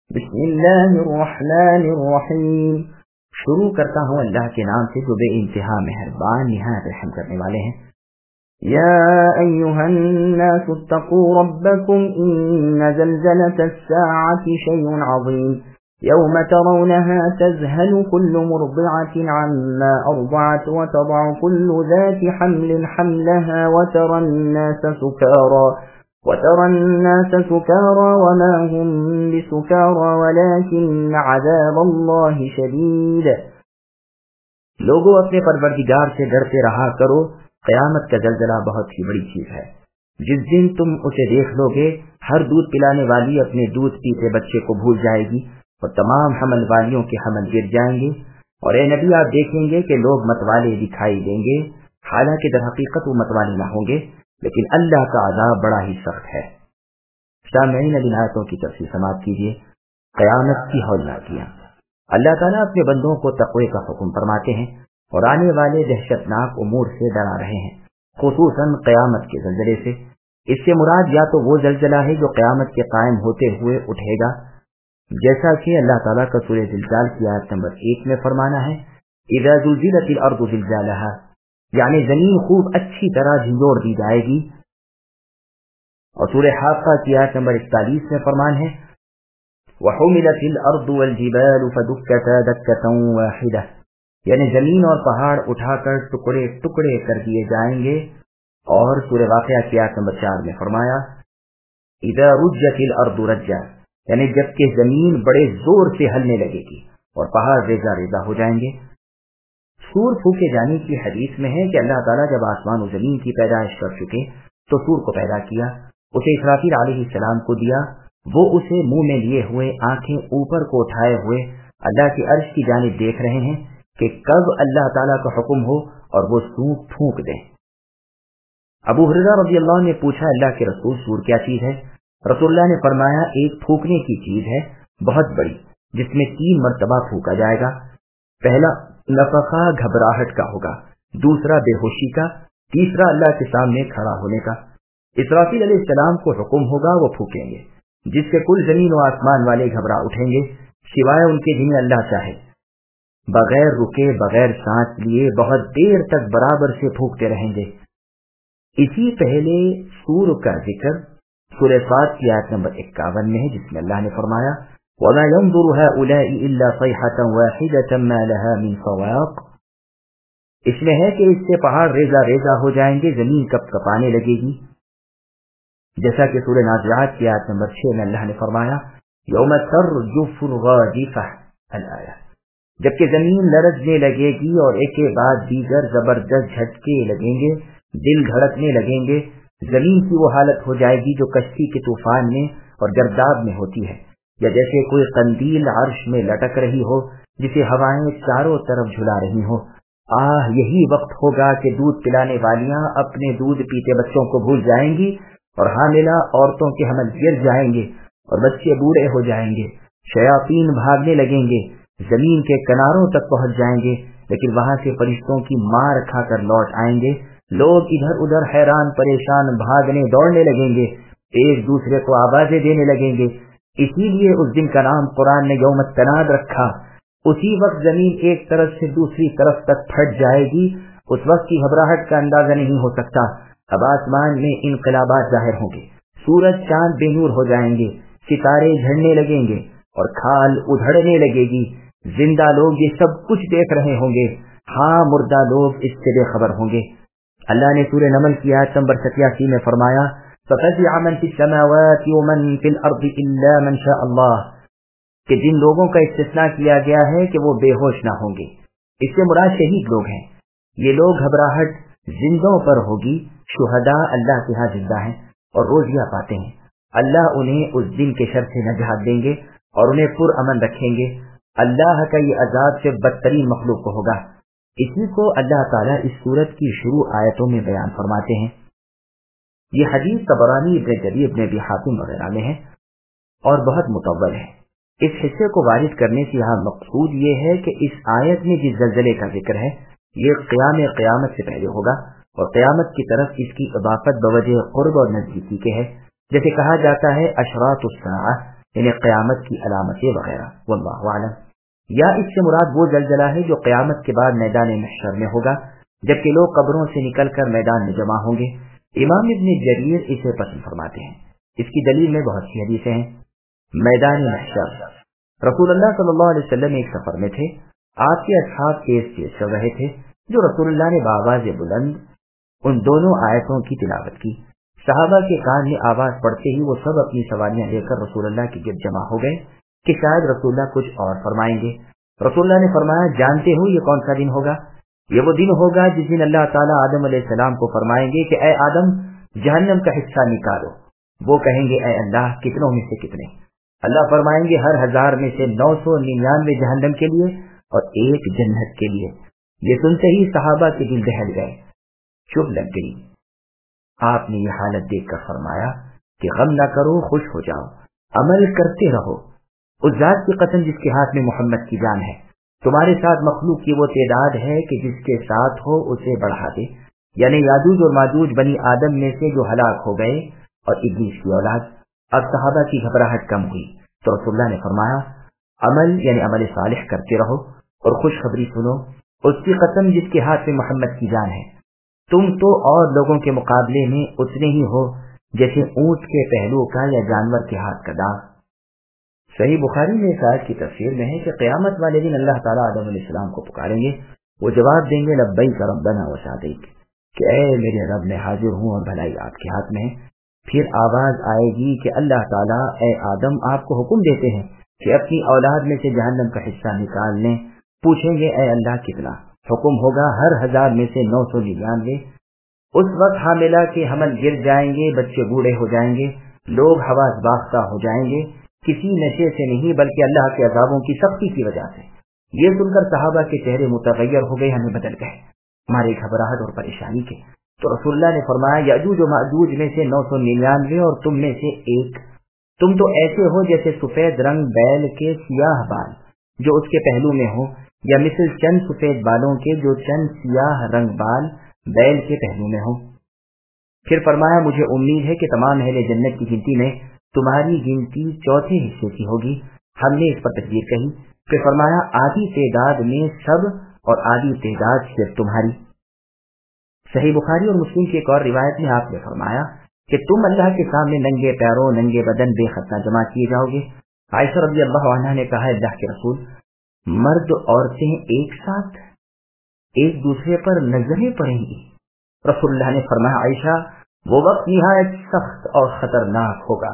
بسم اللہ الرحمن الرحیم، شروع کرتا ہوں اللہ کے نام سے جو بے انتہا مہربان نہایت رحم کرنے والے ہیں۔ یا ایھا الناس اتقوا ربکم ان زلزلة الساعة شیء عظیم یوم ترونها تذهل كل مرضعة عما ارضعت وتضع كل ذات حمل حملها وترى الناس سكارى وما هم بسكارى ولكن عذاب الله شديد۔ لوگوں اپنے پروردگار سے ڈرتے رہا کرو، قیامت کا زلزلہ بہت ہی بڑی چیز ہے۔ جس دن تم اسے دیکھ لو گے، ہر دودھ پلانے والی اپنے دودھ پیتے بچے کو بھول جائے گی اور تمام حمل والیوں کے حمل گر جائیں گے، اور اے نبی آپ دیکھیں گے کہ لوگ متوالے دکھائی دیں گے، حالانکہ در حقیقت وہ متوالے نہ ہوں گے، لیکن اللہ کا عذاب بڑا ہی سخت ہے۔ سامعین، اب ان آیتوں کی تفصیل سماعت کیجیے۔ قیامت کی ہولناکیاں۔ اللہ تعالیٰ اپنے بندوں کو تقوی کا حکم فرماتے ہیں اور آنے والے دہشتناک امور سے ڈرا رہے ہیں، خصوصاً قیامت کے زلزلے سے۔ اس سے مراد یا تو وہ زلزلہ ہے جو قیامت کے قائم ہوتے ہوئے اٹھے گا، جیسا کہ اللہ تعالیٰ کا سورہ زلزال کی آیت نمبر 1 میں فرمانا ہے، اذا زلزلت الارض زلزالها، یعنی زمین خوب اچھی طرح جھنجھوڑ دی جائے گی۔ اور سورہ حاقہ کی آیت نمبر 41 میں فرمان ہے، وحملت الارض والجبال فدكتا دكة واحدة، یعنی زمین اور پہاڑ اٹھا کر ٹکڑے ٹکڑے کر دیے جائیں گے۔ اور سورہ واقعہ کی آیت نمبر 4 میں فرمایا، اذا رجت الارض رجا، یعنی جب کہ زمین بڑے زور سے ہلنے لگے گی اور پہاڑ ریزہ ریزہ ہو جائیں گے۔ سور پھونکے جانے کی حدیث میں ہے کہ اللہ تعالیٰ جب آسمان و زمین کی پیدائش کر چکے تو سور کو پیدا کیا، اسے اسرافیل علیہ السلام کو دیا، وہ اسے منہ میں لیے ہوئے آنکھیں اوپر کو اٹھائے ہوئے اللہ کی عرش کی جانب دیکھ رہے ہیں کہ کب اللہ تعالیٰ کا حکم ہو اور وہ سور پھونک دیں۔ ابو ہریرہ رضی اللہ عنہ نے پوچھا، اللہ کے رسول، سور کیا چیز ہے؟ رسول اللہ نے فرمایا، ایک پھونکنے کی چیز ہے بہت بڑی، جس میں 3 مرتبہ پھونکا جائے گا۔ پہلا نفخہ گھبراہٹ کا ہوگا، دوسرا بے ہوشی کا، تیسرا اللہ کے سامنے کھڑا ہونے کا۔ اسرافیل علیہ السلام کو حکم ہوگا، وہ پھونکیں گے، جس سے کل زمین و آسمان والے گھبرا اٹھیں گے، سوائے ان کے جنہیں اللہ چاہے۔ بغیر رکے، بغیر سانس لیے بہت دیر تک برابر سے پھونکتے رہیں گے۔ اسی پہلے سور کا ذکر سورہ صاد کی آیت نمبر 51 میں ہے، جس میں اللہ نے فرمایا، وَمَا يَنظُرُ هَؤُلَاءِ إِلَّا صَيْحَةً وَاحِدَةً مَا لَهَا مِنْ فَوَاقٍ۔ اس میں ہے کہ اس سے پہاڑ ریزہ ریزہ ہو جائیں گے، زمین کپ کپانے لگے گی، جیسا کہ سورہ نازعات کی آیت نمبر 6 میں اللہ نے فرمایا، يَوْمَ تَرْجُفُ الرَّاجِفَةُ الآیہ، جبکہ زمین لرزنے لگے گی اور ایک کے بعد دیگر زبردست جھٹکے لگیں گے، دل دھڑکنے لگیں گے۔ زمین کی وہ حالت ہو جائے گی جو کشتی کے طوفان میں اور گرداب میں ہوتی ہے، یا جیسے کوئی قندیل عرش میں لٹک رہی ہو جسے ہوائیں چاروں طرف جھلا رہی ہو۔ یہی وقت ہوگا کہ دودھ پلانے والیاں اپنے دودھ پیتے بچوں کو بھول جائیں گی اور حاملہ عورتوں کے حمل گر جائیں گے اور بچے بوڑھے ہو جائیں گے، شیاطین بھاگنے لگیں گے، زمین کے کناروں تک پہنچ جائیں گے، لیکن وہاں سے فرشتوں کی مار کھا کر لوٹ آئیں گے۔ لوگ ادھر ادھر حیران پریشان بھاگنے دوڑنے لگیں گے، ایک دوسرے کو آوازیں دینے لگیں گے۔ اسی لیے اس دن کا نام قرآن نے یوم التناد رکھا۔ اسی وقت زمین ایک طرف سے دوسری طرف تک پھٹ جائے گی، اس وقت کی گھبراہٹ کا اندازہ نہیں ہو سکتا۔ اب آسمان میں انقلابات ظاہر ہوں گے، سورج چاند بے نور ہو جائیں گے، ستارے جھڑنے لگیں گے اور کھال ادھڑنے لگے گی۔ زندہ لوگ یہ سب کچھ دیکھ رہے ہوں گے، ہاں مردہ لوگ اس سے بے خبر ہوں گے۔ اللہ نے سورہ نمل کی آیت نمبر 87 میں فرمایا، فَفَزِعَ مَن فِي السَّمَاوَاتِ وَمَن فِي الْأَرْضِ إِلَّا مَن شَاءَ اللَّهُ، کہ جن لوگوں کا استثناء کیا گیا ہے کہ وہ بے ہوش نہ ہوں گے، اس سے مراد شہید لوگ ہیں۔ یہ لوگ گھبراہٹ زندوں پر ہوگی، شہداء اللہ کے ہاں زندہ ہیں اور روزیاں پاتے ہیں، اللہ انہیں اس دن کے شر سے نجات دیں گے اور انہیں پر امن رکھیں گے۔ اللہ کا یہ عذاب سے بدترین مخلوق کو ہوگا۔ اسی کو اللہ تعالیٰ اس سورت کی شروع آیتوں میں بیان فرماتے ہیں۔ یہ حدیث طبرانی، ابن جریر، ابن ابی حاتم وغیرہ میں ہے اور بہت مطول ہے۔ اس حصے کو وارد کرنے سے یہاں مقصود یہ ہے کہ اس آیت میں جس زلزلے کا ذکر ہے یہ قیامت سے پہلے ہوگا اور قیامت کی طرف اس کی اضافت بوجہ قرب اور نزدیکی کے ہے۔ جیسے کہا جاتا ہے اشراط الساعہ، یعنی قیامت کی علامتیں وغیرہ، واللہ اعلم۔ یا اس سے مراد وہ زلزلہ ہے جو قیامت کے بعد میدان محشر میں ہوگا، جبکہ لوگ قبروں سے نکل کر میدان میں جمع ہوں گے۔ امام ابن جریر اسے پسند فرماتے ہیں، اس کی دلیل میں بہت سی حدیثیں ہیں۔ میدان محشر، رسول اللہ صلی اللہ علیہ وسلم ایک سفر میں تھے، آپ کے اصحاب تیز تیز چل رہے تھے، جو رسول اللہ نے بآواز بلند ان دونوں آیتوں کی تلاوت کی۔ صحابہ کے کان میں آواز پڑتے ہی وہ سب اپنی سواریاں لے کر رسول اللہ کے گرد جمع ہو گئے کہ شاید رسول اللہ کچھ اور فرمائیں گے۔ رسول اللہ نے فرمایا، جانتے ہو یہ کون سا دن ہوگا؟ یہ وہ دن ہوگا جس دن اللہ تعالیٰ آدم علیہ السلام کو فرمائیں گے کہ اے آدم، جہنم کا حصہ نکالو۔ وہ کہیں گے، اے اللہ، کتنوں میں سے کتنے؟ اللہ فرمائیں گے، ہر 1000 میں سے 999 جہنم کے لیے اور 1 جنت کے لیے۔ یہ سنتے ہی صحابہ کے دل دہل گئے، چپ لگ گئی۔ آپ نے یہ حالت دیکھ کر فرمایا کہ غم نہ کرو، خوش ہو جاؤ، عمل کرتے رہو۔ اس ذات کی قسم جس کے ہاتھ میں محمد کی جان ہے، تمہارے ساتھ مخلوق کی وہ تعداد ہے کہ جس کے ساتھ ہو اسے بڑھا دے، یعنی یاجوج اور ماجوج بنی آدم میں سے جو ہلاک ہو گئے اور ابلیس کی اولاد۔ اب صحابہ کی گھبراہٹ کم ہوئی تو رسول اللہ نے فرمایا، عمل یعنی عمل صالح کرتے رہو اور خوشخبری سنو، اس کی قسم جس کے ہاتھ میں محمد کی جان ہے، تم تو اور لوگوں کے مقابلے میں اتنے ہی ہو جیسے اونٹ کے پہلو کا یا جانور کے ہاتھ کا داغ۔ صحیح بخاری میں اس آیت کی تفسیر میں ہے کہ قیامت والے دن اللہ تعالیٰ آدم علیہ السلام کو پکاریں گے، وہ جواب دیں گے، لبیک ربنا وسعدیک، کہ اے میرے رب میں حاضر ہوں اور بھلائی آپ کے ہاتھ میں ہے۔ پھر آواز آئے گی کہ اللہ تعالیٰ اے آدم آپ کو حکم دیتے ہیں کہ اپنی اولاد میں سے جہنم کا حصہ نکال لیں۔ پوچھیں گے، اے اللہ کتنا؟ حکم ہوگا ہر 1000 میں سے 999۔ اس وقت حاملہ کے حمل گر جائیں گے، بچے بوڑھے ہو جائیں گے، لوگ حواس باختہ ہو جائیں گے، کسی نشے سے نہیں بلکہ اللہ کے عذابوں کی سختی کی وجہ سے۔ یہ سن کر صحابہ کے چہرے متغیر ہو گئے، ہمیں بدل گئے ہماری گھبراہٹ اور پریشانی کے۔ تو رسول اللہ نے فرمایا، یاجوج و ماجوج میں سے 999 اور تم میں سے 1۔ تم تو ایسے ہو جیسے سفید رنگ بیل کے سیاہ بال جو اس کے پہلو میں ہو، یا مثل چند سفید بالوں کے جو چند سیاہ رنگ بال بیل کے پہلو میں ہو۔ پھر فرمایا، مجھے امید ہے کہ تمام اہل جنت کی گنتی میں تمہاری گنتی 4تھے حصے کی ہوگی۔ ہم نے اس پر تقدیر کہی۔ پھر فرمایا، آدھی تعداد میں سب اور آدھی تعداد صرف تمہاری۔ صحیح بخاری اور مسلم کی ایک اور روایت میں آپ نے فرمایا کہ تم اللہ کے سامنے ننگے پیروں ننگے بدن بے ختنہ جمع کیے جاؤ گے۔ عائشہ رضی اللہ عنہا نے کہا، اللہ کے رسول، مرد عورتیں ایک ساتھ ایک دوسرے پر نظریں پڑیں گی؟ رسول اللہ نے فرمایا، عائشہ، وہ وقت نہایت سخت اور خطرناک ہوگا۔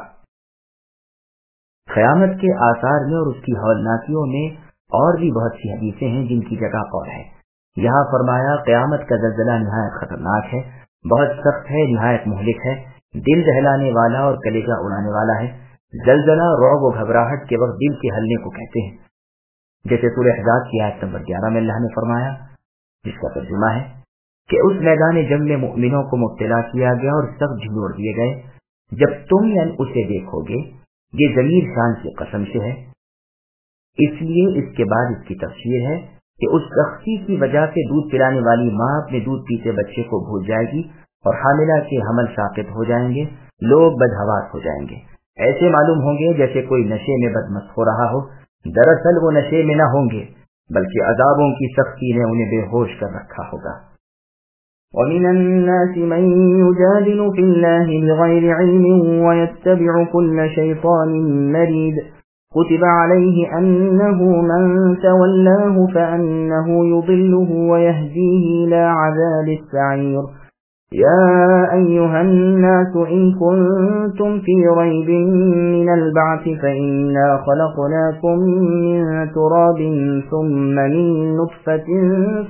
قیامت کے آثار میں اور اس کی ہولناکیوں میں اور بھی بہت سی حدیثیں ہیں جن کی جگہ اور ہے۔ یہاں فرمایا، قیامت کا زلزلہ نہایت خطرناک ہے، بہت سخت ہے، نہایت مہلک ہے، دل دہلانے والا اور کلیجہ اڑانے والا ہے۔ زلزلہ رعب و گھبراہٹ کے وقت دل کے ہلنے کو کہتے ہیں، جیسے سورہ احزاب کی آیت نمبر 11 میں اللہ نے فرمایا، جس کا ترجمہ ہے کہ اس میدان جنگ میں مؤمنوں کو مبتلا کیا گیا اور سب جھنجوڑ دیے گئے جب تم یعنی اسے دیکھو گے، یہ ضمیر شان کی قسم سے ہے، اس لیے اس کے بعد اس کی تفسیر ہے کہ اس سختی کی وجہ سے دودھ پلانے والی ماں اپنے دودھ پیتے بچے کو بھول جائے گی اور حاملہ کے حمل ساقط ہو جائیں گے، لوگ بدحواس ہو جائیں گے، ایسے معلوم ہوں گے جیسے کوئی نشے میں بدمست ہو رہا ہو، دراصل وہ نشے میں نہ ہوں گے بلکہ عذابوں کی سختی نے انہیں بے ہوش کر رکھا ہوگا۔ وَمِنَ النَّاسِ مَن يُجَادِلُ فِي اللَّهِ بِغَيْرِ عِلْمٍ وَيَتَّبِعُ كُلَّ شَيْطَانٍ مَرِيدٍ كُتِبَ عَلَيْهِ أَنَّهُ مَن تَوَلَّاهُ فَأَنَّهُ يُضِلُّهُ وَيَهْدِيهِ إِلَى عَذَابِ السَّعِيرِ يَا أَيُّهَا النَّاسُ إِن كُنتُمْ فِي رَيْبٍ مِّنَ الْبَعْثِ فَإِنَّا خَلَقْنَاكُم مِّن تُرَابٍ ثُمَّ مِن نُّطْفَةٍ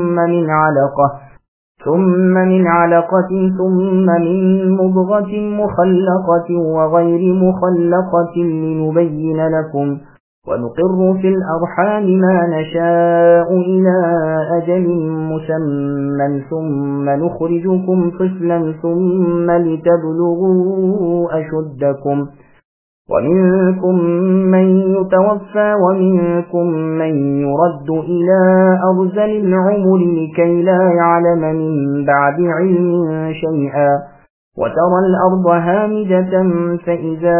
ثم من علقة ثم من مضغة مخلقة وغير مخلقة لنبين لكم ونقر في الأرحام ما نشاء إلى أجل مسمى ثم نخرجكم طفلا ثم لتبلغوا أشدكم ومنكم من يتوفى ومنكم من يرد إلى أرذل العمر لكي لا يعلم من بعد علم شيئا وترى الأرض هامدة فإذا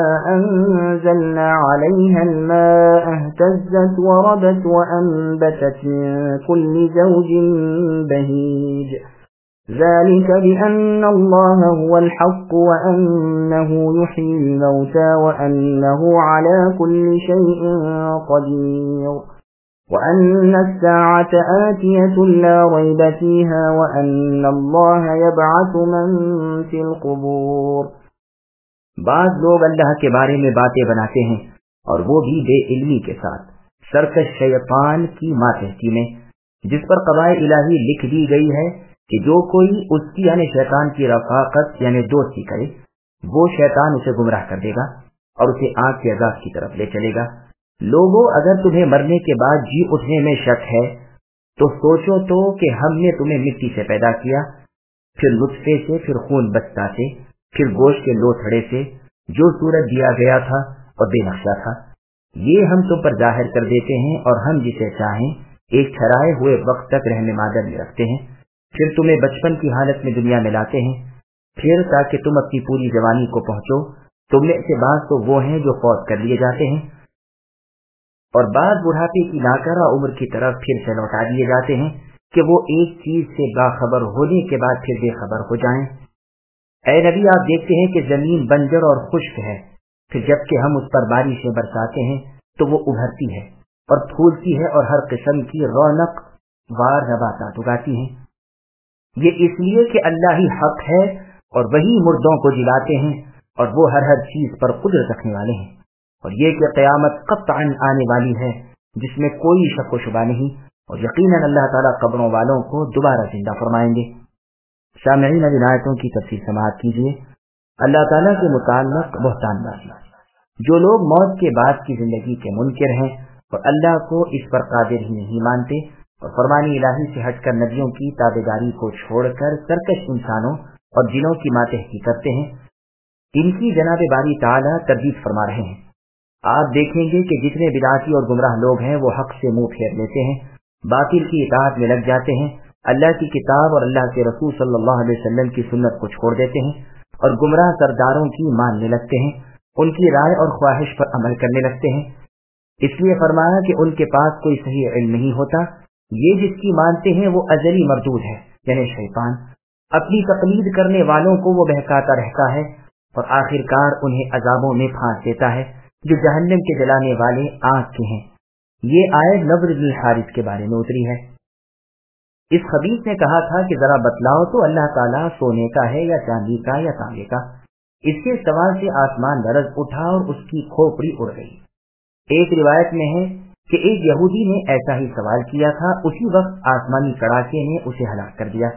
أنزلنا عليها الماء اهتزت وربت وأنبتت من كل زوج بهيج ذلك بأن الله هو الحق وأنه يحيي الموتى وأنه على كل شيء قدير وأن الساعة آتية لا ريب فيها وأن الله يبعث من في القبور. بعض لوگ اللہ کے بارے میں باتیں بناتے ہیں اور وہ بھی بے علمی کے ساتھ، سرکش شیطان کی ماتحتی میں، جس پر قضائے الہی لکھ دی گئی ہے کہ جو کوئی اس کی یعنی شیطان کی رفاقت یعنی دوستی کرے، وہ شیطان اسے گمراہ کر دے گا اور اسے آگ کے عذاب کی طرف لے چلے گا. لوگوں، اگر تمہیں مرنے کے بعد جی اٹھنے میں شک ہے تو سوچو تو کہ ہم نے تمہیں مٹی سے پیدا کیا، پھر نطفے سے، پھر خون بستہ سے، پھر گوشت کے لوتھڑے سے، جو صورت دیا گیا تھا اور بے نقشہ تھا، یہ ہم تم پر ظاہر کر دیتے ہیں اور ہم جسے چاہیں ایک ٹھہرائے ہوئے وقت تک رہنے مادر میں رکھتے ہیں، پھر تمہیں بچپن کی حالت میں دنیا میں لاتے ہیں، پھر تاکہ تم اپنی پوری جوانی کو پہنچو. تم میں سے بعض تو وہ ہیں جو فوت کر لیے جاتے ہیں اور بعض بڑھاپے کی ناکارہ عمر کی طرف پھر سے لوٹا دیے جاتے ہیں کہ وہ ایک چیز سے باخبر ہونے کے بعد پھر بے خبر ہو جائیں. اے نبی، آپ دیکھتے ہیں کہ زمین بنجر اور خشک ہے، پھر جب کہ ہم اس پر بارشیں برساتے ہیں تو وہ ابھرتی ہے اور پھولتی ہے اور ہر قسم کی رونق وار نباتات اگاتی ہیں. یہ اس لیے کہ اللہ ہی حق ہے اور وہی مردوں کو جلاتے ہیں اور وہ ہر چیز پر قدرت رکھنے والے ہیں. اور یہ کہ قیامت قطعاً آنے والی ہے جس میں کوئی شک و شبہ نہیں، اور یقیناً اللہ تعالیٰ قبروں والوں کو دوبارہ زندہ فرمائیں گے. سامعین، اب آیتوں کی تفسیر سماعت کیجیے. اللہ تعالیٰ کے متعلق بہتان بازی. جو لوگ موت کے بعد کی زندگی کے منکر ہیں اور اللہ کو اس پر قادر ہی نہیں مانتے اور فرمان الہی سے ہٹ کر نبیوں کی تابعداری کو چھوڑ کر سرکش انسانوں اور جنوں کی ماتحتی کرتے ہیں، ان کی جناب باری تعالیٰ تردید فرما رہے ہیں. آپ دیکھیں گے کہ جتنے بدعتی اور گمراہ لوگ ہیں وہ حق سے منہ پھیر لیتے ہیں، باطل کی اطاعت میں لگ جاتے ہیں، اللہ کی کتاب اور اللہ کے رسول صلی اللہ علیہ وسلم کی سنت کو چھوڑ دیتے ہیں اور گمراہ سرداروں کی ماننے لگتے ہیں، ان کی رائے اور خواہش پر عمل کرنے لگتے ہیں. اس لیے فرمایا کہ ان کے پاس کوئی صحیح علم نہیں ہوتا. یہ جس کی مانتے ہیں وہ ازلی مردود ہے، یعنی شیطان. اپنی تقلید کرنے والوں کو وہ بہکاتا رہتا ہے اور آخرکار انہیں عذابوں میں پھانس دیتا ہے جو جہنم کے جلانے والے آگ کے ہیں. یہ آیت نضر بن الحارث کے بارے میں اتری ہے. اس خبیث نے کہا تھا کہ ذرا بتلاؤ تو اللہ تعالیٰ سونے کا ہے یا چاندی کا یا تانبے کا. اس کے سوال سے آسمان لرز اٹھا اور اس کی کھوپڑی اڑ گئی. ایک روایت میں ہے کہ ایک یہودی نے ایسا ہی سوال کیا تھا، اسی وقت آسمانی کڑاکے نے اسے ہلاک کر دیا.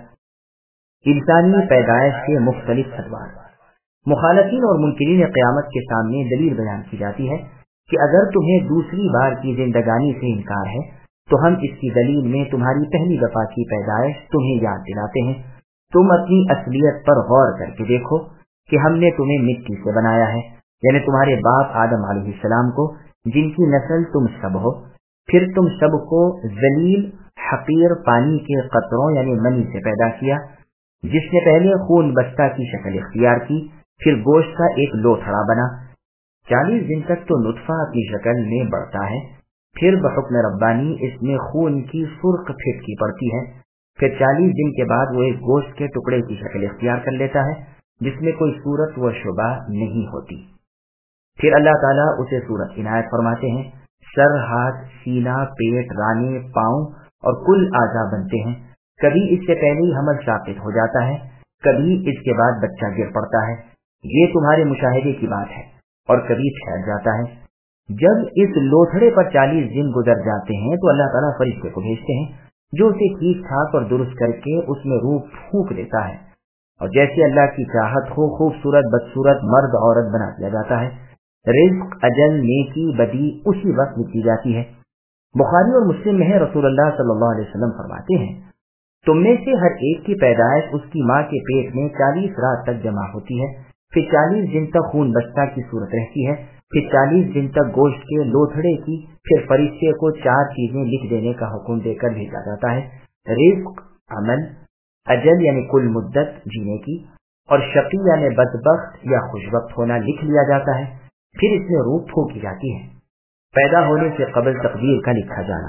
انسانی پیدائش کے مختلف ادوار. مخالفین اور منکرین قیامت کے سامنے دلیل بیان کی جاتی ہے کہ اگر تمہیں دوسری بار کی زندگانی سے انکار ہے تو ہم اس کی دلیل میں تمہاری پہلی دفعہ کی پیدائش تمہیں یاد دلاتے ہیں. تم اپنی اصلیت پر غور کر کے دیکھو کہ ہم نے تمہیں مٹی سے بنایا ہے، یعنی تمہارے باپ آدم علیہ السلام کو، جن کی نسل تم سب ہو. پھر تم سب کو ذلیل حقیر پانی کے قطروں یعنی منی سے پیدا کیا، جس نے پہلے خون بستہ کی شکل اختیار کی، پھر گوشت کا ایک لوتھڑا بنا. 40 دن تک تو نطفہ کی شکل میں بڑھتا ہے، پھر بحکم ربانی اس میں خون کی سرخ پھٹکی پڑتی ہے، پھر 40 دن کے بعد وہ ایک گوشت کے ٹکڑے کی شکل اختیار کر لیتا ہے جس میں کوئی صورت و شبہ نہیں ہوتی. پھر اللہ تعالیٰ اسے صورت عنایت فرماتے ہیں. سر، ہاتھ، سینہ، پیٹ، رانے، پاؤں اور کل اعضاء بنتے ہیں. کبھی اس سے پہلے ہی حمل ثابت ہو جاتا ہے، کبھی اس کے بعد بچہ گر پڑتا ہے. یہ تمہارے مشاہدے کی بات ہے. اور کبھی ٹھہر جاتا ہے. جب اس لوتھڑے پر 40 دن گزر جاتے ہیں تو اللہ تعالیٰ فرشتے کو بھیجتے ہیں جو اسے ٹھیک ٹھاک اور درست کر کے اس میں روح پھونک دیتا ہے، اور جیسے اللہ کی چاہت ہو خوبصورت بدصورت مرد عورت بنا دیا جاتا ہے. رزق، اجل، نیکی، بدی اسی وقت لکھی جاتی ہے. بخاری اور مسلم میں ہے، رسول اللہ صلی اللہ علیہ وسلم فرماتے ہیں تم میں سے ہر ایک کی پیدائش اس کی ماں کے پیٹ میں 40 رات تک جمع ہوتی ہے، پھر 40 دن تک خون بستہ کی صورت رہتی ہے، پھر 40 دن تک گوشت کے لوتھڑے کی، پھر فرشتے کو 4 چیزیں لکھ دینے کا حکم دے کر بھیجا جاتا ہے: رزق، عمل، اجل یعنی کل مدت جینے کی، اور شقی یعنی بدبخت یا خوشبخت ہونا لکھ لیا جاتا ہے، پھر اس میں روح پھونکی جاتی ہے، پیدا ہونے سے قبل تقدیر کا لکھا جانا۔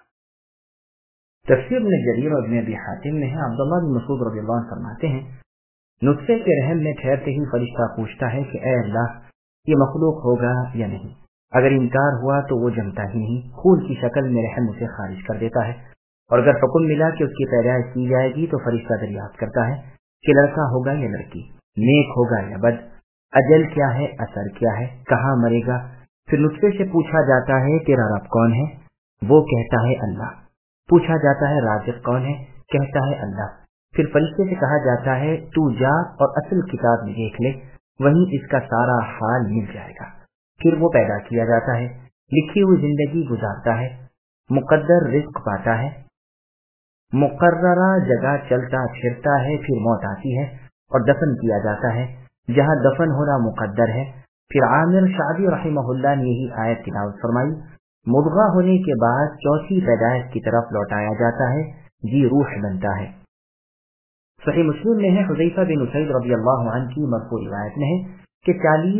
تفسیر ابن جریر اور ابن ابی حاتم میں ہے، عبداللہ بن مسعود رضی اللہ عنہ فرماتے ہیں نطفے کے رحم میں ٹھہرتے ہی فرشتہ پوچھتا ہے کہ اے اللہ یہ مخلوق ہوگا یا نہیں، اگر انکار ہوا تو وہ جمتا ہی نہیں، خون کی شکل میں رحم اسے خارج کر دیتا ہے، اور اگر حکم ملا کہ اس کی پیدائش کی جائے گی تو فرشتہ دریافت کرتا ہے کہ لڑکا ہوگا یا لڑکی، نیک ہوگا یا بد، اجل کیا ہے، اثر کیا ہے، کہاں مرے گا۔ پھر نطفے سے پوچھا جاتا ہے تیرا رب کون ہے، وہ کہتا ہے اللہ۔ پوچھا جاتا ہے رازق کون ہے، کہتا ہے اللہ۔ پھر فرشتے سے کہا جاتا ہے تو جا اور اصل کتاب میں دیکھ لے، وہیں اس کا سارا حال مل جائے گا۔ پھر وہ پیدا کیا جاتا ہے، لکھی ہوئی زندگی گزارتا ہے، مقدر رزق پاتا ہے، مقررہ جگہ چلتا پھرتا ہے، پھر موت آتی ہے اور دفن کیا جاتا ہے جہاں دفن ہونا مقدر ہے۔ پھر عامر شعبی رحمہ اللہ نے یہی آیت تلاوت فرمائی، مضغہ ہونے کے بعد چوتھی پیدائش کی طرف لوٹایا جاتا ہے، جی روح بنتا ہے۔ صحیح مسلم میں ہے، حذیفہ بن اسید رضی اللہ عنہ کی مرفوع روایت میں ہے کہ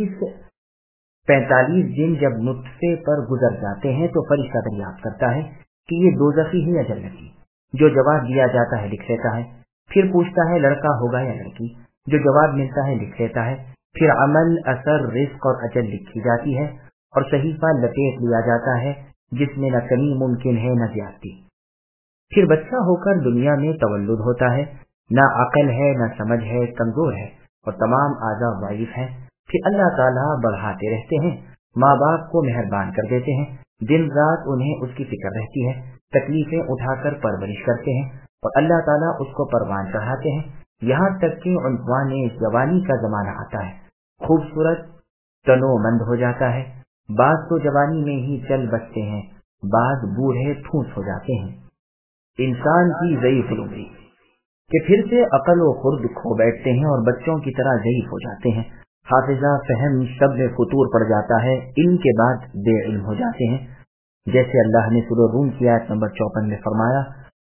45 دن جب نطفے پر گزر جاتے ہیں تو فرشتہ دریافت کرتا ہے کہ یہ دوزخی ہے یا جنتی، جو جواب دیا جاتا ہے لکھ لیتا ہے، پھر پوچھتا ہے لڑکا ہوگا یا لڑکی، جو جواب ملتا ہے لکھ لیتا ہے، پھر عمل، اثر، رزق اور اجل لکھی جاتی ہے اور صحیفہ لپیٹ لیا جاتا ہے جس میں نہ کمی ممکن ہے نہ زیادتی۔ پھر بچہ ہو کر دنیا میں تولد ہوتا ہے، نہ عقل ہے نہ سمجھ ہے، کمزور ہے اور تمام اعضاء ضعیف ہیں۔ پھر اللہ تعالیٰ بڑھاتے رہتے ہیں، ماں باپ کو مہربان کر دیتے ہیں، دن رات انہیں اس کی فکر رہتی ہے، تکلیفیں اٹھا کر پرورش کرتے ہیں اور اللہ تعالیٰ اس کو پروان چڑھاتے ہیں، یہاں تک کہ عنوان جوانی کا زمانہ آتا ہے، خوبصورت تنو مند ہو جاتا ہے، بعض تو جوانی میں ہی چل بستے ہیں، بعض بوڑھے پھوس ہو جاتے ہیں۔ انسان کی ضعیف عمری کہ پھر سے عقل و خرد کھو بیٹھتے ہیں اور بچوں کی طرح ضعیف ہو جاتے ہیں، حافظہ فہم سب میں فطور پڑ جاتا ہے، علم کے بعد بے علم ہو جاتے ہیں، جیسے اللہ نے سورہ روم کی آیت نمبر 54 میں فرمایا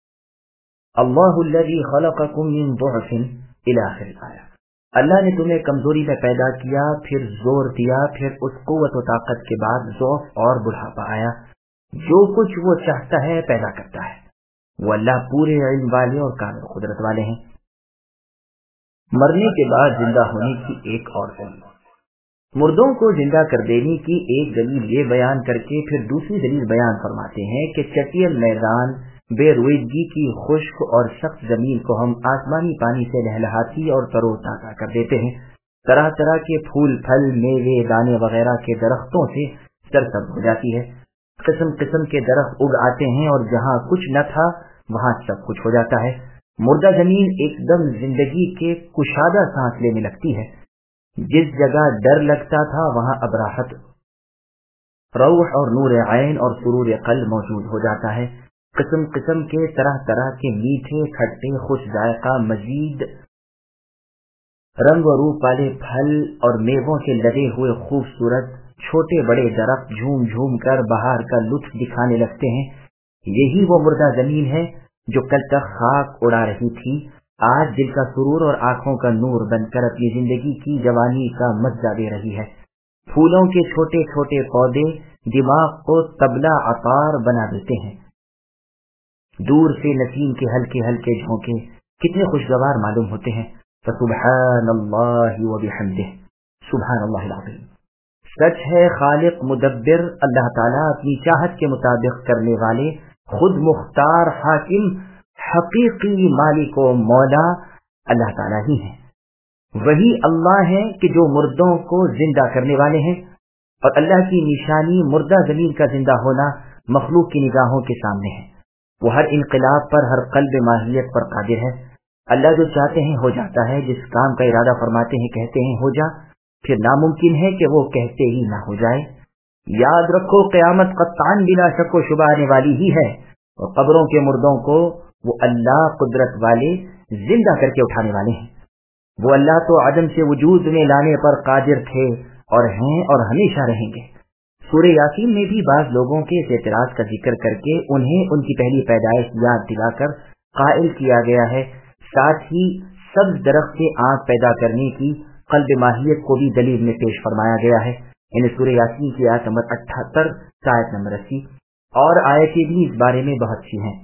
اللہ الذی خلقکم من ضعف الی آخر الآیہ، اللہ نے تمہیں کمزوری میں پیدا کیا، پھر زور دیا، پھر اس قوت و طاقت کے بعد ضعف اور بڑھاپا آیا، جو کچھ وہ چاہتا ہے پیدا کرتا ہے، وہ اللہ پورے علم والے اور کامل قدرت والے ہیں۔ مرنے کے بعد زندہ ہونے کی ایک اور دلیل، مردوں کو زندہ کر دینے کی ایک دلیل یہ بیان کر کے پھر دوسری دلیل بیان فرماتے ہیں کہ چٹیل میدان، بے رویدگی کی خشک اور سخت زمین کو ہم آسمانی پانی سے لہلہاتی اور تر و تازہ کر دیتے ہیں، طرح طرح کے پھول پھل میوے دانے وغیرہ کے درختوں سے سرسبز ہو جاتی ہے، قسم قسم کے درخت اگ آتے ہیں اور جہاں کچھ نہ تھا وہاں سب کچھ ہو جاتا ہے، مردہ زمین ایک دم زندگی کے کشادہ سانس لینے لگتی ہے، جس جگہ ڈر لگتا تھا وہاں اب راحت، روح اور نور عین اور سرور قلب موجود ہو جاتا ہے، قسم قسم کے طرح طرح کے میٹھے کھٹے خوش ذائقہ مزید رنگ و روپ والے پھل اور میووں سے لدے ہوئے خوبصورت چھوٹے بڑے درخت جھوم جھوم کر بہار کا لطف دکھانے لگتے ہیں۔ یہی وہ مردہ زمین ہے جو کل تک خاک اڑا رہی تھی، آج دل کا سرور اور آنکھوں کا نور بن کر اپنی زندگی کی جوانی کا مزہ دے رہی ہے۔ پھولوں کے چھوٹے چھوٹے پودے دماغ کو طبلہ عطار بنا دیتے ہیں، دور سے نسیم کے ہلکے ہلکے جھونکے کتنے خوشگوار معلوم ہوتے ہیں۔ فسبحان اللہ وبحمدہ، سبحان اللہ العظیم۔ سچ ہے خالق مدبر اللہ تعالیٰ اپنی چاہت کے مطابق کرنے والے، خود مختار حاکم، حقیقی مالک و مولا اللہ تعالیٰ ہی ہیں۔ وہی اللہ ہے کہ جو مردوں کو زندہ کرنے والے ہیں، اور اللہ کی نشانی مردہ زمین کا زندہ ہونا مخلوق کی نگاہوں کے سامنے ہے۔ وہ ہر انقلاب پر، ہر قلب ماہیت پر قادر ہے۔ اللہ جو چاہتے ہیں ہو جاتا ہے، جس کام کا ارادہ فرماتے ہیں کہتے ہیں ہو جا، پھر ناممکن ہے کہ وہ کہتے ہی نہ ہو جائے۔ یاد رکھو قیامت قطعاً بلا شک و شبہ آنے والی ہی ہے، اور قبروں کے مردوں کو وہ اللہ قدرت والے زندہ کر کے اٹھانے والے ہیں۔ وہ اللہ تو عدم سے وجود میں لانے پر قادر تھے اور ہیں اور ہمیشہ رہیں گے۔ سورہ یاسین میں بھی بعض لوگوں کے اس اعتراض کا ذکر کر کے انہیں ان کی پہلی پیدائش یاد دلا کر قائل کیا گیا ہے، ساتھ ہی सब्ज दरख्त से आग पैदा करने की कल्ब माहियत को भी दलील में पेश फरमाया गया है। यानी सूरह यासीन की आयत नंबर 78 से आयत नंबर 80 और आयतें भी इस बारे में बहुत सी हैं।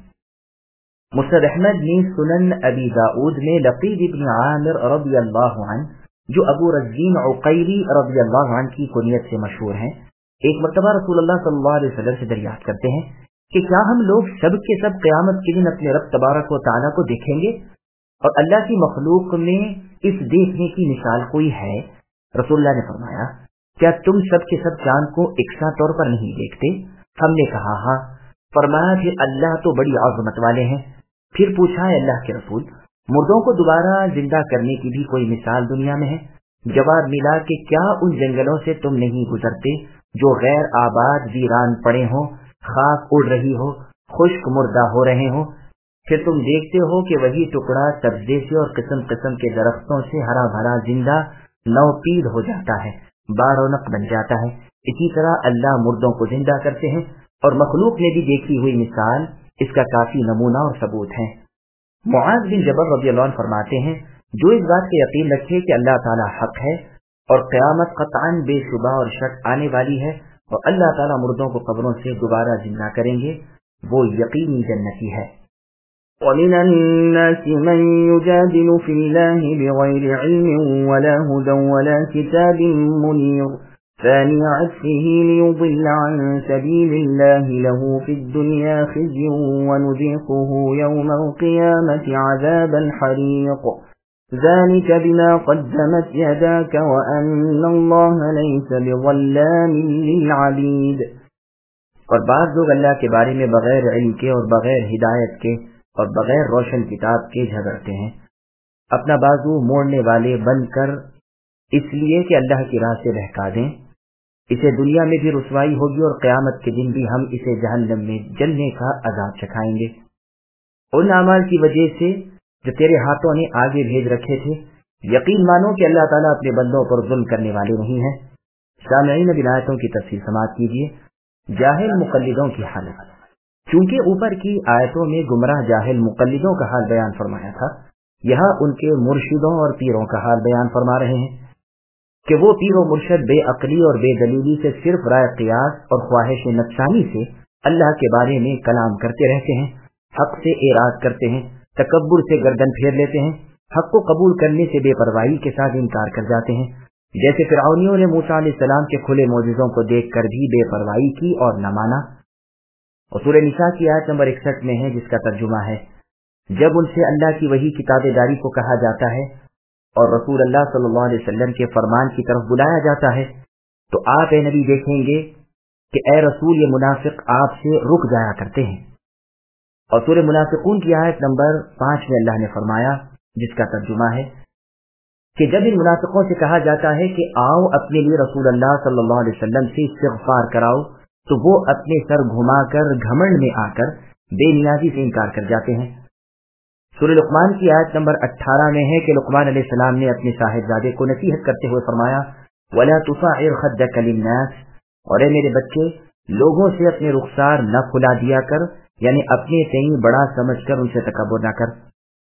मुस्नद अहमद ने सुनन अबी दाऊद में लकीब इब्न आमिर रज़ियल्लाहु अन्हु जो अबू रज़ीन उक़ैली रज़ियल्लाहु अन्हु की कुनियत से मशहूर हैं, एक मर्तबा रसूलुल्लाह सल्लल्लाहु अलैहि वसल्लम से दरियाफ्त करते हैं कि क्या हम लोग सब के सब क़यामत के दिन अपने रब तबारक व तआला को देखेंगे और अल्लाह की मखलूक में इस देखने की मिसाल कोई है? रसूलुल्लाह ने फरमाया, क्या तुम सब के सब चांद को इकसा तौर पर नहीं देखते? हमने कहा हाँ। फरमाया, फिर अल्लाह तो बड़ी अज़मत वाले हैं। फिर पूछा, है अल्लाह के रसूल, मुर्दों को दोबारा जिंदा करने की भी कोई मिसाल दुनिया में है? जवाब मिला कि क्या उन जंगलों से तुम नहीं गुजरते जो गैर आबाद वीरान पड़े हों, खाक उड़ रही हो, खुश्क मुर्दा हो रहे हों, फिर तुम देखते हो कि वही टुकड़ा सब्जे से और किस्म किस्म के दरख्तों से हरा भरा जिंदा नौपीद हो जाता है, बारौनक बन जाता है। इसी तरह अल्लाह मुर्दों को जिंदा करते हैं और मखलूक ने भी देखी हुई मिसाल इसका काफी नमूना और सबूत है। मुआज़ बिन जबल रज़ियल्लाहु अन्हु फरमाते हैं, जो इस बात का यकीन रखे कि अल्लाह ताला हक है और क़यामत क़तअन बेशुबा और शक आने वाली है और अल्लाह ताला मुर्दों को कब्रों से दोबारा जिंदा करेंगे, वो यकीनी जन्नती है। وَمِنَ النَّاسِ مَن يُجَادِلُ فِي اللَّهِ بِغَيْرِ عِلْمٍ وَلَا هُدًى وَلَا كِتَابٍ مُنِيرٍ ثَانِيَ عَطْفِهِ لِيُضِلَّ عَن سَبِيلِ اللَّهِ لَهُ فِي الدُّنْيَا خِزْيٌ وَنُذِيقُهُ يَوْمَ الْقِيَامَةِ عَذَابَ الْحَرِيقِ ذَلِكَ بِمَا قَدَّمَتْ يَدَاكَ وَأَنَّ اللَّهَ لَيْسَ بِظَلَّامٍ لِلْعَبِيدِ۔ اور بعض لوگ اللہ کے بارے میں بغیر علم کے اور بغیر ہدایت کے اور بغیر روشن کتاب کے جھگڑتے ہیں، اپنا بازو موڑنے والے بن کر، اس لیے کہ اللہ کی راہ سے بہکا دیں۔ اسے دنیا میں بھی رسوائی ہوگی اور قیامت کے دن بھی ہم اسے جہنم میں جلنے کا عذاب چکھائیں گے۔ ان اعمال کی وجہ سے جو تیرے ہاتھوں نے آگے بھیج رکھے تھے، یقین مانو کہ اللہ تعالیٰ اپنے بندوں پر ظلم کرنے والے نہیں ہیں۔ سامعین، اب آیتوں کی تفصیل سماعت کیجیے۔ جاہل مقلدوں کی حالت۔ چونکہ اوپر کی آیتوں میں گمراہ جاہل مقلدوں کا حال بیان فرمایا تھا، یہاں ان کے مرشدوں اور پیروں کا حال بیان فرما رہے ہیں کہ وہ پیر و مرشد بے عقلی اور بے دلیلی سے صرف رائے قیاس اور خواہش نفسانی سے اللہ کے بارے میں کلام کرتے رہتے ہیں، حق سے اعراض کرتے ہیں، تکبر سے گردن پھیر لیتے ہیں، حق کو قبول کرنے سے بے پرواہی کے ساتھ انکار کر جاتے ہیں، جیسے فرعونیوں نے موسیٰ علیہ السلام کے کھلے معجزوں کو دیکھ کر بھی بے پرواہی کی اور نہ مانا۔ اور سورہ نساء کی آیت نمبر 61 میں ہے، جس کا ترجمہ ہے، جب ان سے اللہ کی وحی کی تابع داری کو کہا جاتا ہے اور رسول اللہ صلی اللہ علیہ وسلم کے فرمان کی طرف بلایا جاتا ہے تو آپ اے نبی دیکھیں گے کہ اے رسول یہ منافق آپ سے رک جایا کرتے ہیں۔ اور سورہ منافقون کی آیت نمبر 5 میں اللہ نے فرمایا، جس کا ترجمہ ہے کہ جب ان منافقوں سے کہا جاتا ہے کہ آؤ اپنے لیے رسول اللہ صلی اللہ علیہ وسلم سے استغفار کراؤ، تو وہ اپنے سر گھما کر گھمنڈ میں آ کر بے نیازی سے انکار کر جاتے ہیں۔ سورہ لقمان کی آیت نمبر 18 میں ہے کہ لقمان علیہ السلام نے اپنے صاحبزادے کو نصیحت کرتے ہوئے فرمایا، وَلَا تُصَعِّرْ خَدَّكَ لِلنَّاسِ، اور اے میرے بچے لوگوں سے اپنے رخسار نہ کھلا دیا کر، یعنی اپنے تئیں بڑا سمجھ کر ان سے تکبر نہ کر۔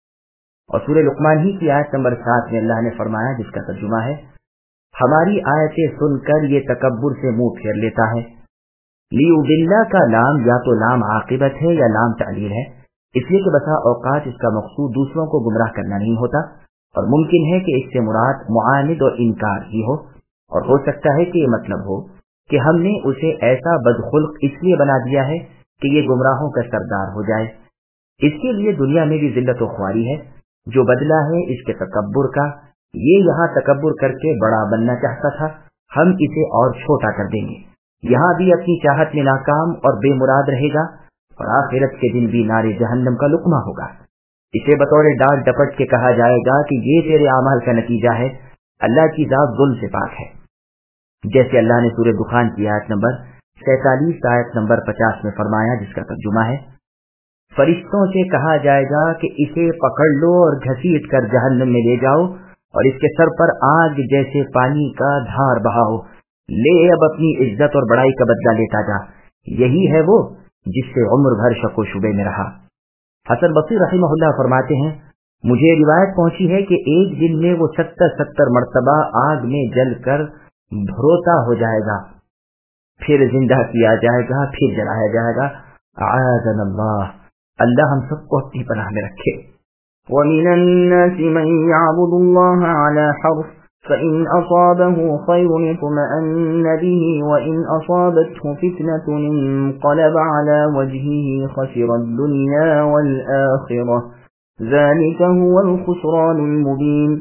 اور سورہ لقمان ہی کی آیت نمبر 7 میں اللہ نے فرمایا، جس کا ترجمہ ہے، ہماری آیتیں سن کر یہ تکبر سے منہ پھیر لیتا ہے۔ لیُضِلَّ کا لام یا تو لام عاقبت ہے یا لام تعلیل ہے، اس لیے کہ بسا اوقات اس کا مقصود دوسروں کو گمراہ کرنا نہیں ہوتا، اور ممکن ہے کہ اس سے مراد معاند اور انکار ہی ہو، اور ہو سکتا ہے کہ یہ مطلب ہو کہ ہم نے اسے ایسا بدخلق اس لیے بنا دیا ہے کہ یہ گمراہوں کا سردار ہو جائے۔ اس کے لیے دنیا میں بھی ذلت و خواری ہے، جو بدلہ ہے اس کے تکبر کا۔ یہ یہاں تکبر کر کے بڑا بننا چاہتا تھا، ہم اسے اور چھوٹا کر دیں گے۔ یہاں بھی اپنی چاہت میں ناکام اور بے مراد رہے گا، اور آخرت کے دن بھی نار جہنم کا لقمہ ہوگا۔ اسے بطور ڈانٹ ڈپٹ کے کہا جائے گا کہ یہ تیرے اعمال کا نتیجہ ہے، اللہ کی ذات ظلم سے پاک ہے، جیسے اللہ نے سورہ دخان کی آیت نمبر 47 آیت نمبر 50 میں فرمایا، جس کا ترجمہ ہے، فرشتوں سے کہا جائے گا کہ اسے پکڑ لو اور گھسیٹ کر جہنم میں لے جاؤ اور اس کے سر پر آگ جیسے پانی کا دھار بہاؤ، لے اب اپنی عزت اور بڑائی کا بدلہ لیتا جا، یہی ہے وہ جس سے عمر بھر شک و شبے میں رہا۔ حسن بصری رحمہ اللہ فرماتے ہیں، مجھے روایت پہنچی ہے کہ ایک دن میں وہ 70 مرتبہ آگ میں جل کر بھروتا ہو جائے گا، پھر زندہ کیا جائے گا، پھر جلایا جائے گا۔ اعاذنا اللہ، اللہ ہم سب کو اپنی پناہ میں رکھے۔ وَمِنَ النَّاسِ مَن يَعْبُدُ اللَّهَ عَلَى حَرْفٍ فَإِنْ أَصَابَهُ خَيْرٌ اطْمَأَنَّ بِهِ وَإِنْ أَصَابَتْهُ فِتْنَةٌ انقَلَبَ عَلَى وَجْهِهِ خَسِرَ الدُّنْيَا وَالْآخِرَةَ ذَلِكَ هُوَ الْخُسْرَانُ الْمُبِينُ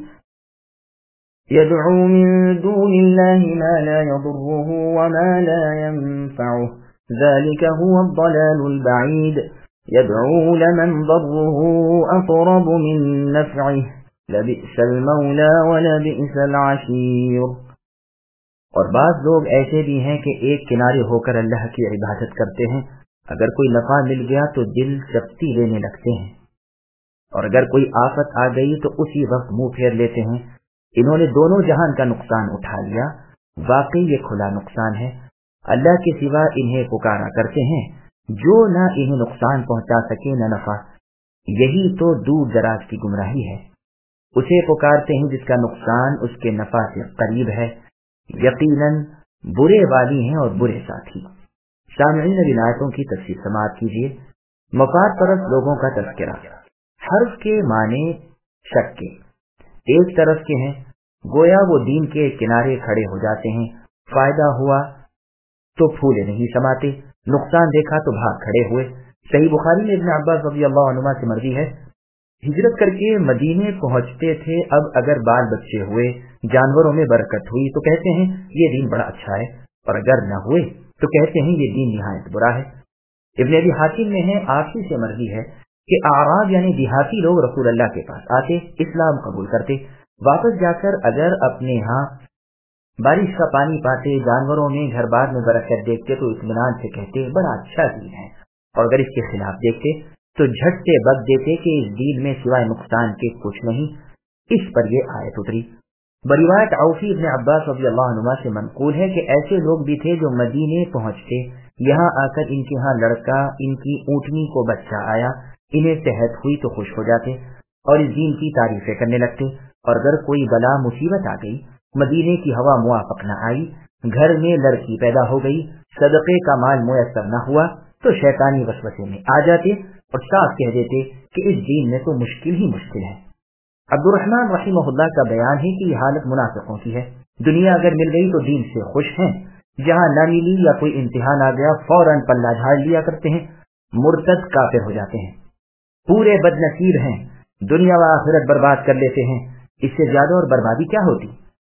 يَدْعُو مِن دُونِ اللَّهِ مَا لَا يَضُرُّهُ وَمَا لَا يَنفَعُهُ ذَلِكَ هُوَ الضَّلَالُ الْبَعِيدُ يَدْعُو لَمَنْ ضَرُّهُ أَقْرَبُ مِن نَّفْعِهِ لَبِئْسَ الْمَوْلَى وَلَبِئْسَ الْعَشِيرُ۔ اور بعض لوگ ایسے بھی ہیں کہ ایک کنارے ہو کر اللہ کی عبادت کرتے ہیں، اگر کوئی نفع مل گیا تو دل چپتی لینے لگتے ہیں، اور اگر کوئی آفت آ گئی تو اسی وقت منہ پھیر لیتے ہیں۔ انہوں نے دونوں جہان کا نقصان اٹھا لیا، واقعی یہ کھلا نقصان ہے۔ اللہ کے سوا انہیں پکارا کرتے ہیں جو نہ انہیں نقصان پہنچا سکے نہ نفع، یہی تو دور دراز کی گمراہی ہے۔ اسے پکارتے ہیں جس کا نقصان اس کے نفع سے قریب ہے، یقیناً برے والی ہیں اور برے ساتھی۔ سامعین، اب آیتوں کی تفسیر سماعت کیجیے۔ مفاد پرست لوگوں کا تذکرہ۔ حرف کے معنی شک کے، ایک طرف کے ہیں، گویا وہ دین کے کنارے کھڑے ہو جاتے ہیں، فائدہ ہوا تو پھولے نہیں سماتے، نقصان دیکھا تو بھاگ کھڑے ہوئے۔ صحیح بخاری میں ابن عباس رضی اللہ عنہما سے مروی ہے، ہجرت کر کے مدینے پہنچتے تھے، اب اگر بال بچے ہوئے، جانوروں میں برکت ہوئی تو کہتے ہیں یہ دین بڑا اچھا ہے، اور اگر نہ ہوئے تو کہتے ہیں یہ دین نہایت برا ہے۔ ابن ابی حاتم میں ہے، آپ ہی سے مروی ہے کہ اعراب یعنی دیہاتی لوگ رسول اللہ کے پاس آتے، اسلام قبول کرتے، واپس جا کر اگر اپنے ہاں بارش کا پانی پاتے، جانوروں میں گھر بار میں برکت دیکھتے تو اطمینان سے کہتے بڑا اچھا دین ہے، اور اگر اس کے خلاف دیکھتے تو جھٹ سے بک دیتے کہ اس دین میں سوائے نقصان کے کچھ نہیں۔ اس پر یہ آیت اتری۔ بروایت عوفی ابن عباس رضی اللہ عنہما سے منقول ہے کہ ایسے لوگ بھی تھے جو مدینے پہنچتے، یہاں آ کر ان کے ہاں لڑکا، ان کی اونٹنی کو بچہ آیا، انہیں صحت ہوئی تو خوش ہو جاتے اور اس دین کی تعریفیں کرنے لگتے، اور اگر کوئی بلا مصیبت آ گئی، مدینے کی ہوا موافق نہ آئی، گھر میں لڑکی پیدا ہو گئی، صدقے کا مال میسر نہ ہوا، تو شیطانی وسوسے میں آ جاتے اور صاف کہہ دیتے کہ اس دین میں تو مشکل ہی مشکل ہے۔ عبد الرحمن رحمہ اللہ کا بیان ہے کہ یہ حالت منافقوں کی ہے، دنیا اگر مل گئی تو دین سے خوش ہیں، جہاں نہ ملی یا کوئی امتحان آ گیا فوراً پلہ جھاڑ لیا کرتے ہیں، مرتد کافر ہو جاتے ہیں، پورے بد نصیب ہیں، دنیا و آخرت برباد کر لیتے ہیں۔ اس سے زیادہ اور بربادی کیا ہوتی؟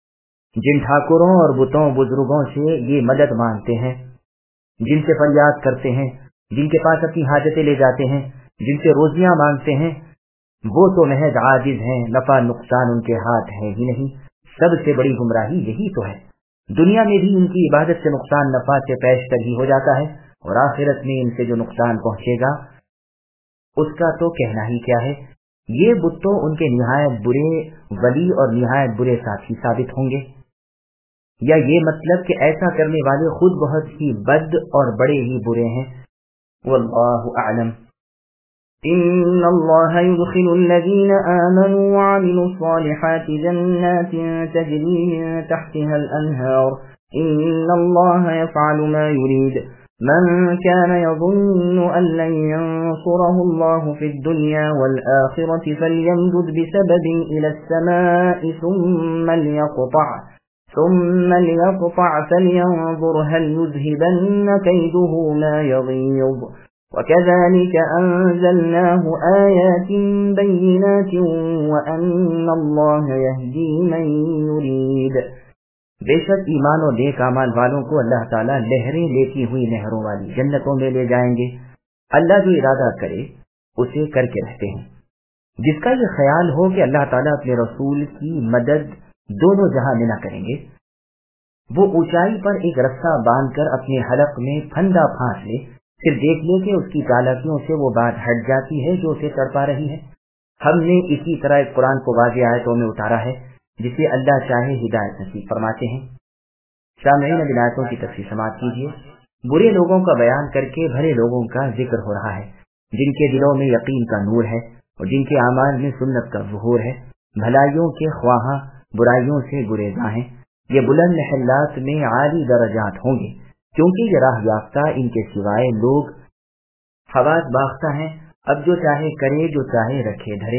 جن ٹھاکروں اور بتوں بزرگوں سے یہ مدد مانگتے ہیں، جن سے فریاد کرتے ہیں، جن کے پاس اپنی حاجتیں لے جاتے ہیں، جن سے روزیاں مانگتے ہیں، وہ تو محض عاجز ہیں، نفع نقصان ان کے ہاتھ ہے ہی نہیں۔ سب سے بڑی گمراہی یہی تو ہے، دنیا میں بھی ان کی عبادت سے نقصان نفع سے پیشتر ہی ہو جاتا ہے، اور آخرت میں ان سے جو نقصان پہنچے گا اس کا تو کہنا ہی کیا ہے۔ یہ بت تو ان کے نہایت برے ولی اور نہایت برے ساتھی ثابت ہوں گے، یا یہ مطلب کہ ایسا کرنے والے خود بہت ہی بد اور بڑے ہی برے ہیں۔ واللہ اعلم۔ إن الله يدخل الذين آمنوا وعملوا الصالحات جنات تجري من تحتها الأنهار إن الله يفعل ما يريد من كان يظن أن لن ينصره الله في الدنيا والآخرة فليمدد بسبب إلى السماء ثم ليقطع فلينظر هل يذهبن كيده ما يغيظ وَكَذَلِكَ أَنزَلْنَاهُ آيَاتٍ بَيِّنَاتٍ وَأَنَّ اللَّهَ يَهْدِي مَن يُرِيدُ۔ بے شک ایمان و نیک اعمال والوں کو اللہ تعالیٰ لہریں لیتی ہوئی نہروں والی جنتوں میں لے جائیں گے۔ اللہ جو ارادہ کرے اسے کر کے رہتے ہیں۔ جس کا یہ خیال ہو کہ اللہ تعالیٰ اپنے رسول کی مدد دونوں جہاں میں نہ کریں گے، وہ اونچائی پر ایک رسہ باندھ کر اپنے حلق میں پھندا پھانس لے، پھر دیکھ لے کہ اس کی چالاکیوں سے وہ بات ہٹ جاتی ہے جو اسے تڑپا رہی ہے۔ ہم نے اسی طرح اس قرآن کو واضح آیتوں میں اتارا ہے، جسے اللہ چاہے ہدایت نصیب فرماتے ہیں۔ سامعین، اب آیتوں کی تفسیر سماعت کیجیے۔ برے لوگوں کا بیان کر کے بھلے لوگوں کا ذکر ہو رہا ہے، جن کے دلوں میں یقین کا نور ہے، اور جن کے اعمال میں سنت کا ظہور ہے، بھلائیوں کے خواہاں، برائیوں سے گریزاں ہیں، یہ بلند محلات میں عالی درجات ہوں گے، کیونکہ یہ راہ یافتہ ان کے سوائے لوگ حواس باختہ ہیں، اب جو چاہے کرے، جو چاہے رکھے دھرے۔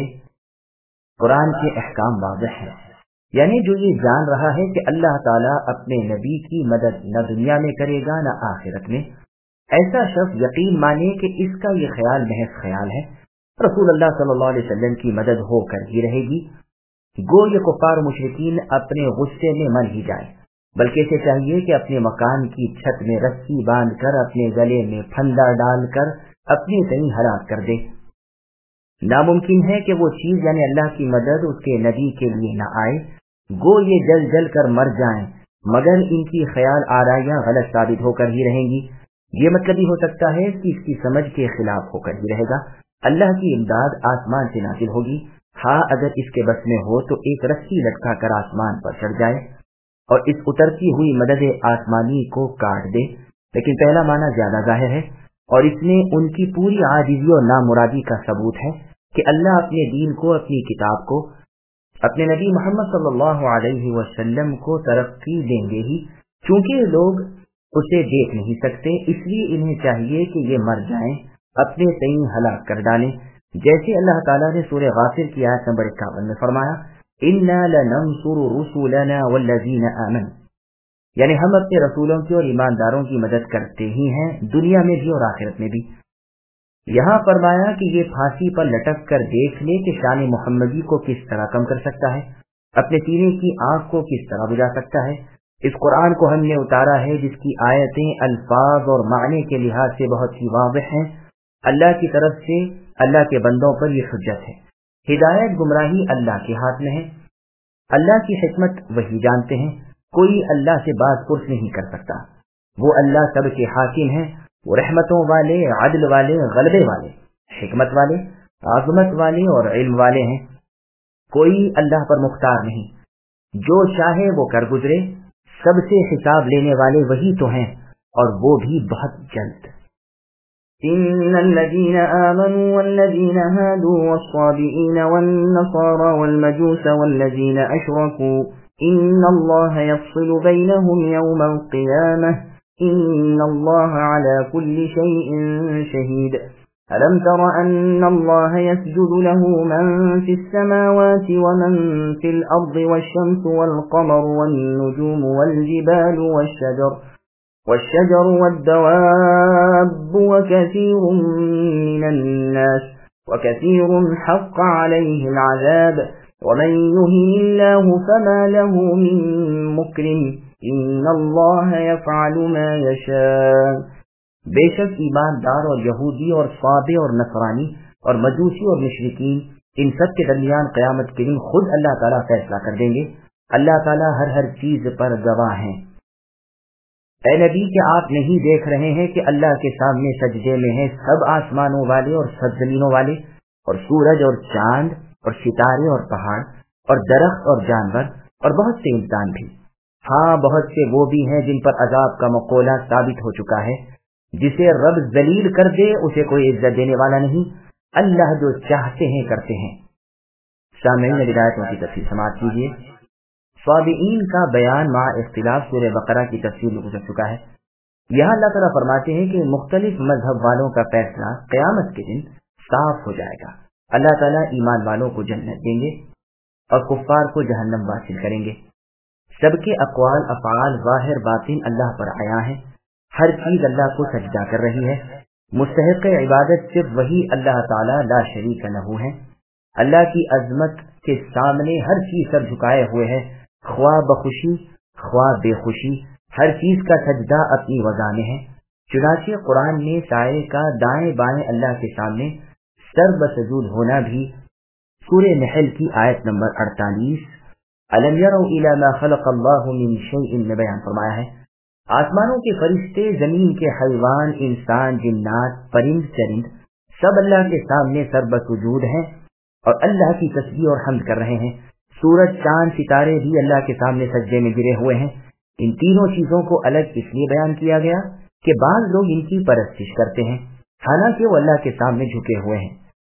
قرآن کے احکام واضح ہیں، یعنی جو یہ جان رہا ہے کہ اللہ تعالیٰ اپنے نبی کی مدد نہ دنیا میں کرے گا نہ آخرت میں، ایسا شخص یقین مانے کہ اس کا یہ خیال محض خیال ہے، رسول اللہ صلی اللہ علیہ وسلم کی مدد ہو کر ہی رہے گی۔ گو یہ کفار و مشرکین اپنے غصے میں مر ہی جائے، بلکہ اسے چاہیے کہ اپنے مکان کی چھت میں رسی باندھ کر، اپنے گلے میں پھندا ڈال کر اپنی کہیں ہلاک کر دے۔ ناممکن ہے کہ وہ چیز یعنی اللہ کی مدد اس کے نبی کے لیے نہ آئے، گو یہ جل جل کر مر جائیں، مگر ان کی خیال آرائیاں غلط ثابت ہو کر ہی رہیں گی۔ یہ مطلب ہی ہو سکتا ہے کہ اس کی سمجھ کے خلاف ہو کر ہی رہے گا۔ اللہ کی امداد آسمان سے نازل ہوگی، ہاں اگر اس کے بس میں ہو تو ایک رسی لٹکا کر آسمان پر چڑھ جائے اور اس اترتی ہوئی مدد آسمانی کو کاٹ دے، لیکن پہلا معنی زیادہ ظاہر ہے، اور اس میں ان کی پوری عاجزی اور نامرادی کا ثبوت ہے کہ اللہ اپنے دین کو، اپنی کتاب کو، اپنے نبی محمد صلی اللہ علیہ وسلم کو ترقی دیں گے ہی، چونکہ لوگ اسے دیکھ نہیں سکتے، اس لیے انہیں چاہیے کہ یہ مر جائیں، اپنے تئیں ہلاک کر ڈالیں، جیسے اللہ تعالیٰ نے سورہ غافر کی آیت نمبر 51 میں فرمایا، اِنَّا لَنَنصُرُ رُسُلَنَا وَالَّذِينَ آمَنُوا، یعنی ہم اپنے رسولوں کی اور ایمانداروں کی مدد کرتے ہی ہیں، دنیا میں بھی اور آخرت میں بھی۔ یہاں فرمایا کہ یہ پھانسی پر لٹک کر دیکھ لے کہ شان محمدی کو کس طرح کم کر سکتا ہے، اپنے سینے کی آنکھ کو کس طرح بجھا سکتا ہے۔ اس قرآن کو ہم نے اتارا ہے جس کی آیتیں الفاظ اور معنی کے لحاظ سے بہت ہی واضح ہیں، اللہ کی طرف سے اللہ کے بندوں پر یہ حجت ہے۔ ہدایت گمراہی اللہ کے ہاتھ میں ہے، اللہ کی حکمت وہی جانتے ہیں، کوئی اللہ سے باز پرس نہیں کر سکتا، وہ اللہ سب کے حاکم ہیں، وہ رحمتوں والے، عدل والے، غلبے والے، حکمت والے، عظمت والے اور علم والے ہیں، کوئی اللہ پر مختار نہیں، جو چاہے وہ کر گزرے، سب سے حساب لینے والے وہی تو ہیں، اور وہ بھی بہت جلد۔ إن الذين آمنوا والذين هادوا والصابئين والنصارى والمجوس والذين أشركوا إن الله يفصل بينهم يوم القيامة إن الله على كل شيء شهيد ألم تر أن الله يسجد له من في السماوات ومن في الأرض والشمس والقمر والنجوم والجبال والشجر والدواب وكثير من الناس وكثير حق عليه العذاب ومن يهن الله فما له من مكرم إن الله يفعل ما يشاء۔ بے شک ایماندار اور یہودی اور صابئ اور نصرانی اور مجوسی اور مشرکین، ان سب کے درمیان قیامت کے دن خود اللہ تعالیٰ فیصلہ کر دیں گے۔ اللہ تعالیٰ ہر چیز پر گواہ ہیں۔ اے نبی، کہ آپ نہیں دیکھ رہے ہیں کہ اللہ کے سامنے سجدے میں ہیں سب آسمانوں والے اور سب زمینوں والے، اور سورج اور چاند اور ستارے اور پہاڑ اور درخت اور جانور اور بہت سے انسان بھی، ہاں بہت سے وہ بھی ہیں جن پر عذاب کا مقولہ ثابت ہو چکا ہے۔ جسے رب ذلیل کر دے اسے کوئی عزت دینے والا نہیں، اللہ جو چاہتے ہیں کرتے ہیں۔ سامعین، ہدایتوں کی تفصیل سماعت کیجیے۔ صابئین کا بیان مع اختلاف سورہ بقرہ کی تفصیل میں گزر چکا ہے۔ یہاں اللہ تعالیٰ فرماتے ہیں کہ مختلف مذہب والوں کا فیصلہ قیامت کے دن صاف ہو جائے گا۔ اللہ تعالیٰ ایمان والوں کو جنت دیں گے اور کفار کو جہنم واصل کریں گے۔ سب کے اقوال افعال ظاہر باطن اللہ پر عیاں ہیں، ہر چیز اللہ کو سجدہ کر رہی ہے، مستحق عبادت صرف وہی اللہ تعالیٰ لا شریک لہ ہے۔ اللہ کی عظمت کے سامنے ہر چیز سر جھکائے ہوئے ہے، خواہ بخوشی خواہ بے خوشی، ہر چیز کا سجدہ اپنی وضع میں ہے۔ چنانچہ قرآن میں سائے کا دائیں بائیں اللہ کے سامنے سر بسجود ہونا بھی سورہ نحل کی آیت نمبر 48 الم یروا الی ما خلق اللہ من شیء میں بیان فرمایا ہے۔ آسمانوں کے فرشتے، زمین کے حیوان، انسان، جنات، پرند چرند سب اللہ کے سامنے سر بسجود ہیں اور اللہ کی تسبیح اور حمد کر رہے ہیں۔ سورج، چاند، ستارے بھی اللہ کے سامنے سجدے میں گرے ہوئے ہیں۔ ان تینوں چیزوں کو الگ اس لیے بیان کیا گیا کہ بعض لوگ ان کی پرستش کرتے ہیں، حالانکہ وہ اللہ کے سامنے جھکے ہوئے ہیں۔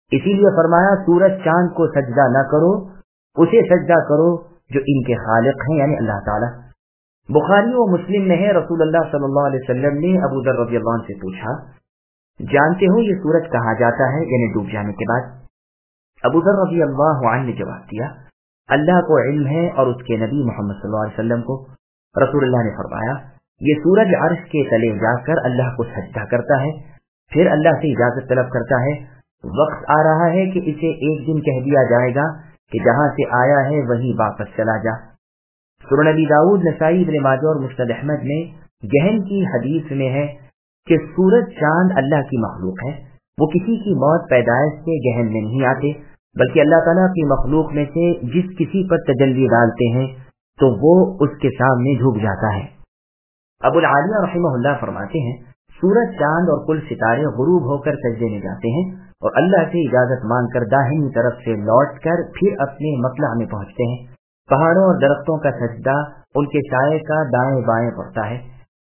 اسی لیے فرمایا سورج چاند کو سجدہ نہ کرو، اسے سجدہ کرو جو ان کے خالق ہیں یعنی اللہ تعالی۔ بخاری و مسلم میں ہے، رسول اللہ صلی اللہ علیہ وسلم نے ابو ذر رضی اللہ عنہ سے پوچھا، جانتے ہو یہ سورج کہاں جاتا ہے یعنی ڈوب جانے کے بعد؟ ابو ذر رضی اللہ عنہ نے جواب دیا، اللہ کو علم ہے اور اس کے نبی محمد صلی اللہ علیہ وسلم کو۔ رسول اللہ نے فرمایا، یہ سورج عرش کے تلے جا کر اللہ کو سجدہ کرتا ہے، پھر اللہ سے اجازت طلب کرتا ہے، وقت آ رہا ہے کہ اسے ایک دن کہہ دیا جائے گا کہ جہاں سے آیا ہے وہیں واپس چلا جا۔ سنن نبی داؤد، نسائی، ابن ماجہ اور مسند احمد میں گہن کی حدیث میں ہے کہ سورج چاند اللہ کی مخلوق ہے، وہ کسی کی موت پیدائش سے گہن میں نہیں آتے، بلکہ اللہ تعالیٰ کی مخلوق میں سے جس کسی پر تجلی ڈالتے ہیں تو وہ اس کے سامنے جھک جاتا ہے۔ ابو العالیہ رحمہ اللہ فرماتے ہیں، سورج، چاند اور کل ستارے غروب ہو کر سجدے میں جاتے ہیں اور اللہ سے اجازت مانگ کر داہنی طرف سے لوٹ کر پھر اپنے مطلع میں پہنچتے ہیں۔ پہاڑوں اور درختوں کا سجدہ ان کے سائے کا دائیں بائیں پڑتا ہے۔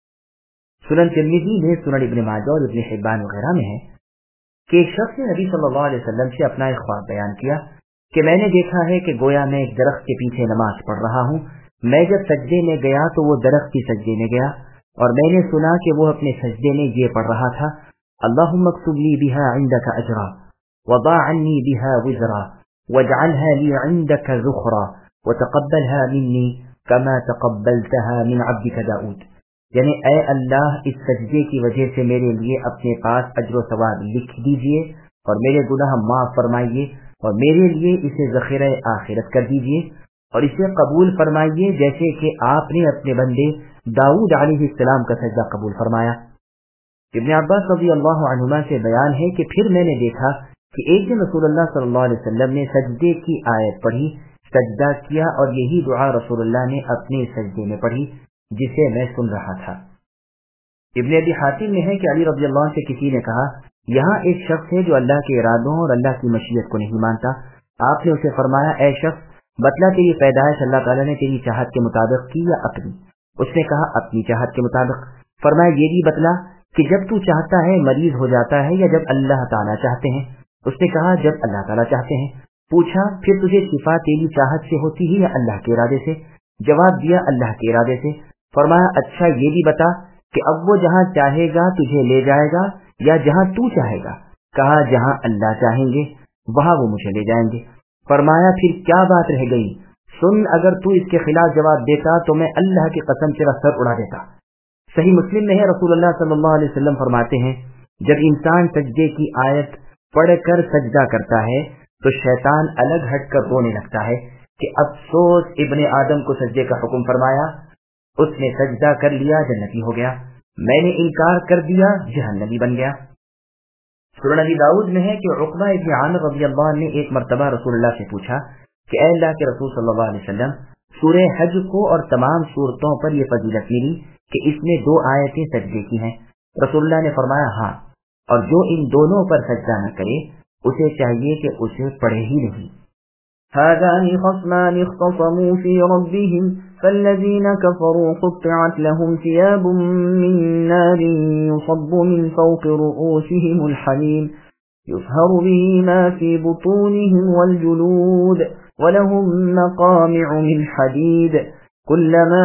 سنن ترمذی میں، سنن ابن ماجہ اور ابن حبان وغیرہ میں ہے کہ ایک شخص نے نبی صلی اللہ علیہ وسلم سے اپنا ایک خواب بیان کیا کہ میں نے دیکھا ہے کہ گویا میں ایک درخت کے پیچھے نماز پڑھ رہا ہوں، میں جب سجدے میں گیا تو وہ درخت کی سجدے میں گیا اور میں نے سنا کہ وہ اپنے سجدے میں یہ پڑھ رہا تھا، اللہم اکتب لی بها عندک اجرا وضع عنی بها وزرا واجعلها لی عندک ذخرا وتقبلها منی کما تقبلتها من عبدک داؤد، یعنی اے اللہ اس سجدے کی وجہ سے میرے لیے اپنے پاس اجر و ثواب لکھ دیجئے اور میرے گناہ معاف فرمائیے اور میرے لیے اسے ذخیرہ آخرت کر دیجئے اور اسے قبول فرمائیے جیسے کہ آپ نے اپنے بندے داؤد علیہ السلام کا سجدہ قبول فرمایا۔ ابن عباس رضی اللہ عنہما سے بیان ہے کہ پھر میں نے دیکھا کہ ایک دن رسول اللہ صلی اللہ علیہ وسلم نے سجدے کی آیت پڑھی، سجدہ کیا اور یہی دعا رسول اللہ نے اپنے سجدے میں پڑھی جسے میں سن رہا تھا۔ ابن ابی حاتم میں ہے کہ علی رضی اللہ عنہ سے کسی نے کہا، یہاں ایک شخص ہے جو اللہ کے ارادوں اور اللہ کی مشیت کو نہیں مانتا۔ آپ نے اسے فرمایا، اے شخص بتلا تیری پیدائش اللہ تعالیٰ نے تیری چاہت کے مطابق کی یا اپنی؟ اس نے کہا اپنی چاہت کے مطابق۔ فرمایا یہ بھی بتلا کہ جب تو چاہتا ہے مریض ہو جاتا ہے یا جب اللہ تعالیٰ چاہتے ہیں؟ اس نے کہا جب اللہ تعالیٰ چاہتے ہیں۔ پوچھا پھر تجھے شفا تیری چاہت سے ہوتی ہے یا اللہ کے ارادے سے؟ جواب دیا اللہ کے ارادے سے۔ فرمایا اچھا یہ بھی بتا کہ اب وہ جہاں چاہے گا تجھے لے جائے گا یا جہاں تو چاہے گا؟ کہا جہاں اللہ چاہیں گے وہاں وہ مجھے لے جائیں گے۔ فرمایا پھر کیا بات رہ گئی؟ سن، اگر تو اس کے خلاف جواب دیتا تو میں اللہ کی قسم تیرا سر اڑا دیتا۔ صحیح مسلم میں ہے، رسول اللہ صلی اللہ علیہ وسلم فرماتے ہیں، جب انسان سجدے کی آیت پڑھ کر سجدہ کرتا ہے تو شیطان الگ ہٹ کر رونے لگتا ہے کہ افسوس ابن آدم کو سجدے کا حکم فرمایا، اس نے سجدہ کر لیا جنتی ہو گیا، میں نے انکار کر دیا جہنمی بن گیا۔ سنن نبی داؤد میں ہے کہ عقبہ ابن عامر رضی اللہ عنہ نے ایک مرتبہ رسول اللہ سے پوچھا کہ اے اللہ کے رسول صلی اللہ علیہ وسلم، سورہ حج کو اور تمام صورتوں پر یہ فضیلت ملی کہ اس میں 2 آیتیں سجدے کی ہیں؟ رسول اللہ نے فرمایا ہاں، اور جو ان دونوں پر سجدہ نہ کرے اسے چاہیے کہ اسے پڑھے ہی نہیں۔ هذان خصمان اختصموا في ربهم فالذين كفروا قطعت لهم ثياب من نار يصب من فوق رؤوسهم الحميم يصهر به ما في بطونهم والجلود ولهم مقامع من حديد كلما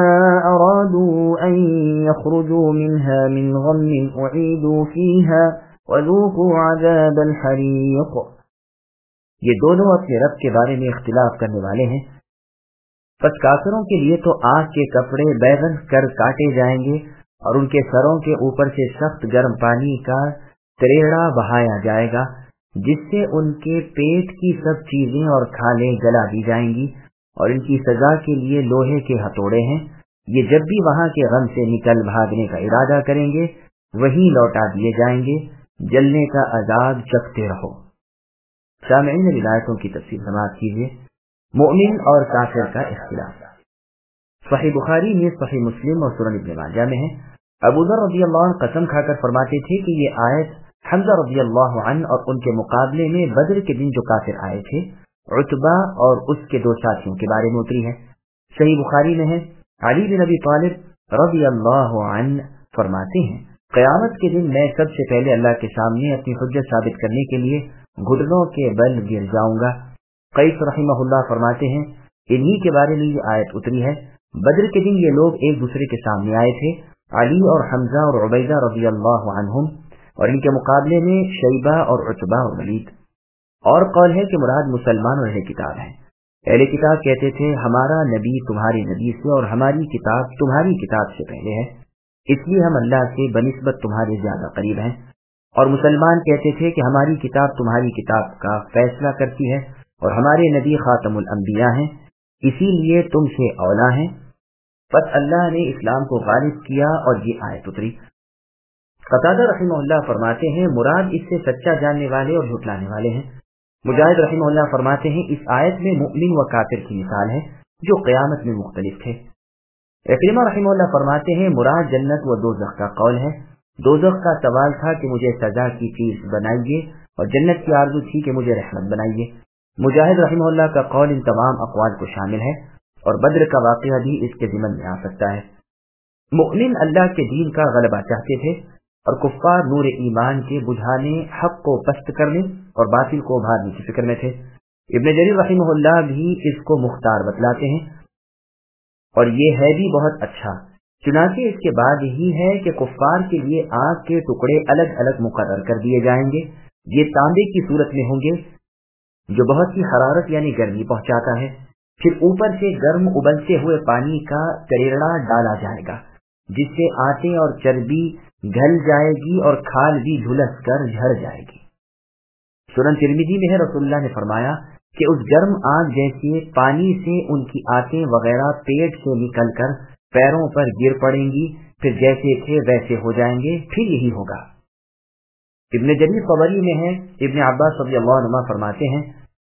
أرادوا أن يخرجوا منها من غم أعيدوا فيها وذوقوا عذاب الحريق۔ یہ دونوں اپنے رب کے بارے میں اختلاف کرنے والے ہیں، پس کافروں کے لیے تو آگ کے کپڑے بیض کر کاٹے جائیں گے اور ان کے سروں کے اوپر سے سخت گرم پانی کا تریڑا بہایا جائے گا جس سے ان کے پیٹ کی سب چیزیں اور کھالیں گلا دی جائیں گی، اور ان کی سزا کے لیے لوہے کے ہتھوڑے ہیں، یہ جب بھی وہاں کے غم سے نکل بھاگنے کا ارادہ کریں گے وہیں لوٹا دیے جائیں گے، جلنے کا عذاب چکھتے رہو۔ سامعین روایتوں کی تفصیل سماعت کیجیے۔ مومن اور کافر کا اختلاف۔ صحیح بخاری میں، صحیح مسلم اور سنن ابن ماجہ میں ہے، ابو ذر رضی اللہ عنہ قسم کھا کر فرماتے تھے کہ یہ آیت حمزہ رضی اللہ عنہ اور ان کے مقابلے میں بدر کے دن جو کافر آئے تھے، عتبہ اور اس کے 2 ساتھیوں کے بارے میں اتری ہے۔ صحیح بخاری میں ہے، علی بن ابی طالب رضی اللہ عنہ فرماتے ہیں، قیامت کے دن میں سب سے پہلے اللہ کے سامنے اپنی حجت ثابت کرنے کے لیے घुटनों के बल गिर जाऊंगा। कैस रहिमहुल्लाह फरमाते हैं, इन्हीं के बारे में ये आयत उतरी है। बद्र के दिन ये लोग एक दूसरे के सामने आए थे, अली और हमजा और उबैदा रज़ी अल्लाह अन्हुम, और इनके मुकाबले में शैबा और उतबा और वलीद। और कौल है कि मुराद मुसलमान और अहले किताब हैं। अहले किताब कहते थे, हमारा नबी तुम्हारे नबी से और हमारी किताब तुम्हारी किताब से पहले है, इसलिए हम अल्लाह से बनिस्बत तुम्हारे ज्यादा करीब हैं। और मुसलमान कहते थे कि हमारी किताब तुम्हारी किताब का फैसला करती है और हमारे नबी खातमुल अंबिया हैं, इसीलिए तुमसे औला हैं। बस अल्लाह ने इस्लाम को गालिब किया और ये आयत उतरी। कतादा रहिमहुल्लाह फरमाते हैं, मुराद इससे सच्चा जानने वाले और झुटलाने वाले हैं। मुजाहिद रहिमहुल्लाह फरमाते हैं, इस आयत में मुमिन व काफिर की मिसाल है जो क़यामत में मुख्तलिफ थे। इक्रिमा रहिमहुल्लाह फरमाते हैं, मुराद जन्नत व दोज़ख का कौल है। दोज़ख का सवाल था कि मुझे सजा की चीज बनाइए, और जन्नत की आरज़ू थी कि मुझे रहमत बनाइए। मुजाहिद रहिमहुल्लाह का कौल इन तमाम अक़वाल को शामिल है, और बद्र का वाक़या भी इसके ज़िमन में आ सकता है। मुमिन अल्लाह के दीन का गलबा चाहते थे, और कुफ्फार नूर ईमान के बुझाने, हक को पस्त करने और बातिल को उभारने की फिक्र में थे। इब्न जरीर रहिमहुल्लाह भी इसको मुख्तार बतलाते हैं, और ये है भी बहुत अच्छा। चुनांचे इसके बाद ही है कि कुफ्फार के लिए आग के टुकड़े अलग अलग मुकर्रर कर दिए जाएंगे। ये तांबे की सूरत में होंगे जो बहुत ही हरारत यानी गर्मी पहुंचाता है। फिर ऊपर से गर्म उबलते हुए पानी का करेड़ा डाला जाएगा, जिससे आटे और चर्बी घल जाएगी और खाल भी झुलस कर झड़ जाएगी। सुनन तिरमिज़ी में है, रसूलुल्लाह ने फरमाया कि उस गर्म आग जैसे पानी से उनकी आंतें वगैरह पेट से निकलकर पैरों पर गिर पड़ेंगी, फिर जैसे थे वैसे हो जाएंगे। फिर यही होगा। इब्न जरीर क़बरी में है, इब्न अब्बास रज़ियल्लाहु अन्हुमा फरमाते हैं,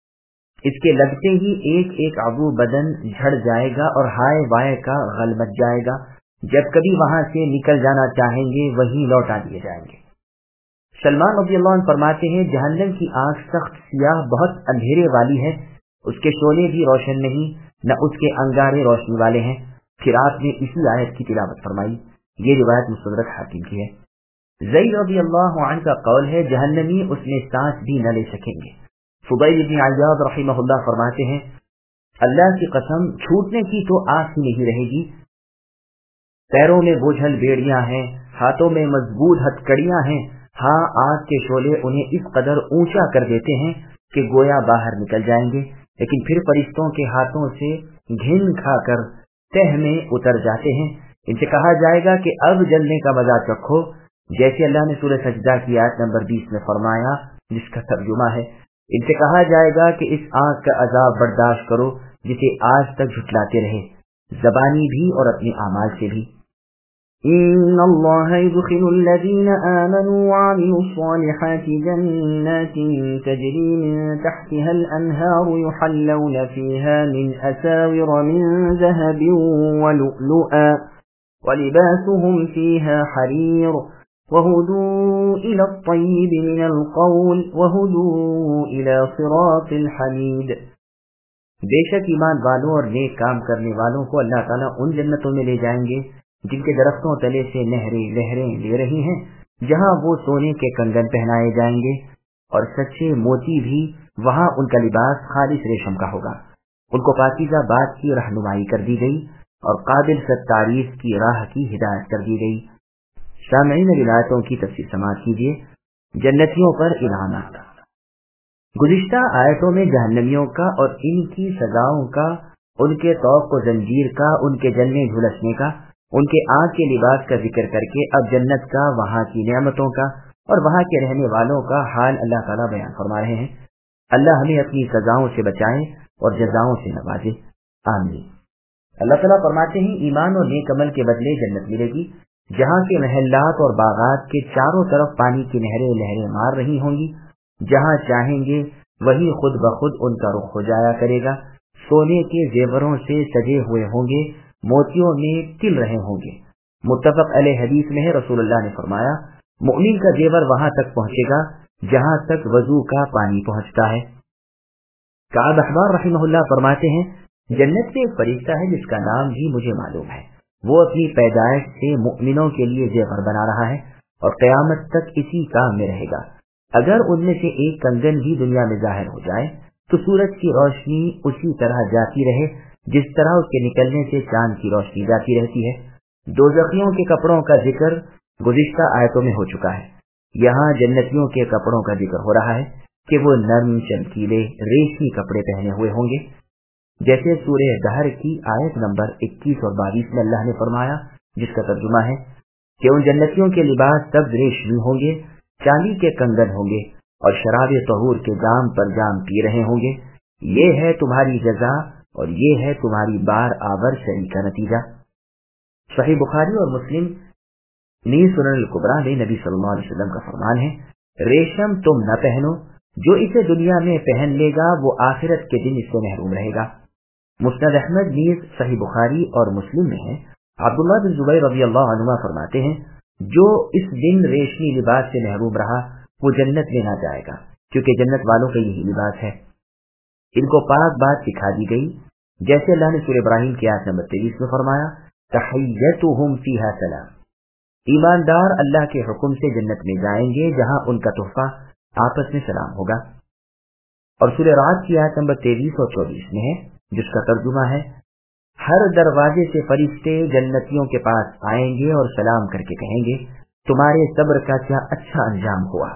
इसके लगते ही एक एक अज़ू बदन झड़ जाएगा और हाय वाय का गल मच जाएगा। जब कभी वहां से निकल जाना चाहेंगे वहीं लौटा दिए जाएंगे। सलमान रज़ियल्लाहु अन्हु फरमाते हैं, जहन्नम की आग सख्त सियाह बहुत अंधेरे वाली है, उसके शोले भी रोशन नहीं, न उसके अंगारे रोशनी वाले हैं। फिर आपने इसी आयत की तिलावत फरमाई। ये रिवायत मुस्तदरक हाकिम की है। ज़ैद रज़ियल्लाहु अन्हु का कौल है, जहन्नमी उसमें सांस भी न ले सकेंगे। फुदैल इब्न अय्याद रहिमहुल्लाह फरमाते हैं, अल्लाह की कसम, छूटने की तो आस ही नहीं रहेगी। पैरों में बोझल बेड़ियां हैं, हाथों में मजबूत हथकड़ियां हैं। हाँ, आग के शोले उन्हें इस कदर ऊंचा कर देते हैं कि गोया बाहर निकल जाएंगे, लेकिन फिर फरिश्तों के हाथों से घिन खाकर तह में उतर जाते हैं। इनसे कहा जाएगा कि अब जलने का मजा चखो, जैसे अल्लाह ने सूरह सजदा की आयत नंबर 20 में फरमाया, जिसका तर्जुमा है, इनसे कहा जाएगा कि इस आग का अजाब बर्दाश्त करो जिसे आज तक झुठलाते रहे, ज़बानी भी और अपने आमाल से भी। إن الله يدخل الذين آمنوا وعملوا الصالحات جنات تجري من تحتها الأنهار يحلون فيها من أساور من ذهب ولؤلؤا ولباسهم فيها حرير وهدوا إلى الطيب من القول وهدوا إلى صراط الحميد۔ बेशक ईमान वालों और नेक काम करने वालों को अल्लाह ताला उन जन्नतों में ले जाएंगे जिनके दरख्तों तले से नहरें लहरें ले रही हैं, जहां वो सोने के कंगन पहनाए जाएंगे और सच्चे मोती भी। वहां उनका लिबास खालिस रेशम का होगा। उनको पाकीज़ा बात की रहनुमाई कर दी गई और काबिल तारीफ की राह की हिदायत कर दी गई। सामईन रिवायतों की तफसीर समाअत कीजिए। जन्नतियों पर इनामात। गुज़िश्ता आयतों में जहन्नमियों का और इनकी सजाओं का, उनके तौक़ व जंजीर का, उनके जलने झुलसने का, उनके आग के लिबास का जिक्र करके अब जन्नत का, वहां की नेमतों का और वहां के रहने वालों का हाल अल्लाह ताला बयान फरमा रहे हैं। अल्लाह हमें अपनी सजाओं से बचाए और जजाओं से नवाजे, आमीन। अल्लाह ताला फरमाते हैं, ईमान और नेक अमल के बदले जन्नत मिलेगी, जहां के महल्लात और बागात के चारों तरफ पानी की नहरें लहरें मार रही होंगी। जहां चाहेंगे वही खुद ब खुद उनका रुख हो जाया करेगा। सोने के जेवरों से सजे हुए होंगे, मोतियों में तिल रहे होंगे। मुत्तफक अलैह हदीस में है, रसूलुल्लाह ने फरमाया, मुमिन का जेवर वहां तक पहुंचेगा जहां तक वजू का पानी पहुंचता है। काब अहबार रहिमहुल्लाह फरमाते हैं, जन्नत में एक फरिश्ता है जिसका नाम भी मुझे मालूम है। वो अपनी पैदाइश से मुमिनों के लिए जेवर बना रहा है और क़यामत तक इसी काम में रहेगा। اگر ان میں سے ایک کنگن بھی دنیا میں ظاہر ہو جائے تو سورج کی روشنی اسی طرح جاتی رہے جس طرح اس کے نکلنے سے چاند کی روشنی جاتی رہتی ہے۔ دوزخیوں کے کپڑوں کا ذکر گزشتہ آیتوں میں ہو چکا ہے۔ یہاں جنتیوں کے کپڑوں کا ذکر ہو رہا ہے کہ وہ نرم چمکیلے ریشمی کپڑے پہنے ہوئے ہوں گے، جیسے سورہ دہر کی آیت نمبر 21 اور 22 میں اللہ نے فرمایا، جس کا ترجمہ ہے کہ ان جنتیوں کے لباس سبز ریشمی ہوں گے، چاندی کے کنگن ہوں گے اور شراب طہور کے جام پر جام پی رہے ہوں گے۔ یہ ہے تمہاری جزا اور یہ ہے تمہاری بار آور شریک کا نتیجہ۔ صحیح بخاری اور مسلم نیز سنن الکبریٰ میں نبی صلی اللہ علیہ وسلم کا فرمان ہے، ریشم تم نہ پہنو، جو اسے دنیا میں پہن لے گا وہ آخرت کے دن اس سے محروم رہے گا۔ مسند احمد نیز صحیح بخاری اور مسلم میں ہے، عبداللہ بن زبیر رضی اللہ عنہ فرماتے ہیں، جو اس دن ریشمی لباس سے محروم رہا وہ جنت میں نہ جائے گا، کیونکہ جنت والوں کا یہی لباس ہے۔ ان کو پاک بات سکھا دی گئی، جیسے اللہ نے سورہ ابراہیم کی آیت نمبر 23 میں فرمایا، تحیتہم فیہا سلام۔ ایماندار اللہ کے حکم سے جنت میں جائیں گے جہاں ان کا تحفہ آپس میں سلام ہوگا۔ اور سورہ رعد کی آیت نمبر 23 اور 24 میں ہے، جس کا ترجمہ ہے، ہر دروازے سے فرشتے جنتیوں کے پاس آئیں گے اور سلام کر کے کہیں گے، تمہارے صبر کا کیا اچھا انجام ہوا۔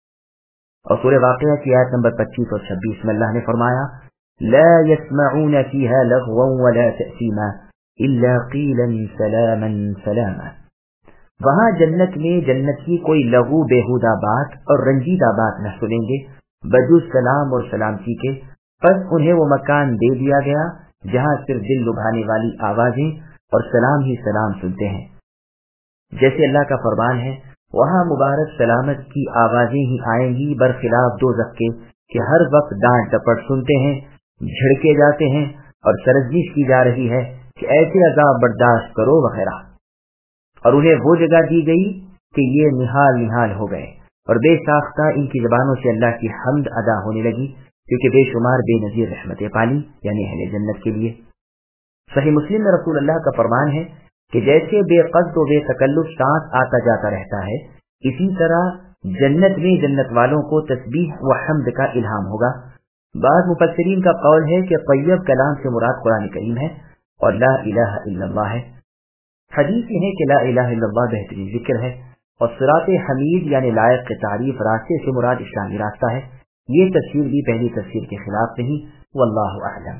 اور سورہ واقعہ کی آیت نمبر 25 اور 26 میں اللہ نے فرمایا، لا يسمعون فيها لغوا ولا تأثیما الا قیلا سلاما سلاما۔ وہاں جنت میں جنتی کوئی لغو بیہودہ بات اور رنجیدہ بات نہ سنیں گے بجز سلام اور سلامتی کے، پس انہیں وہ مکان دے دیا گیا جہاں صرف دل لبھانے والی آوازیں اور سلام ہی سلام سنتے ہیں۔ جیسے اللہ کا فرمان ہے، وہاں مبارک سلامت کی آوازیں ہی آئیں گی، برخلاف دوزخ کے کہ ہر وقت ڈانٹ ڈپٹ سنتے ہیں، جھڑکے جاتے ہیں اور سرزنش کی جا رہی ہے کہ ایسے عذاب برداشت کرو وغیرہ۔ اور انہیں وہ جگہ دی گئی کہ یہ نہال نہال ہو گئے، اور بے ساختہ ان کی زبانوں سے اللہ کی حمد ادا ہونے لگی، کیونکہ بے شمار بے نظیر رحمتیں پالی، یعنی اہل جنت کے لیے۔ صحیح مسلم میں رسول اللہ کا فرمان ہے کہ جیسے بے قصد و بے تکلف سانس آتا جاتا رہتا ہے، اسی طرح جنت میں جنت والوں کو تسبیح و حمد کا الہام ہوگا۔ بعض مفسرین کا قول ہے کہ طیب کلام سے مراد قرآن کریم ہے اور لا الہ الا اللہ ہے۔ حدیث یہ ہے کہ لا الہ الا اللہ بہترین ذکر ہے، اور صراط حمید یعنی لائق کے تعریف راستے سے مراد اسلامی راستہ ہے۔ یہ تفسیر بھی پہلی تفسیر کے خلاف نہیں، واللہ اعلم۔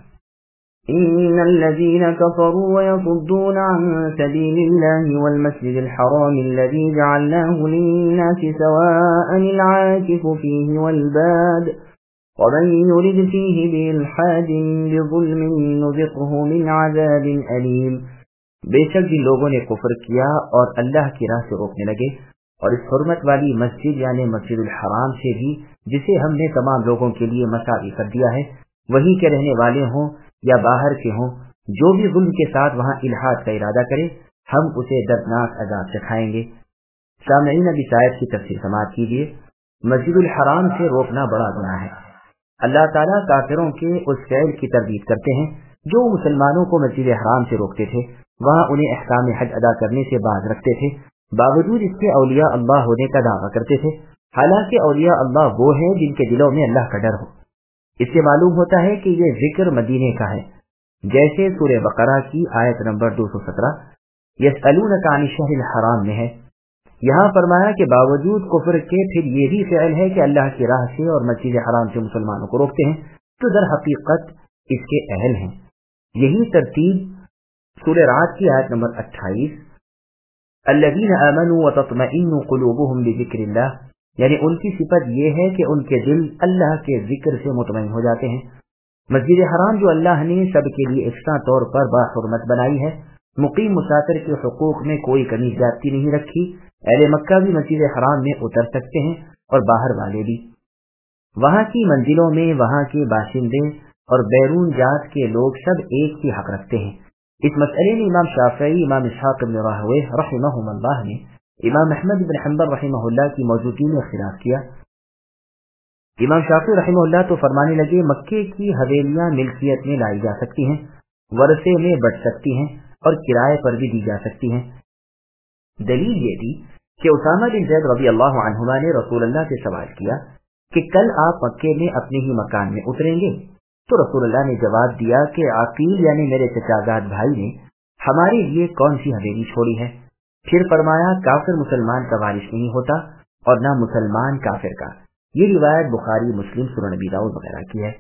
إن الذين كفروا ويصدون عن سبيل الله والمسجد الحرام الذي جعلناه للناس سواء العاكف فيه والباد ومن يرد فيه بإلحاد بظلم نذقه من عذاب أليم۔ بے شک جن لوگوں نے کفر کیا اور اللہ کی راہ سے روکنے لگے، اور اس حرمت والی مسجد یعنی مسجد الحرام سے بھی، جسے ہم نے تمام لوگوں کے لیے مساوی کر دیا ہے، وہیں کے رہنے والے ہوں یا باہر کے ہوں، جو بھی ظلم کے ساتھ وہاں الحاد کا ارادہ کرے، ہم اسے دردناک عذاب چکھائیں گے۔ سامعین اب اس آیت کی تفسیر سماعت کیجیے۔ مسجد الحرام سے روکنا بڑا گناہ ہے۔ اللہ تعالیٰ کافروں کے اس فعل کی تردید کرتے ہیں جو مسلمانوں کو مسجد حرام سے روکتے تھے، وہاں انہیں احکام حج ادا کرنے سے باز رکھتے تھے، باوجود اس کے اولیاء اللہ ہونے کا دعویٰ کرتے تھے، حالانکہ اولیاء اللہ وہ ہیں جن کے دلوں میں اللہ کا ڈر ہو۔ اس سے معلوم ہوتا ہے کہ یہ ذکر مدینے کا ہے، جیسے سورہ بقرہ کی آیت نمبر 217 یسألونک عن الشہر الحرام میں ہے۔ یہاں فرمایا کہ باوجود کفر کے پھر یہ بھی فعل ہے کہ اللہ کی راہ سے اور مسجد حرام سے مسلمانوں کو روکتے ہیں، تو در حقیقت اس کے اہل ہیں۔ یہی ترتیب سورہ رعد کی آیت نمبر 28 الذین آمنوا وتطمئن قلوبهم بذکر اللہ، یعنی ان کی صفت یہ ہے کہ ان کے دل اللہ کے ذکر سے مطمئن ہو جاتے ہیں۔ مسجد حرام جو اللہ نے سب کے لیے یکساں طور پر باحرمت بنائی ہے، مقیم مسافر کے حقوق میں کوئی کمی زیادتی نہیں رکھی۔ اہل مکہ بھی مسجد حرام میں اتر سکتے ہیں اور باہر والے بھی۔ وہاں کی منزلوں میں وہاں کے باشندے اور بیرون جات کے لوگ سب ایک ہی حق رکھتے ہیں۔ اس مسئلے میں امام شافعی، امام اسحاق بن راہویہ رحمہم اللہ نے امام احمد بن حنبل رحمہ اللہ کی موجودگی میں اختلاف کیا۔ امام شافعی رحمہ اللہ تو فرمانے لگے مکے کی حویلیاں ملکیت میں لائی جا سکتی ہیں، ورثے میں بٹ سکتی ہیں اور کرائے پر بھی دی جا سکتی ہیں۔ دلیل یہ دی کہ اسامہ بن زید رضی اللہ عنہما نے رسول اللہ سے سوال کیا کہ کل آپ مکے میں اپنے ہی مکان میں اتریں گے؟ تو رسول اللہ نے جواب دیا کہ عقیل یعنی میرے چچازاد بھائی نے ہمارے لیے کون سی حویلی چھوڑی ہے؟ پھر فرمایا کافر مسلمان کا وارث نہیں ہوتا اور نہ مسلمان کافر کا۔ یہ روایت بخاری، مسلم، سنن ابی داؤد وغیرہ کی ہے۔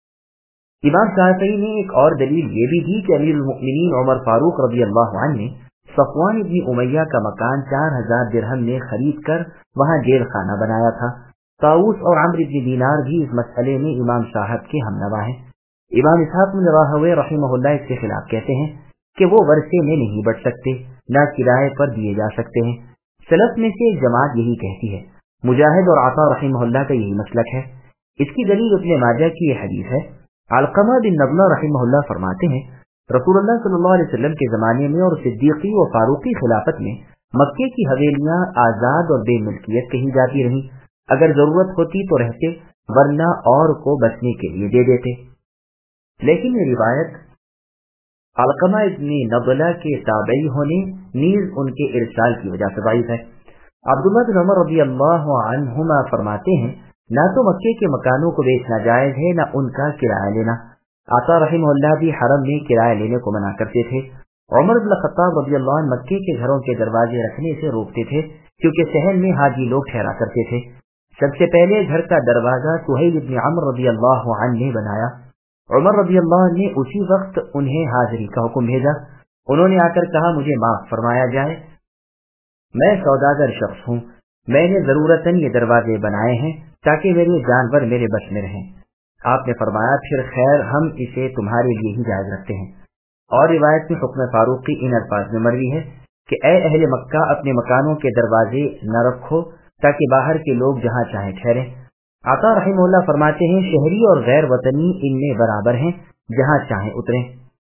امام شافعی نے ایک اور دلیل یہ بھی دی کہ امیر المؤمنین عمر فاروق رضی اللہ عنہ نے صفوان ابن امیہ کا مکان 4000 درہم میں خرید کر وہاں جیل خانہ بنایا تھا۔ طاؤس اور عمرو بن دینار بھی اس مسئلے میں امام صاحب کے ہمنوا ہیں۔ امام اسحاق بن راہویہ رحمہ اللہ اس کے خلاف کہتے ہیں کہ وہ ورثے میں نہیں بٹ سکتے، نہ کرائے پر دیے جا سکتے ہیں۔ سلف میں سے ایک جماعت یہی کہتی ہے۔ مجاہد اور عطا رحمہ اللہ کا یہی مسلک ہے۔ اس کی دلیل ابن ماجہ کی یہ حدیث ہے۔ علقمہ بن نبلہ رحمہ اللہ فرماتے ہیں رسول اللہ صلی اللہ علیہ وسلم کے زمانے میں اور صدیقی و فاروقی خلافت میں مکے کی حویلیاں آزاد اور بے ملکیت کہی جاتی رہیں، اگر ضرورت ہوتی تو رہتے، ورنہ اور کو بچنے کے لیے دے دیتے۔ لیکن یہ روایت علقمہ ابن نبلہ کے تابعی ہونے نیز ان کے ارسال کی وجہ سے ضعیف ہے۔ عبداللہ بن عمر رضی اللہ عنہما فرماتے ہیں نہ تو مکے کے مکانوں کو بیچنا جائز ہے نہ ان کا کرایہ لینا۔ عطا رحمہ اللہ بھی حرم میں کرایہ لینے کو منع کرتے تھے۔ عمر بن خطاب رضی اللہ عنہ مکے کے گھروں کے دروازے رکھنے سے روکتے تھے کیونکہ صحن میں حاجی لوگ ٹھہرا کرتے تھے۔ سب سے پہلے گھر کا دروازہ سہیل بن عمرو رضی اللہ عنہ نے بنایا۔ عمر رضی اللہ عنہ نے اسی وقت انہیں حاضری کا حکم بھیجا۔ انہوں نے آ کر کہا مجھے معاف فرمایا جائے، میں سوداگر شخص ہوں، میں نے ضرورتاً یہ دروازے بنائے ہیں تاکہ میرے جانور میرے بس میں رہیں۔ آپ نے فرمایا پھر خیر ہم اسے تمہارے لیے ہی جائز رکھتے ہیں۔ اور روایت میں حکم فاروقی ان الفاظ میں مروی ہے کہ اے اہل مکہ اپنے مکانوں کے دروازے نہ رکھو تاکہ باہر کے لوگ جہاں چاہیں ٹھہریں۔ عطا رحمہ اللہ فرماتے ہیں شہری اور غیر وطنی ان میں برابر ہیں، جہاں چاہیں اتریں۔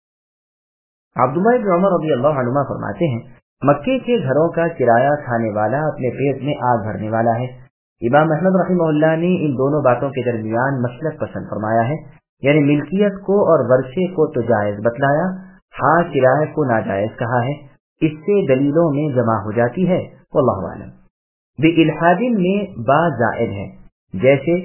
عبداللہ بن عمر رضی اللہ عنہما فرماتے ہیں مکے کے گھروں کا کرایہ کھانے والا اپنے پیٹ میں آگ بھرنے والا ہے۔ امام احمد رحمہ اللہ نے ان دونوں باتوں کے درمیان مسلک پسند فرمایا ہے، یعنی ملکیت کو اور ورثے کو تو جائز بتلایا، ہاں کرایہ کو ناجائز کہا ہے۔ اس سے دلیلوں میں جمع ہو جاتی ہے، واللہ اعلم۔ بالحاد میں با زائد ہے، جیسے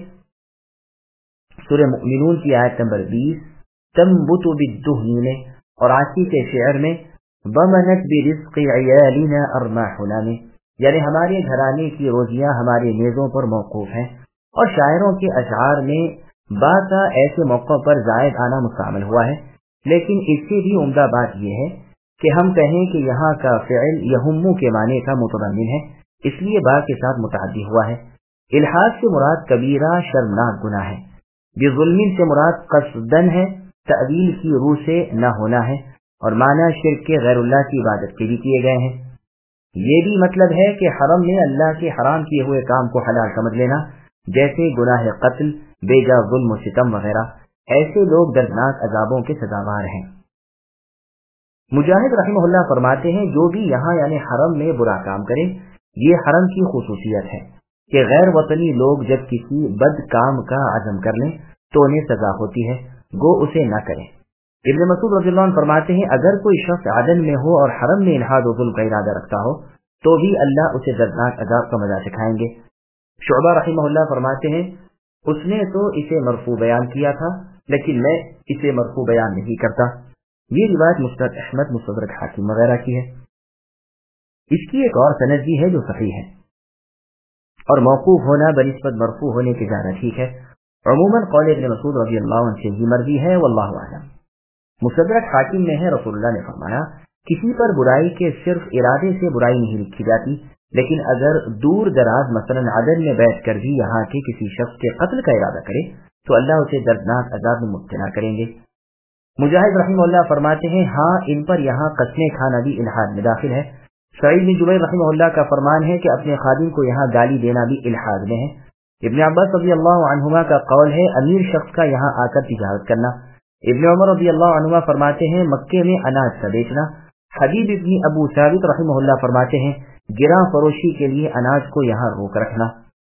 سورہ مؤمنون کی آیت نمبر 20 تنبت بالدہن میں اور عاصی کے شعر میں ومنت برزق عیالنا ارماحنا میں، یعنی ہمارے گھرانے کی روزیاں ہمارے میزوں پر موقوف ہیں۔ اور شاعروں کے اشعار میں با کا ایسے موقعوں پر زائد آنا مستعمل ہوا ہے، لیکن اس سے بھی عمدہ بات یہ ہے کہ ہم کہیں کہ یہاں کا فعل یہمو کے معنی کا متضمن ہے، اس لیے با کے ساتھ متعدی ہوا ہے۔ الحاد سے مراد کبیرہ شرمناک گناہ ہے، بظلم سے مراد قصدن ہے، تعویل کی روح سے نہ ہونا ہے، اور معنی شرک کے غیر اللہ کی عبادت کے بھی کیے گئے ہیں۔ یہ بھی مطلب ہے کہ حرم میں اللہ کے حرام کیے ہوئے کام کو حلال سمجھ لینا، جیسے گناہ قتل، بے جا ظلم و ستم وغیرہ، ایسے لوگ دردناک عذابوں کے سزاوار ہیں۔ مجاہد رحمہ اللہ فرماتے ہیں جو بھی یہاں یعنی حرم میں برا کام کرے، یہ حرم کی خصوصیت ہے کہ غیر وطنی لوگ جب کسی بد کام کا عزم کر لیں تو انہیں سزا ہوتی ہے، گو اسے نہ کریں۔ ابن مسعود رضی اللہ عنہ فرماتے ہیں اگر کوئی شخص عدن میں ہو اور حرم میں الحاد و ظلم کا ارادہ رکھتا ہو تو بھی اللہ اسے دردناک عذاب کا مزہ چکھائیں گے۔ شعبہ رحمہ اللہ فرماتے ہیں اس نے تو اسے مرفوع بیان کیا تھا لیکن میں اسے مرفوع بیان نہیں کرتا۔ یہ روایت مسند احمد، مستدرک حاکم وغیرہ کی ہے۔ اس کی ایک اور سند بھی ہے جو صحیح ہے، اور موقوف ہونا بنسبت مرفوع ہونے کے زیادہ ٹھیک ہے۔ عموماً قول ابن مسعود رضی اللہ عنہ سے ہی مرضی ہے، واللہ اعلم۔ مستدرک حاکم میں ہے رسول اللہ نے فرمایا کسی پر برائی کے صرف ارادے سے برائی نہیں لکھی جاتی، لیکن اگر دور دراز مثلاً عدن میں بیٹھ کر بھی یہاں کے کسی شخص کے قتل کا ارادہ کرے تو اللہ اسے دردناک عذاب میں مبتلا کریں گے۔ مجاہد رحمہ اللہ فرماتے ہیں ہاں ان پر یہاں قسمیں کھانا بھی الحاد میں داخل ہے۔ سعید بن جبیر رحمہ اللہ کا فرمان ہے کہ اپنے خادم کو یہاں گالی دینا بھی الحاد میں ہے۔ ابن عباس رضی اللہ عنہما کا قول ہے امیر شخص کا یہاں آ کر تجارت کرنا۔ ابن عمر رضی اللہ عنہما فرماتے ہیں مکے میں اناج کا بیچنا۔ حبیب ابن ابو ثابت رحمہ اللہ فرماتے ہیں گراں فروشی کے لیے اناج کو یہاں روک رکھنا۔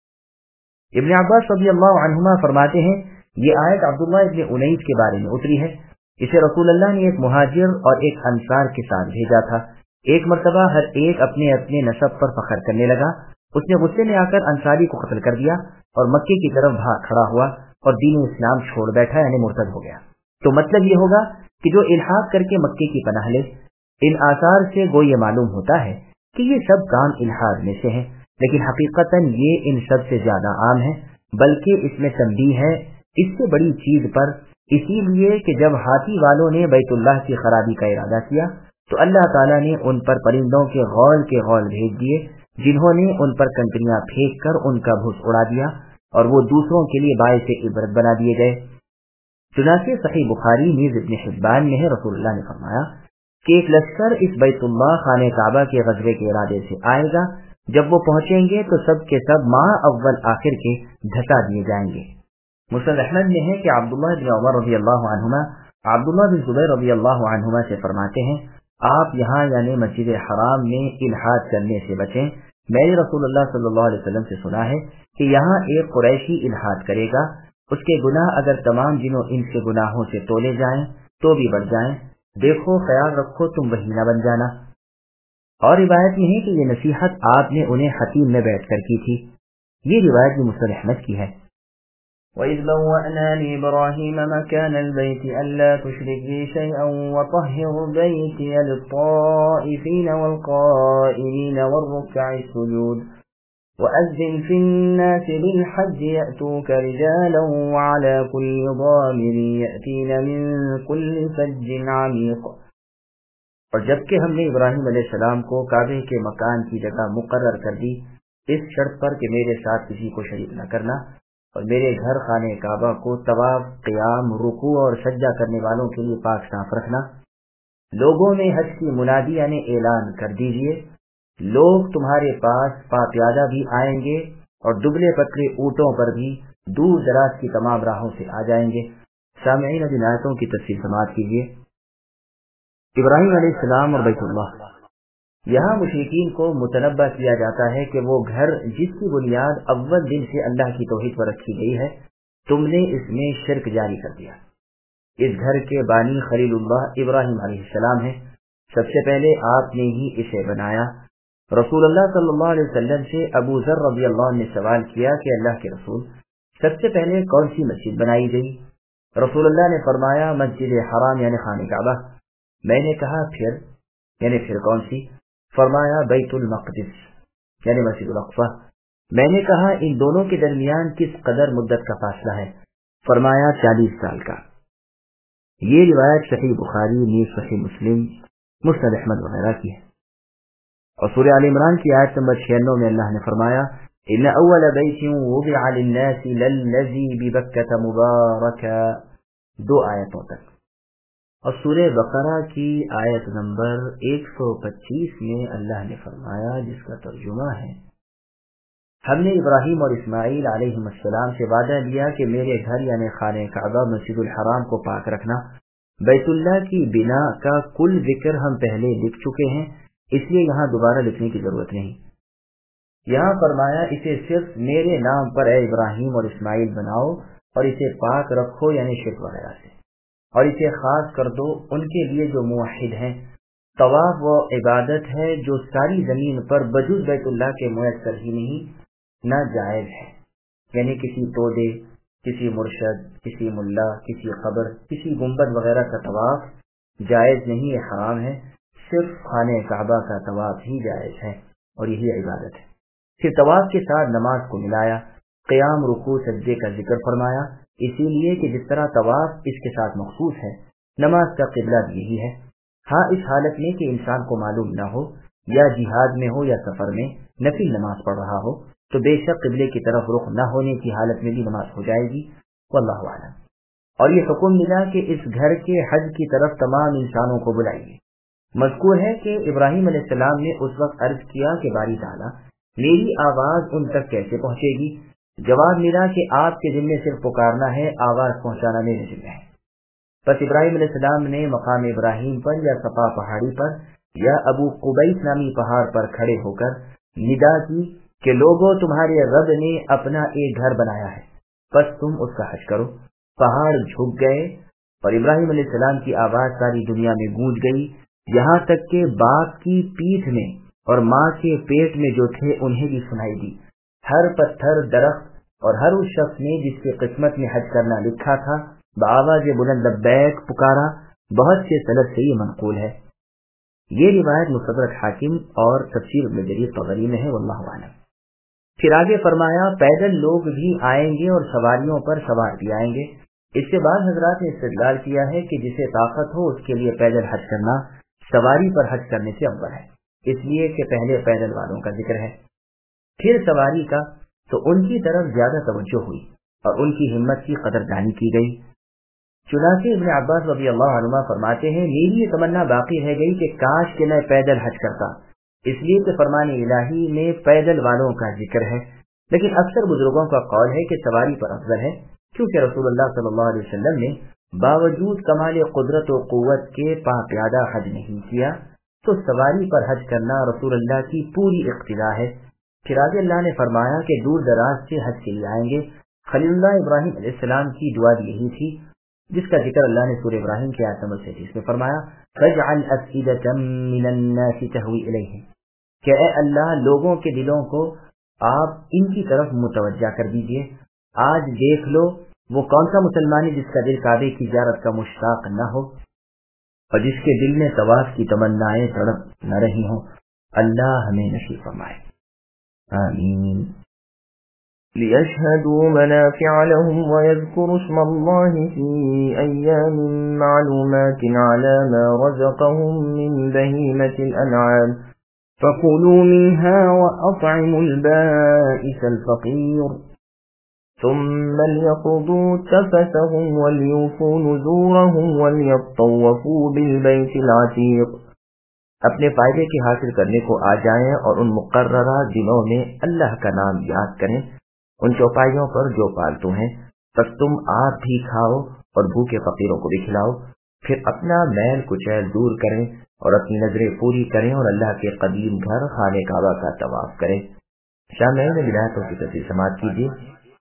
ابن عباس رضی اللہ عنہما فرماتے ہیں یہ آیت عبداللہ ابن انیس کے بارے میں اتری ہے، اسے رسول اللہ نے ایک مہاجر اور ایک انصار کے ساتھ بھیجا تھا۔ ایک مرتبہ ہر ایک اپنے اپنے نسب پر فخر کرنے لگا. اس نے غصے میں آ کر انصاری کو قتل کر دیا اور مکے کی طرف بھاگ کھڑا ہوا اور دین اسلام چھوڑ بیٹھا، یعنی مرتد ہو گیا. تو مطلب یہ ہوگا کہ جو الحاق کر کے مکے کی پناہ لے، ان آثار سے گو یہ معلوم ہوتا ہے کہ یہ سب کام الحاد میں سے ہیں، لیکن حقیقتاً یہ ان سب سے زیادہ عام ہے، بلکہ اس میں تنبیہ ہے اس سے بڑی چیز پر، اسی لیے کہ جب ہاتھی والوں نے بیت اللہ کی خرابی کا ارادہ کیا تو اللہ تعالیٰ نے ان پر پرندوں کے غول بھیج دیے، جنہوں نے ان پر کنکریاں پھینک کر ان کا بھوس اڑا دیا اور وہ دوسروں کے لیے باعث عبرت بنا دیے گئے. چنانچہ صحیح بخاری نیز ابن حبان میں ہے، رسول اللہ نے فرمایا کہ ایک لشکر اس بیت اللہ خانہ کعبہ کے غزوے کے ارادے سے آئے گا، جب وہ پہنچیں گے تو سب کے سب ماہ اول آخر کے دھسا دیے جائیں گے. مسند احمد میں ہے کہ عبداللہ بن عمر رضی اللہ عنہما عبداللہ بن زبیر رضی اللہ عنہما سے فرماتے ہیں، آپ یہاں یعنی مسجد حرام میں الحاد کرنے سے بچیں. میں نے رسول اللہ صلی اللہ علیہ وسلم سے سنا ہے کہ یہاں ایک قریشی الحاد کرے گا، اس کے گناہ اگر تمام جنوں ان کے گناہوں سے تولے جائیں تو بھی بڑھ جائیں، دیکھو خیال رکھو تم وہی نہ بن جانا. اور روایت میں ہے کہ یہ نصیحت آپ نے انہیں حتیم میں بیٹھ کر کی تھی. یہ روایت بھی مسند احمد کی ہے. وَإِذْ بَوَّأْنَا لِإِبْرَاهِيمَ مَكَانَ الْبَيْتِ أَلَّا تُشْرِكْ بِي شَيْئًا وَطَهِّرْ بَيْتِيَ لِلطَّائِفِينَ وَالْقَائِمِينَ وَالرُّكَّعِ السُّجُودِ وَأَذِّنْ فِي النَّاسِ بِالْحَجِّ يَأْتُوكَ رِجَالًا وَعَلَى كُلِّ ضَامِرٍ يَأْتِينَ مِنْ كُلِّ فَجٍّ عَمِيقٍ. اور جبکہ ہم نے ابراہیم علیہ السلام کو کعبے کے مکان کی جگہ مقرر کر دی اس شرط پر کہ میرے ساتھ کسی کو شریک نہ کرنا، اور میرے گھر خانہ کعبہ کو طواف، قیام، رکوع اور سجدہ کرنے والوں کے لیے پاک صاف رکھنا. لوگوں میں حج کی منادی یعنی اعلان کر دیجئے، لوگ تمہارے پاس پاپیادہ بھی آئیں گے اور دبلے پتلے اونٹوں پر بھی دور دراز کی تمام راہوں سے آ جائیں گے. سامعین اب ان آیتوں کی تفصیل سماعت کیجیے. ابراہیم علیہ السلام اور بیت اللہ، یہاں مشرکین کو متنبہ کیا جاتا ہے کہ وہ گھر جس کی بنیاد اول دن سے اللہ کی توحید پر رکھی گئی ہے، تم نے اس میں شرک جاری کر دیا. اس گھر کے بانی خلیل اللہ ابراہیم علیہ السلام ہیں. سب سے پہلے آپ نے ہی اسے بنایا. رسول اللہ صلی اللہ علیہ وسلم سے ابو ذر رضی اللہ عنہ نے سوال کیا کہ اللہ کے رسول، سب سے پہلے کون سی مسجد بنائی گئی؟ رسول اللہ نے فرمایا مسجد حرام یعنی خانہ کعبہ. میں نے کہا پھر کون سی؟ فرمایا بیت المقدس یعنی مسجد الاقصی. میں نے کہا ان دونوں کے درمیان کس قدر مدت کا فاصلہ ہے؟ فرمایا 40 سال کا. یہ روایت صحیح بخاری، نیز صحیح مسلم، مسند احمد وغیرہ کی ہے. اور سورہ آل عمران کی آیت نمبر 96 میں اللہ نے فرمایا ان اول بیت وضع للناس للذی ببکۃ مبارکا، 2 آیتوں تک. اور سورہ بقرہ کی آیت نمبر 125 میں اللہ نے فرمایا، جس کا ترجمہ ہے، ہم نے ابراہیم اور اسماعیل علیہ السلام سے وعدہ لیا کہ میرے گھر یعنی خانہ کعبہ مسجد الحرام کو پاک رکھنا. بیت اللہ کی بنا کا کل ذکر ہم پہلے لکھ چکے ہیں، اس لیے یہاں دوبارہ لکھنے کی ضرورت نہیں. یہاں فرمایا اسے صرف میرے نام پر اے ابراہیم اور اسماعیل بناؤ اور اسے پاک رکھو یعنی شرک وغیرہ سے، اور اسے خاص کر دو ان کے لیے جو موحد ہیں. طواف وہ عبادت ہے جو ساری زمین پر بجز بیت اللہ کے میسر ہی نہیں، نہ جائز ہے. یعنی کسی تودے، کسی مرشد، کسی ملا، کسی قبر، کسی گنبد وغیرہ کا طواف جائز نہیں، یہ حرام ہے. صرف خانہ کعبہ کا طواف ہی جائز ہے اور یہی عبادت ہے. پھر طواف کے ساتھ نماز کو ملایا، قیام، رکوع، سجدے کا ذکر فرمایا، اسی لیے کہ جس طرح طواف اس کے ساتھ مخصوص ہے، نماز کا قبلہ بھی یہی ہے. ہاں اس حالت میں کہ انسان کو معلوم نہ ہو یا جہاد میں ہو یا سفر میں نفل نماز پڑھ رہا ہو تو بے شک قبلے کی طرف رخ نہ ہونے کی حالت میں بھی نماز ہو جائے گی، واللہ اعلم. اور یہ حکم ملا کہ اس گھر کے حج کی طرف تمام انسانوں کو بلائیے. مذکور ہے کہ ابراہیم علیہ السلام نے اس وقت عرض کیا کہ باری تعالیٰ میری آواز ان تک کیسے پہنچے گی؟ جواب ملا کہ آپ کے ذمے صرف پکارنا ہے، آواز پہنچانا میرے ذمے ہے. پس ابراہیم علیہ السلام نے مقام ابراہیم پر یا صفا پہاڑی پر یا ابو قبیس نامی پہاڑ پر کھڑے ہو کر ندا کی کہ لوگوں تمہارے رب نے اپنا ایک گھر بنایا ہے، پس تم اس کا حج کرو. پہاڑ جھک گئے اور ابراہیم علیہ السلام کی آواز ساری دنیا میں گونج گئی یہاں تک کہ باپ کی پیٹھ میں اور ماں کے پیٹ میں جو تھے انہیں بھی سنائی دی۔ ہر پتھر، درخت اور ہر اس شخص نے جس کی قسمت میں حج کرنا لکھا تھا بآواز بلند لبیک پکارا۔ بہت سے سند سے یہ منقول ہے۔ یہ روایت مستدرک حاکم اور تفسیر ابن جریر طبری میں ہے، واللہ اعلم۔ پھر آگے فرمایا پیدل لوگ بھی آئیں گے اور سواریوں پر سوار بھی آئیں گے۔ اس سے بعض حضرات نے استدلال کیا ہے کہ جسے طاقت ہو اس کے لیے پیدل حج کرنا سواری پر حج کرنے سے افضل ہے، اس لیے کہ پہلے پیدل والوں کا ذکر ہے، پھر سواری کا، تو ان کی طرف زیادہ توجہ ہوئی اور ان کی ہمت کی قدردانی کی گئی۔ چنانچہ ابن عباس رضی اللہ عنہما فرماتے ہیں میری یہ تمنا باقی رہ گئی کہ کاش کہ میں پیدل حج کرتا، اس لیے کہ فرمان الہی میں پیدل والوں کا ذکر ہے، لیکن اکثر بزرگوں کا قول ہے کہ سواری پر افضل ہے، کیونکہ رسول اللہ صلی اللہ علیہ وسلم نے باوجود کمال قدرت و قوت کے پا پیادہ حج نہیں کیا، تو سواری پر حج کرنا رسول اللہ کی پوری اقتدا ہے۔ پھر آگے اللہ نے فرمایا کہ دور دراز سے حج کے لیے آئیں گے۔ خلیل اللہ ابراہیم علیہ السلام کی دعا یہی تھی، جس کا ذکر اللہ نے سورہ ابراہیم کی آیت نمبر 37 میں فرمایا فَاجْعَلْ أَفْئِدَةً مِّنَ النَّاسِ تَهْوِي إِلَيْهِمْ، کہ اے اللہ لوگوں کے دلوں کو آپ ان کی طرف متوجہ کر دیجئے۔ آج دیکھ لو وہ کون سا مسلمان ہے جس کا دل کعبے کی زیارت کا مشتاق نہ ہو اور جس کے دل میں طواف کی تمنائیں تڑپ نہ رہی ہوں۔ اللہ ہمیں نصیب فرمائے، آمین۔ لِيَشْهَدُوا مَنَافِعَ لَهُمْ وَيَذْكُرُوا اسْمَ اللَّهِ فِي أَيَّامٍ مَّعْلُومَاتٍ عَلَى مَا رَزَقَهُم مِّن بَهِيمَةِ الْأَنْعَامِ فَكُلُوا مِنْهَا وَأَطْعِمُوا الْبَائِسَ الْفَقِيرَ ثُمَّ لْيَقْضُوا تَفَثَهُمْ وَلْيُوفُوا نُذُورَهُمْ وَلْيَطَّوَّفُوا بِالْبَيْتِ الْعَتِيقِ۔ اپنے فائدے کے حاصل کرنے کو آ جائیں اور ان مقررہ دنوں میں اللہ کا نام یاد کریں ان چوپائیوں پر جو پالتو ہیں، بس تم آپ بھی کھاؤ اور بھوکے فقیروں کو بھی کھلاؤ، پھر اپنا میل کچیل دور کریں اور اپنی نظریں پوری کریں اور اللہ کے قدیم گھر خانہ کعبہ کا طواف کریں۔ شامعین ولایتوں کی تفصیل سماعت کیجیے۔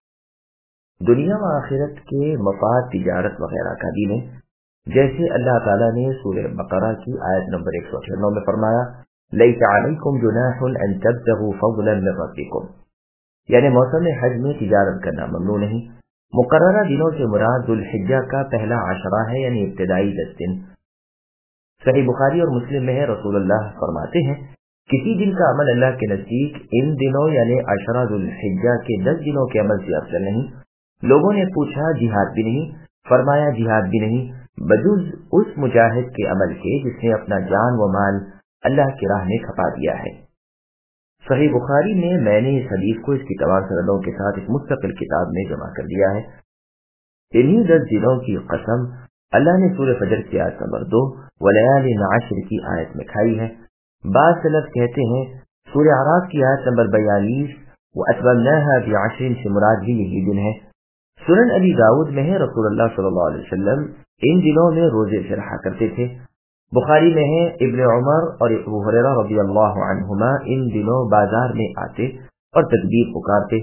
دنیا و آخرت کے مفاد، تجارت وغیرہ کا دین ہے، جیسے اللہ تعالیٰ نے سورہ بقرہ کی آیت نمبر 198 میں فرمایا لیس علیکم جناح ان تبتغوا فضلا من ربکم، یعنی موسم حج میں تجارت کرنا ممنوع نہیں۔ مقررہ دنوں سے مراد ذوالحجہ کا پہلا عشرہ ہے، یعنی ابتدائی 10 دن۔ صحیح بخاری اور مسلم میں ہے، رسول اللہ فرماتے ہیں کسی دن کا عمل اللہ کے نزدیک ان دنوں یعنی عشرہ ذوالحجہ کے 10 دنوں کے عمل سے افضل نہیں۔ لوگوں نے پوچھا جہاد بھی نہیں؟ فرمایا جہاد بھی نہیں بجز اس مجاہد کے عمل کے جس نے اپنا جان و مال اللہ کی راہ میں کھپا دیا ہے۔ صحیح بخاری میں نے اس حدیث کو اس کی تمام سندوں کے ساتھ ایک مستقل کتاب میں جمع کر دیا ہے۔ انہی 10 دنوں کی قسم اللہ نے سورہ فجر کی آیت نمبر 2 ولیال عشر کی آیت میں کھائی ہے۔ بعض سلف کہتے ہیں سورہ اعراف کی آیت نمبر 42 وَأَتْمَمْنَاهَا بِعَشْرٍ سے مراد بھی یہی دن ہے۔ سنن ابی داؤد میں ہے، رسول اللہ صلی اللہ علیہ وسلم ان دنوں میں روزے سے رہا کرتے تھے۔ بخاری میں ہے ابن عمر اور ابو ہریرہ رضی اللہ عنہما ان دنوں بازار میں آتے اور تکبیر پکارتے،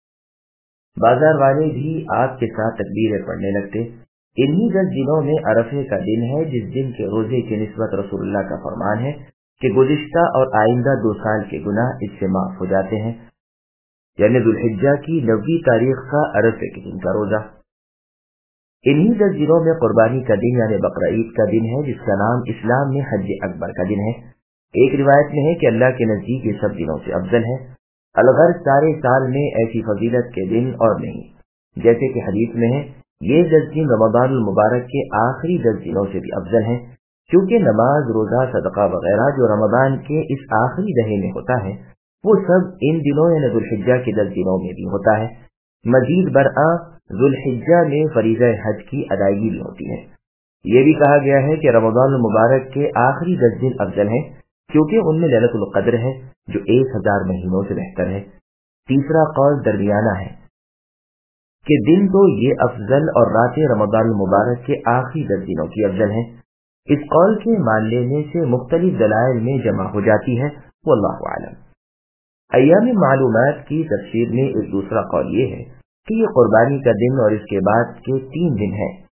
بازار والے بھی آپ کے ساتھ تکبیریں پڑھنے لگتے۔ انہی 10 دنوں میں عرفے کا دن ہے جس دن کے روزے کی نسبت رسول اللہ کا فرمان ہے کہ گزشتہ اور آئندہ 2 سال کے گناہ اس سے معاف ہو جاتے ہیں، یعنی ذوالحجہ کی 90 تاریخ کا عرفے کے دن کا روزہ۔ انہی 10 دنوں میں قربانی کا دن یعنی بقرہ عید کا دن ہے، جس کا نام اسلام میں حج اکبر کا دن ہے۔ ایک روایت میں ہے کہ اللہ کے نزدیک یہ سب دنوں سے افضل ہے، الغرض سارے سال میں ایسی فضیلت کے دن اور نہیں، جیسے کہ حدیث میں ہے یہ 10 دن رمضان المبارک کے آخری 10 دنوں سے بھی افضل ہیں، کیونکہ نماز، روزہ، صدقہ وغیرہ جو رمضان کے اس آخری دہے میں ہوتا ہے وہ سب ان دنوں یعنی ذوالحجہ کے 10 دنوں میں بھی ہوتا ہے۔ مزید برآں ذوالحجہ میں فریضہ حج کی ادائیگی بھی ہوتی ہے۔ یہ بھی کہا گیا ہے کہ رمضان المبارک کے آخری 10 دن افضل ہیں، کیونکہ ان میں ليلۃ القدر ہے جو 1000 مہینوں سے بہتر ہے۔ تیسرا قول درمیانہ ہے کہ دن تو یہ افضل اور راتیں رمضان المبارک کے آخری 10 دنوں کی افضل ہیں۔ اس قول کے مان لینے سے مختلف دلائل میں جمع ہو جاتی ہے، واللہ اعلم۔ ایام معلومات کی تفسیر میں ایک دوسرا قول یہ ہے کہ یہ قربانی کا دن اور اس کے بعد کے 3 دن ہیں،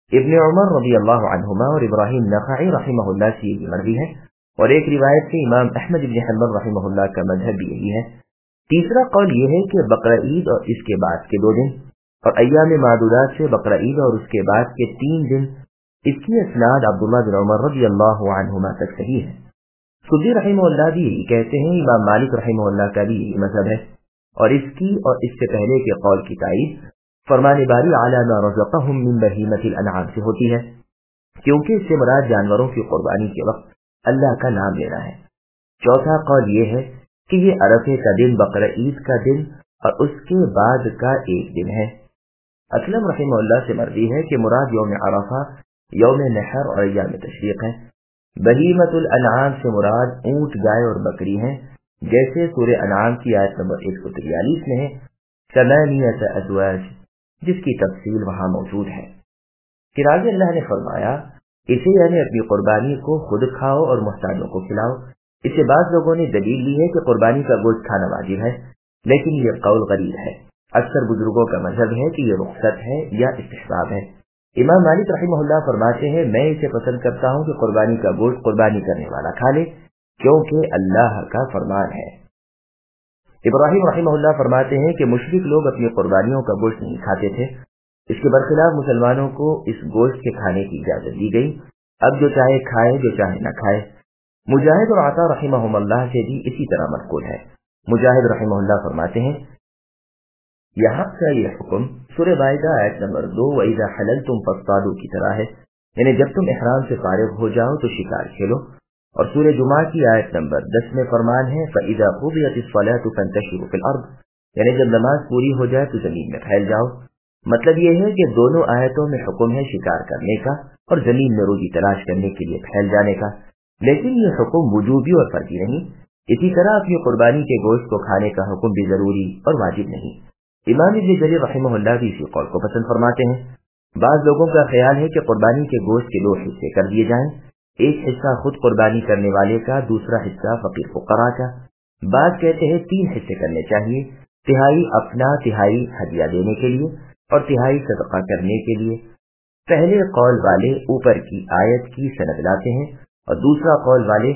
ابن عمر رضی اللہ عنہما اور ابراہیم نخعی رحمہ اللہ سے یہ مروی ہے، اور ایک روایت سے امام احمد بن حنبل رحمہ اللہ کا مذہب بھی یہی ہے۔ تیسرا قول یہ ہے کہ بقرہ عید اور اس کے بعد کے 2 دن، اور ایام معدودات سے بقرہ عید اور اس کے بعد کے 3 دن، اس کی اسناد عبداللہ بن عمر رضی اللہ عنہما تک صحیح ہے۔ سدی رحمہ اللہ بھی یہی کہتے ہیں، امام مالک رحمہ اللہ کا بھی یہی مذہب ہے، اور اس کی اور اس سے پہلے کے قول کی تائید فرمان باری علی ما رزقہم من بہیمۃ الانعام سے ہوتی ہے، کیونکہ اس سے مراد جانوروں کی قربانی کے وقت اللہ کا نام لینا ہے۔ چوتھا قول یہ ہے کہ یہ عرفے کا دن بقرہ عید کا دن اور اس کے بعد کا 1 دن ہے۔ اسلم رحمہ اللہ سے مروی ہے کہ مراد یوم عرفہ، یوم نحر اور ایام تشریق ہیں۔ بہیمۃ الانعام سے مراد اونٹ، گائے اور بکری ہیں، جیسے سورہ انعام کی آیت نمبر 143 میں ہے، ثمانیۃ ازواج، جس کی تفصیل وہاں موجود ہے۔ پھر آگے اللہ نے فرمایا، اسے یعنی اپنی قربانی کو خود کھاؤ اور محتاجوں کو کھلاؤ۔ اس سے بعض لوگوں نے دلیل لی ہے کہ قربانی کا گوشت کھانا واجب ہے، لیکن یہ قول غریب ہے۔ اکثر بزرگوں کا مذہب ہے کہ یہ رخصت ہے یا استحباب ہے۔ امام مالک رحمہ اللہ فرماتے ہیں، میں اسے پسند کرتا ہوں کہ قربانی کا گوشت قربانی کرنے والا کھا لے، کیونکہ اللہ کا فرمان ہے۔ ابراہیم رحمہ اللہ فرماتے ہیں کہ مشرک لوگ اپنی قربانیوں کا گوشت نہیں کھاتے تھے، اس کے برخلاف مسلمانوں کو اس گوشت کے کھانے کی اجازت دی گئی، اب جو چاہے کھائے جو چاہے نہ کھائے۔ مجاہد اور عطا رحمہم اللہ سے بھی اسی طرح منقول ہے۔ مجاہد رحمہ اللہ فرماتے ہیں، یہاں کا یہ حکم سورہ مائدہ آیت نمبر 2 وَإِذَا حَلَلْتُمْ فَاصْطَادُوا کی طرح ہے، یعنی جب تم احرام سے فارغ ہو جاؤ تو شکار کھیلو، اور سورہ جمعہ کی آیت نمبر 10 میں فرمان ہے فَإِذَا قُضِيَتِ الصَّلَاةُ فَانتَشِرُوا فِي الْأَرْضِ، یعنی جب نماز پوری ہو جائے تو زمین میں پھیل جاؤ۔ مطلب یہ ہے کہ دونوں آیتوں میں حکم ہے شکار کرنے کا اور زمین میں روزی تلاش کرنے کے لیے پھیل جانے کا، لیکن یہ حکم وجوبی اور فرضی نہیں۔ اسی طرح اپنی قربانی کے گوشت کو کھانے کا حکم بھی ضروری اور واجب نہیں۔ امام ابن جریر رحمہ اللہ بھی اسی قول کو پسند فرماتے ہیں۔ بعض لوگوں کا خیال ہے کہ قربانی کے گوشت کے 2 حصے کر دیے جائیں، ایک حصہ خود قربانی کرنے والے کا، دوسرا حصہ فقیر فقراء کا۔ بعض کہتے ہیں 3 حصے کرنے چاہیے، تہائی اپنا، تہائی ہدیہ دینے کے لیے اور تہائی صدقہ کرنے کے لیے۔ پہلے قول والے اوپر کی آیت کی سند لاتے ہیں اور دوسرا قول والے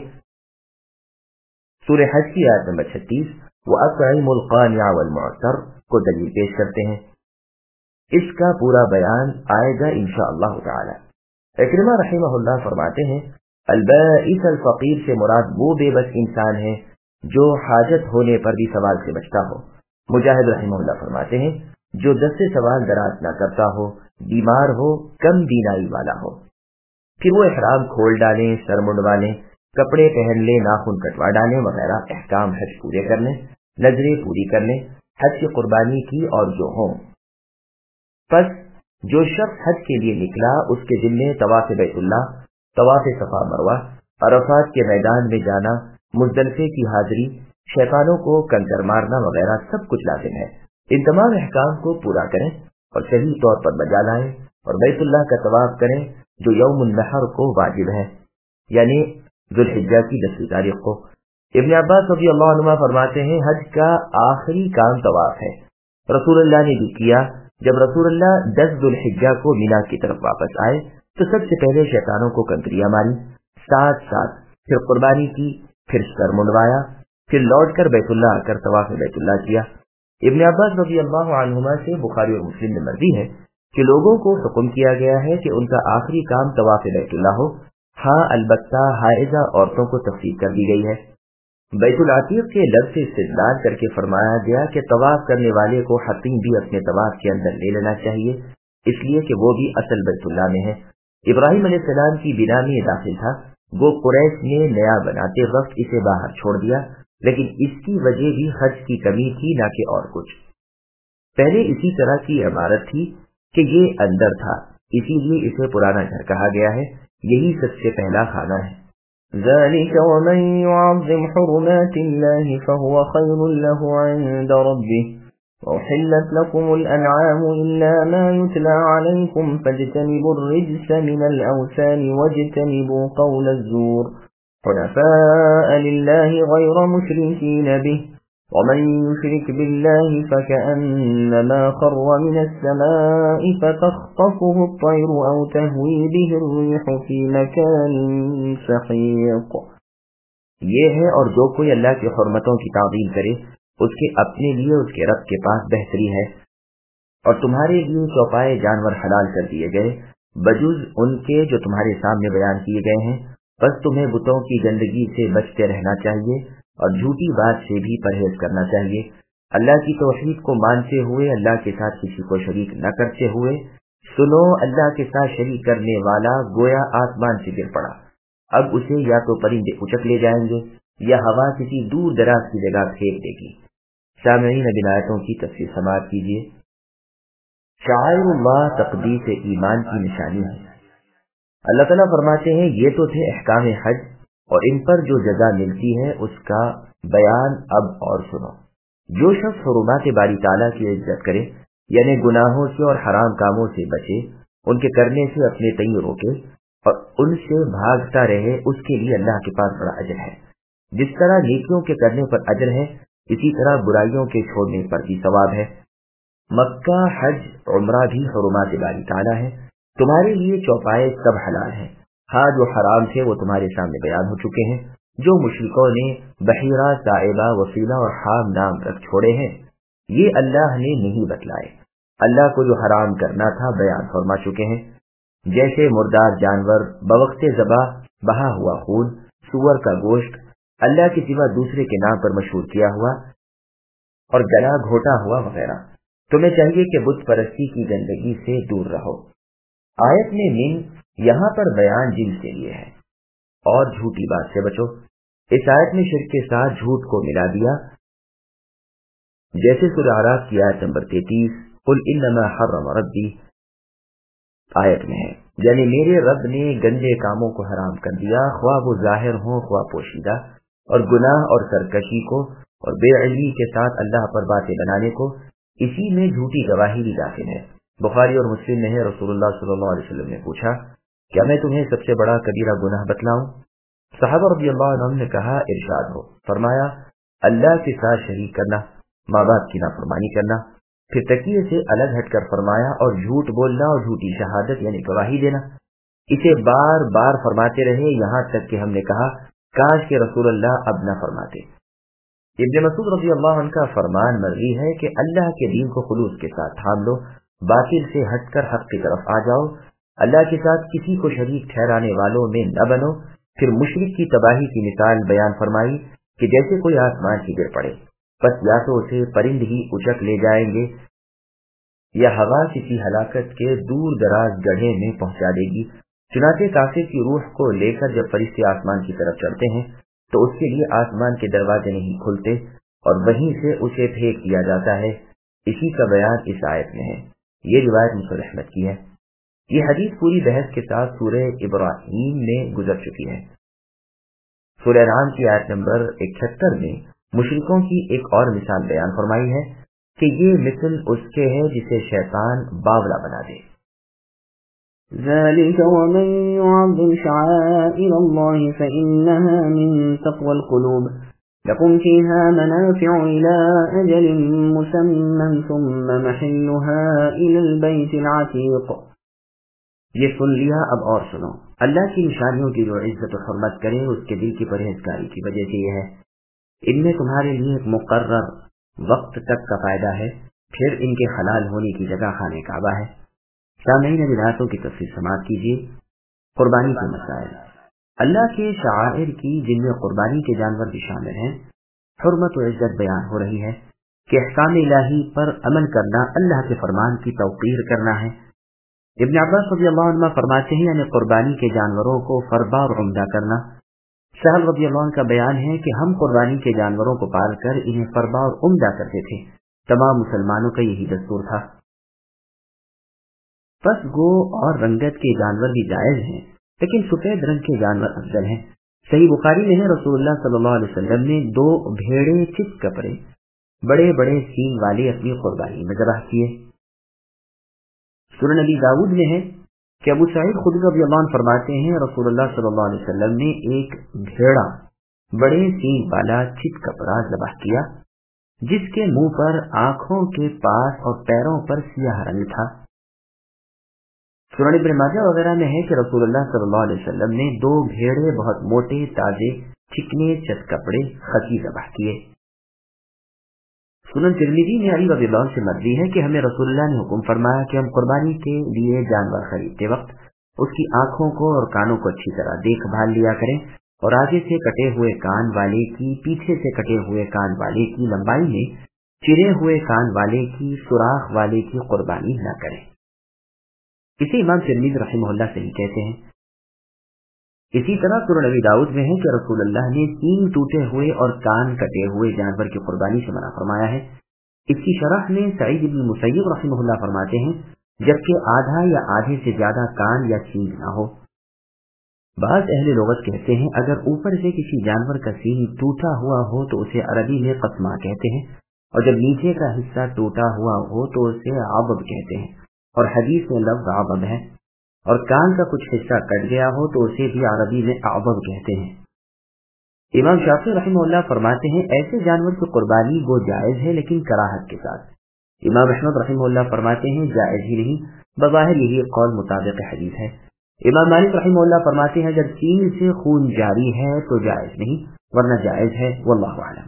سورہ حج کی آیت نمبر 36 وَأَطْعِمُوا الْقَانِعَ وَالْمُعْتَرَّ کو دلیل پیش کرتے ہیں۔ اس کا پورا بیان آئے گا انشاءاللہ تعالی۔ اکرمہ رحمہ اللہ فرماتے ہیں، البائس الفقیر سے مراد وہ بے بس انسان ہے جو حاجت ہونے پر بھی سوال سے بچتا ہو۔ مجاہد رحمہ اللہ فرماتے ہیں، جو دس سے سوال دراز نہ کرتا ہو، بیمار ہو، کم بینائی والا ہو۔ پھر وہ احرام کھول ڈالیں، سر منڈوا لیں، کپڑے پہن لیں، ناخن کٹوا ڈالیں وغیرہ احکام حج پورے کر لیں، نظریں پوری کر لیں، حج کی قربانی کی اور جو ہوں۔ پس جو شخص حج کے لیے نکلا اس کے ذمے طواف بیت اللہ، طواف صفا مروہ، عرفات کے میدان میں جانا، مزدلفے کی حاضری، شیطانوں کو کنکر مارنا وغیرہ سب کچھ لازم ہے۔ ان تمام احکام کو پورا کریں اور صحیح طور پر بجا لائیں اور بیت اللہ کا طواف کریں جو یوم النحر کو واجب ہے، یعنی ذوالحجہ کی 10 تاریخ کو۔ ابن عباس رضی اللہ عنہ فرماتے ہیں، حج کا آخری کام طواف ہے، رسول اللہ نے بھی کیا۔ جب رسول اللہ 10 ذوالحجہ کو مینا کی طرف واپس آئے تو سب سے پہلے شیطانوں کو کنکریاں ماری، ساتھ پھر قربانی کی، پھر سر منڈوایا، پھر لوٹ کر بیت اللہ آ کر طواف بیت اللہ کیا۔ ابن عباس رضی اللہ عنہما سے بخاری اور مسلم میں مروی ہے کہ لوگوں کو حکم کیا گیا ہے کہ ان کا آخری کام طواف بیت اللہ ہو، ہاں البتہ حائضہ عورتوں کو تخفیف کر دی گئی ہے۔ بیت العتیق کے لفظ سے استدلال کر کے فرمایا گیا کہ طواف کرنے والے کو حتیم بھی اپنے طواف کے اندر لے لینا چاہیے، اس لیے کہ وہ بھی اصل بیت اللہ میں ہے۔ ابراہیم علیہ السلام کی بنا میں داخل تھا، وہ قریش نے نیا بناتے وقت اسے باہر چھوڑ دیا، لیکن اس کی وجہ بھی حج کی کمی تھی نہ کہ اور کچھ۔ پہلے اسی طرح کی عمارت تھی کہ یہ اندر تھا، اسی لیے اسے پرانا گھر کہا گیا ہے، یہی سب سے پہلا خانہ ہے۔ ذلك ومن يعظم حرمات الله فهو خير له عند ربه وأحلت لكم الأنعام إلا ما يتلى عليكم فاجتنبوا الرجس من الأوثان واجتنبوا قول الزور حنفاء لله غير مشركين به ومن يشرك بالله فكأنما خر من السماء فتخطفه الطير أو تهوي به الريح في مكان سحيق. یہ ہے اور جو کوئی اللہ کی حرمتوں کی تعظیم کرے اس کے اپنے لیے اس کے رب کے پاس بہتری ہے. اور تمہارے لیے چوپائے جانور حلال کر دیے گئے بجز ان کے جو تمہارے سامنے بیان کیے گئے ہیں. بس تمہیں بتوں کی گندگی سے بچتے رہنا چاہیے اور جھوٹی بات سے بھی پرہیز کرنا چاہیے. اللہ کی توحید کو مانتے ہوئے اللہ کے ساتھ کسی کو شریک نہ کرتے ہوئے. سنو اللہ کے ساتھ شریک کرنے والا گویا آسمان سے گر پڑا، اب اسے یا تو پرندے اچک لے جائیں گے یا ہوا کسی دور دراز کی جگہ پھینک دے گی. سامعین اب آیتوں کی تفسیر سماعت کیجیے. شعائر اللہ تقدیس ایمان کی نشانی ہے. اللہ تعالیٰ فرماتے ہیں یہ تو تھے احکام حج اور ان پر جو جزا ملتی ہے اس کا بیان اب اور سنو. جو شخص حرمات باری تعالیٰ کی عزت کرے یعنی گناہوں سے اور حرام کاموں سے بچے، ان کے کرنے سے اپنے تئیں روکے اور ان سے بھاگتا رہے، اس کے لیے اللہ کے پاس بڑا اجر ہے. جس طرح نیکیوں کے کرنے پر اجر ہے اسی طرح برائیوں کے چھوڑنے پر بھی ثواب ہے. مکہ حج عمرہ بھی حرمات باری تعالیٰ ہے. تمہارے لیے چوپائے سب حلال ہیں. ہاں جو حرام تھے وہ تمہارے سامنے بیان ہو چکے ہیں. جو مشرکوں نے بحیرہ، صائبہ، وسیلہ اور حام نام رکھ چھوڑے ہیں یہ اللہ نے نہیں بتلائے. اللہ کو جو حرام کرنا تھا بیان فرما چکے ہیں، جیسے مردار جانور، بوقت ذبح بہا ہوا خون، سور کا گوشت، اللہ کے سوا دوسرے کے نام پر مشہور کیا ہوا اور گلا گھوٹا ہوا وغیرہ. تمہیں چاہیے کہ بت پرستی کی گندگی سے دور رہو. آیت میں من یہاں پر بیان جنس کے لیے ہے اور جھوٹی بات سے بچو. اس آیت میں شرک کے ساتھ جھوٹ کو ملا دیا، جیسے سورہ اعراف کی آیت نمبر 33 قل انما حرم ربی آیت میں ہے، یعنی میرے رب نے گندے کاموں کو حرام کر دیا، خواہ وہ ظاہر ہوں خواہ پوشیدہ، اور گناہ اور سرکشی کو اور بے علمی کے ساتھ اللہ پر باتیں بنانے کو. اسی میں جھوٹی گواہی بھی داخل ہے. بخاری اور مسلم میں ہے، رسول اللہ صلی اللہ علیہ وسلم نے پوچھا کیا میں تمہیں سب سے بڑا کبیرہ گناہ بتلاؤں؟ صحابہ رضی اللہ عنہ نے کہا ارشاد ہو. فرمایا اللہ کے ساتھ شریک کرنا، ماں باپ کی نافرمانی کرنا. پھر تکیے سے الگ ہٹ کر فرمایا اور جھوٹ بولنا اور جھوٹی شہادت یعنی گواہی دینا. اسے بار بار فرماتے رہے یہاں تک کہ ہم نے کہا کاش کہ رسول اللہ اب نہ فرماتے. ابن مسعود رضی اللہ عنہ کا فرمان مروی ہے کہ اللہ کے دین کو خلوص کے ساتھ تھام لو، باطل سے ہٹ کر حق کی طرف آ جاؤ، اللہ کے ساتھ کسی کو شریک ٹھہرانے والوں میں نہ بنو. پھر مشرک کی تباہی کی مثال بیان فرمائی کہ جیسے کوئی آسمان سے گر پڑے، بس یا تو اسے پرند ہی اچک لے جائیں گے یا ہوا کسی ہلاکت کے دور دراز گڑھے میں پہنچا دے گی. چنانچہ کافر کی روح کو لے کر جب فرشتے آسمان کی طرف چڑھتے ہیں تو اس کے لیے آسمان کے دروازے نہیں کھلتے اور وہیں سے اسے پھینک دیا جاتا ہے. اسی کا بیان اس آیت میں ہے. یہ روایت مسلم احمد کی ہے. یہ حدیث پوری بحث کے ساتھ سورہ ابراہیم میں گزر چکی ہے. سورہ انعام کی آیت نمبر 71 میں مشرکوں کی ایک اور مثال بیان فرمائی ہے کہ یہ مثل اس کے ہے جسے شیطان باولا بنا دے. ذلك ومن يعظم شعائر الله فإنها من تقوى القلوب لكم فيها منافع إلى أجل مسمى ثم محلها إلى البيت العتيق. یہ سن لیا، اب اور سنو. اللہ کی نشانیوں کی جو عزت و حرمت کرے اس کے دل کی پرہیزگاری کی وجہ سے یہ ہے، ان میں تمہارے لیے ایک مقرر وقت تک کا فائدہ ہے، پھر ان کے حلال ہونے کی جگہ خانہ کعبہ ہے. سامعین آیاتوں کی تفسیر سماعت کیجیے. قربانی کے مسائل. اللہ کے شعائر کی جن میں قربانی کے جانور بھی شامل ہیں حرمت و عزت بیان ہو رہی ہے کہ احکام الہی پر عمل کرنا اللہ کے فرمان کی توقیر کرنا ہے. ابن عباس رضی اللہ عنہ فرماتے ہیں یعنی قربانی کے جانوروں کو فربا اور عمدہ کرنا. سہل رضی اللہ عنہ کا بیان ہے کہ ہم قربانی کے جانوروں کو پال کر انہیں فربا اور عمدہ کرتے تھے. تمام مسلمانوں کا یہی دستور تھا. پس گو اور رنگت کے جانور بھی جائز ہیں لیکن سفید رنگ کے جانور افضل ہیں. صحیح بخاری میں ہے رسول اللہ صلی اللہ علیہ وسلم نے 2 بھیڑے چپ کپڑے بڑے بڑے سینگ والے اپنی قربانی میں ذبح کیے. سنن نبی داؤد میں ہے کہ ابو سعید خدری رضی اللہ عنہ فرماتے ہیں رسول اللہ صلی اللہ علیہ وسلم نے ایک بھیڑا بڑے سینگ والا چپ کپڑا ذبح کیا جس کے منہ پر آنکھوں کے پاس اور پیروں پر سیاہ رنگ تھا۔ سنن ابن ماجہ وغیرہ میں ہے کہ رسول اللہ صلی اللہ علیہ وسلم نے 2 بھیڑے بہت موٹے تازے چکنے چت کپڑے خطی ذبح کیے۔ سنن ترمذی میں علی رضی اللہ عنہ سے مروی ہے کہ ہمیں رسول اللہ نے حکم فرمایا کہ ہم قربانی کے لیے جانور خریدتے وقت اس کی آنکھوں کو اور کانوں کو اچھی طرح دیکھ بھال لیا کریں، اور آگے سے کٹے ہوئے کان والے کی، پیچھے سے کٹے ہوئے کان والے کی لمبائی میں چرے ہوئے کان والے کی، سوراخ والے کی قربانی نہ کریں۔ اسے امام ترمذی رحمہ اللہ سے ہی کہتے ہیں۔ اسی طرح سنن ابی داؤد میں ہے کہ رسول اللہ نے سینگ ٹوٹے ہوئے اور کان کٹے ہوئے جانور کی قربانی سے منع فرمایا ہے۔ اس کی شرح میں سعید بن مسیب رحمہ اللہ فرماتے ہیں جبکہ آدھا یا آدھے سے زیادہ کان یا سینگ نہ ہو۔ بعض اہل لغت کہتے ہیں اگر اوپر سے کسی جانور کا سینگ ٹوٹا ہوا ہو تو اسے عربی میں قسمہ کہتے ہیں، اور جب نیچے کا حصہ ٹوٹا ہوا ہو تو اسے عضب کہتے ہیں، اور حدیث میں لفظ عضب ہے، اور کان کا کچھ حصہ کٹ گیا ہو تو اسے بھی عربی میں عضب کہتے ہیں۔ امام شافعی رحمہ اللہ فرماتے ہیں ایسے جانور کی قربانی وہ جائز ہے لیکن کراہت کے ساتھ۔ امام احمد رحمہ اللہ فرماتے ہیں جائز ہی نہیں، بظاہر یہی قول مطابق حدیث ہے۔ امام مالک رحمہ اللہ فرماتے ہیں اگر سینگ سے خون جاری ہے تو جائز نہیں، ورنہ جائز ہے، واللہ اعلم۔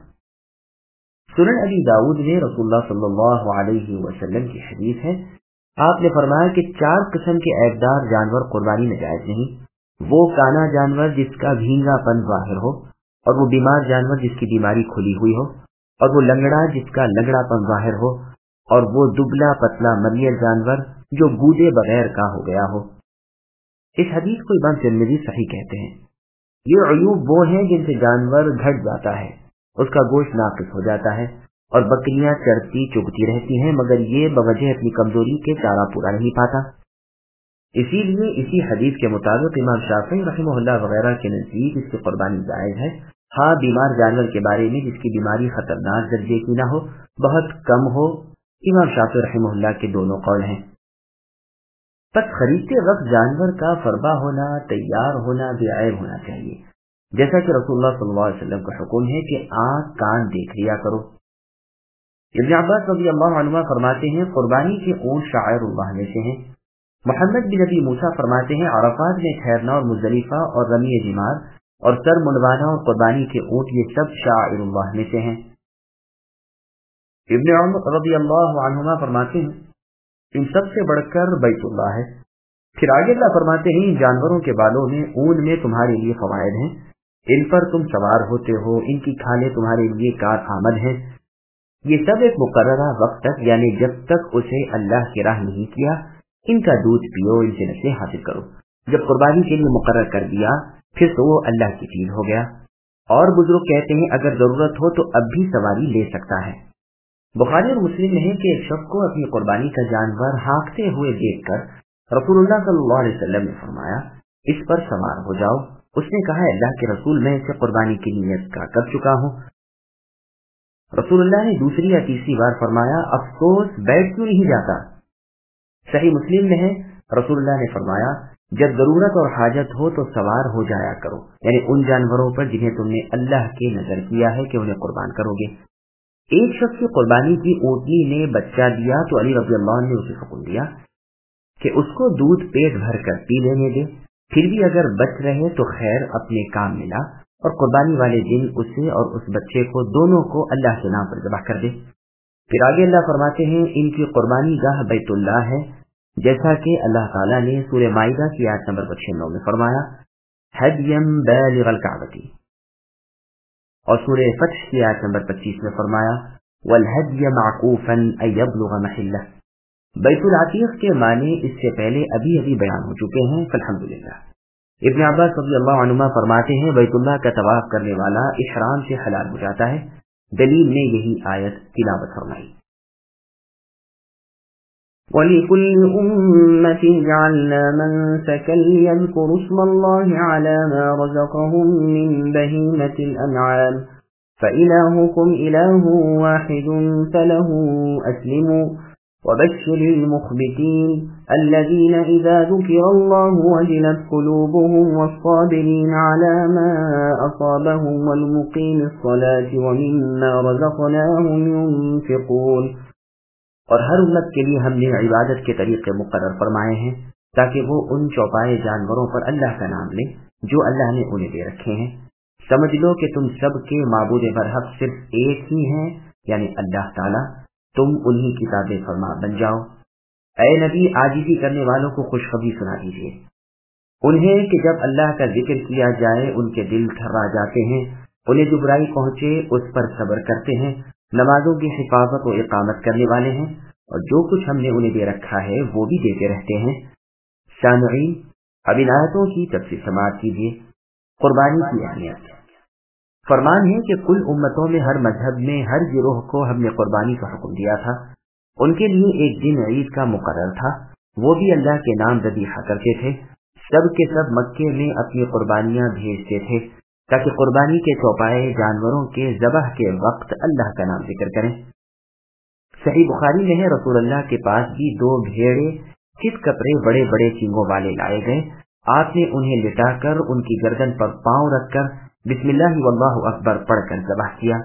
سنن ابی داؤد میں رسول اللہ صلی اللہ علیہ وسلم کی حدیث ہے، آپ نے فرمایا کہ 4 قسم کے عیبدار جانور قربانی میں جائز نہیں، وہ کانا جانور جس کا بھینگا پن ظاہر ہو، اور وہ بیمار جانور جس کی بیماری کھلی ہوئی ہو، اور وہ لنگڑا جس کا لنگڑا پن ظاہر ہو، اور وہ دبلا پتلا مریض جانور جو گودے بغیر کا ہو گیا ہو۔ اس حدیث کو امام ترمذی صحیح کہتے ہیں۔ یہ عیوب وہ ہیں جن سے جانور گھٹ جاتا ہے، اس کا گوشت ناقص ہو جاتا ہے، اور بکریاں چرتی چگتی رہتی ہیں، مگر یہ بوجہ اپنی کمزوری کے چارہ پورا نہیں پاتا۔ اسی لیے اسی حدیث کے مطابق امام شافعی رحمہ اللہ وغیرہ کے نزدیک اس کی قربانی جائز ہے، ہاں بیمار جانور کے بارے میں جس کی بیماری خطرناک درجے کی نہ ہو، بہت کم ہو۔ امام شافعی رحمہ اللہ کے دونوں قول ہیں۔ بس خریدتے وقت جانور کا فربا ہونا، تیار ہونا، بے عیب ہونا چاہیے، جیسا کہ رسول اللہ صلی اللہ علیہ وسلم کا حکم ہے کہ آنکھ کان دیکھ لیا کرو۔ ابن عباس رضی اللہ عنہ فرماتے ہیں قربانی کے اونٹ شعائر اللہ میں سے ہیں۔ محمد بن ابی موسیٰ فرماتے ہیں عرفات میں ٹھہرنا اور مزدلفہ اور رمی جمار اور سر منڈوانا اور قربانی کے اونٹ یہ سب شعائر اللہ میں سے ہیں۔ ابن عمر رضی اللہ عنہما فرماتے ہیں ان سب سے بڑھ کر بیت اللہ ہے۔ پھر آگے اللہ فرماتے ہیں ان جانوروں کے بالوں میں اون میں تمہارے لیے فوائد ہیں، ان پر تم سوار ہوتے ہو، ان کی کھالیں تمہارے لیے کار آمد ہیں۔ یہ سب ایک مقررہ وقت تک، یعنی جب تک اسے اللہ کی راہ نہیں کیا، ان کا دودھ پیو، ان سے نسلیں حاصل کرو۔ جب قربانی کے لیے مقرر کر دیا پھر تو وہ اللہ کی چیز ہو گیا۔ اور بزرگ کہتے ہیں اگر ضرورت ہو تو اب بھی سواری لے سکتا ہے۔ بخاری اور مسلم میں ہے کہ ایک شخص کو اپنی قربانی کا جانور ہانکتے ہوئے دیکھ کر رسول اللہ صلی اللہ علیہ وسلم نے فرمایا اس پر سوار ہو جاؤ۔ اس نے کہا اللہ کے رسول میں اسے قربانی کی نیت کر چکا ہوں۔ رسول اللہ نے دوسری یا تیسری بار فرمایا افسوس بیٹھ کیوں نہیں جاتا۔ صحیح مسلم میں ہے رسول اللہ نے فرمایا جب ضرورت اور حاجت ہو تو سوار ہو جایا کرو، یعنی ان جانوروں پر جنہیں تم نے اللہ کے نظر کیا ہے کہ انہیں قربان کرو گے۔ ایک شخص کی قربانی کی اونٹنی نے بچہ دیا تو علی رضی اللہ عنہ نے اسے حکم دیا کہ اس کو دودھ پیٹ بھر کر پی لینے دے، پھر بھی اگر بچ رہے تو خیر اپنے کام ملا، اور قربانی والے دن اسے اور اس بچے کو دونوں کو اللہ کے نام پر ذبح کر دے۔ پھر آگے اللہ فرماتے ہیں ان کی قربانی گاہ بیت اللہ ہے، جیسا کہ اللہ تعالیٰ نے سورہ مائدہ کی آیت نمبر 96 میں فرمایا ہدیم بالغ الکعبۃ، اور سورہ فتح کی آیت نمبر 25 میں فرمایا والہدی معکوفا ان یبلغ محلہ۔ بیت العتیق کے معنی اس سے پہلے ابھی بیان ہو چکے ہیں، الحمدللہ۔ ابن عباس رضی اللہ عنہما فرماتے ہیں بیت اللہ کا طواف کرنے والا احرام سے حلال ہو جاتا ہے، دلیل نے یہی آیت تلاوت فرمائی۔ وَلِكُلِّ أُمَّةٍ جَعَلْنَا مَنسَكًا لِيَذْكُرُوا اسْمَ اللَّهِ عَلَى مَا رَزَقَهُم مِّن بَهِيمَةِ الْأَنْعَامِ فَإِلَٰهُكُمْ إِلَٰهٌ وَاحِدٌ فَلَهُ أَسْلِمُوا وبشر المخبتين الذين إذا ذكر الله وجلت قلوبهم والصابرين على ما أصابهم والمقيم الصلاة ومما رزقناهم ينفقون. اور ہر امت کے لیے ہم نے عبادت کے طریقے مقرر فرمائے ہیں تاکہ وہ ان چوپائے جانوروں پر اللہ کا نام لیں جو اللہ نے انہیں دے رکھے ہیں. سمجھ لو کہ تم سب کے معبود برحق صرف ایک ہی ہیں یعنی اللہ تعالی. تم انہی کی تابع فرما بن جاؤ. اے نبی عاجزی کرنے والوں کو خوشخبری سنا دیجیے انہیں کہ جب اللہ کا ذکر کیا جائے ان کے دل تھرا جاتے ہیں. انہیں جو برائی پہنچے اس پر صبر کرتے ہیں. نمازوں کی حفاظت و اقامت کرنے والے ہیں اور جو کچھ ہم نے انہیں دے رکھا ہے وہ بھی دیتے رہتے ہیں. سامعین اب ان آیتوں کی تفصیل سماعت کیجیے. قربانی کی اہمیت. فرمان ہے کہ کل امتوں میں ہر مذہب میں ہر گروہ کو ہم نے قربانی کا حکم دیا تھا. ان کے لیے ایک دن عید کا مقرر تھا. وہ بھی اللہ کے نام ذبیحہ کرتے تھے. سب کے سب مکے میں اپنی قربانیاں بھیجتے تھے تاکہ قربانی کے چوپائے جانوروں کے ذبح کے وقت اللہ کا نام ذکر کریں. صحیح بخاری میں ہے رسول اللہ کے پاس بھی 2 بھیڑے کس کپڑے بڑے بڑے سینگوں والے لائے گئے. آپ نے انہیں لٹا کر ان کی گردن پر پاؤں رکھ کر بسم اللہ واللہ اکبر پڑھ کر ذبح کیا.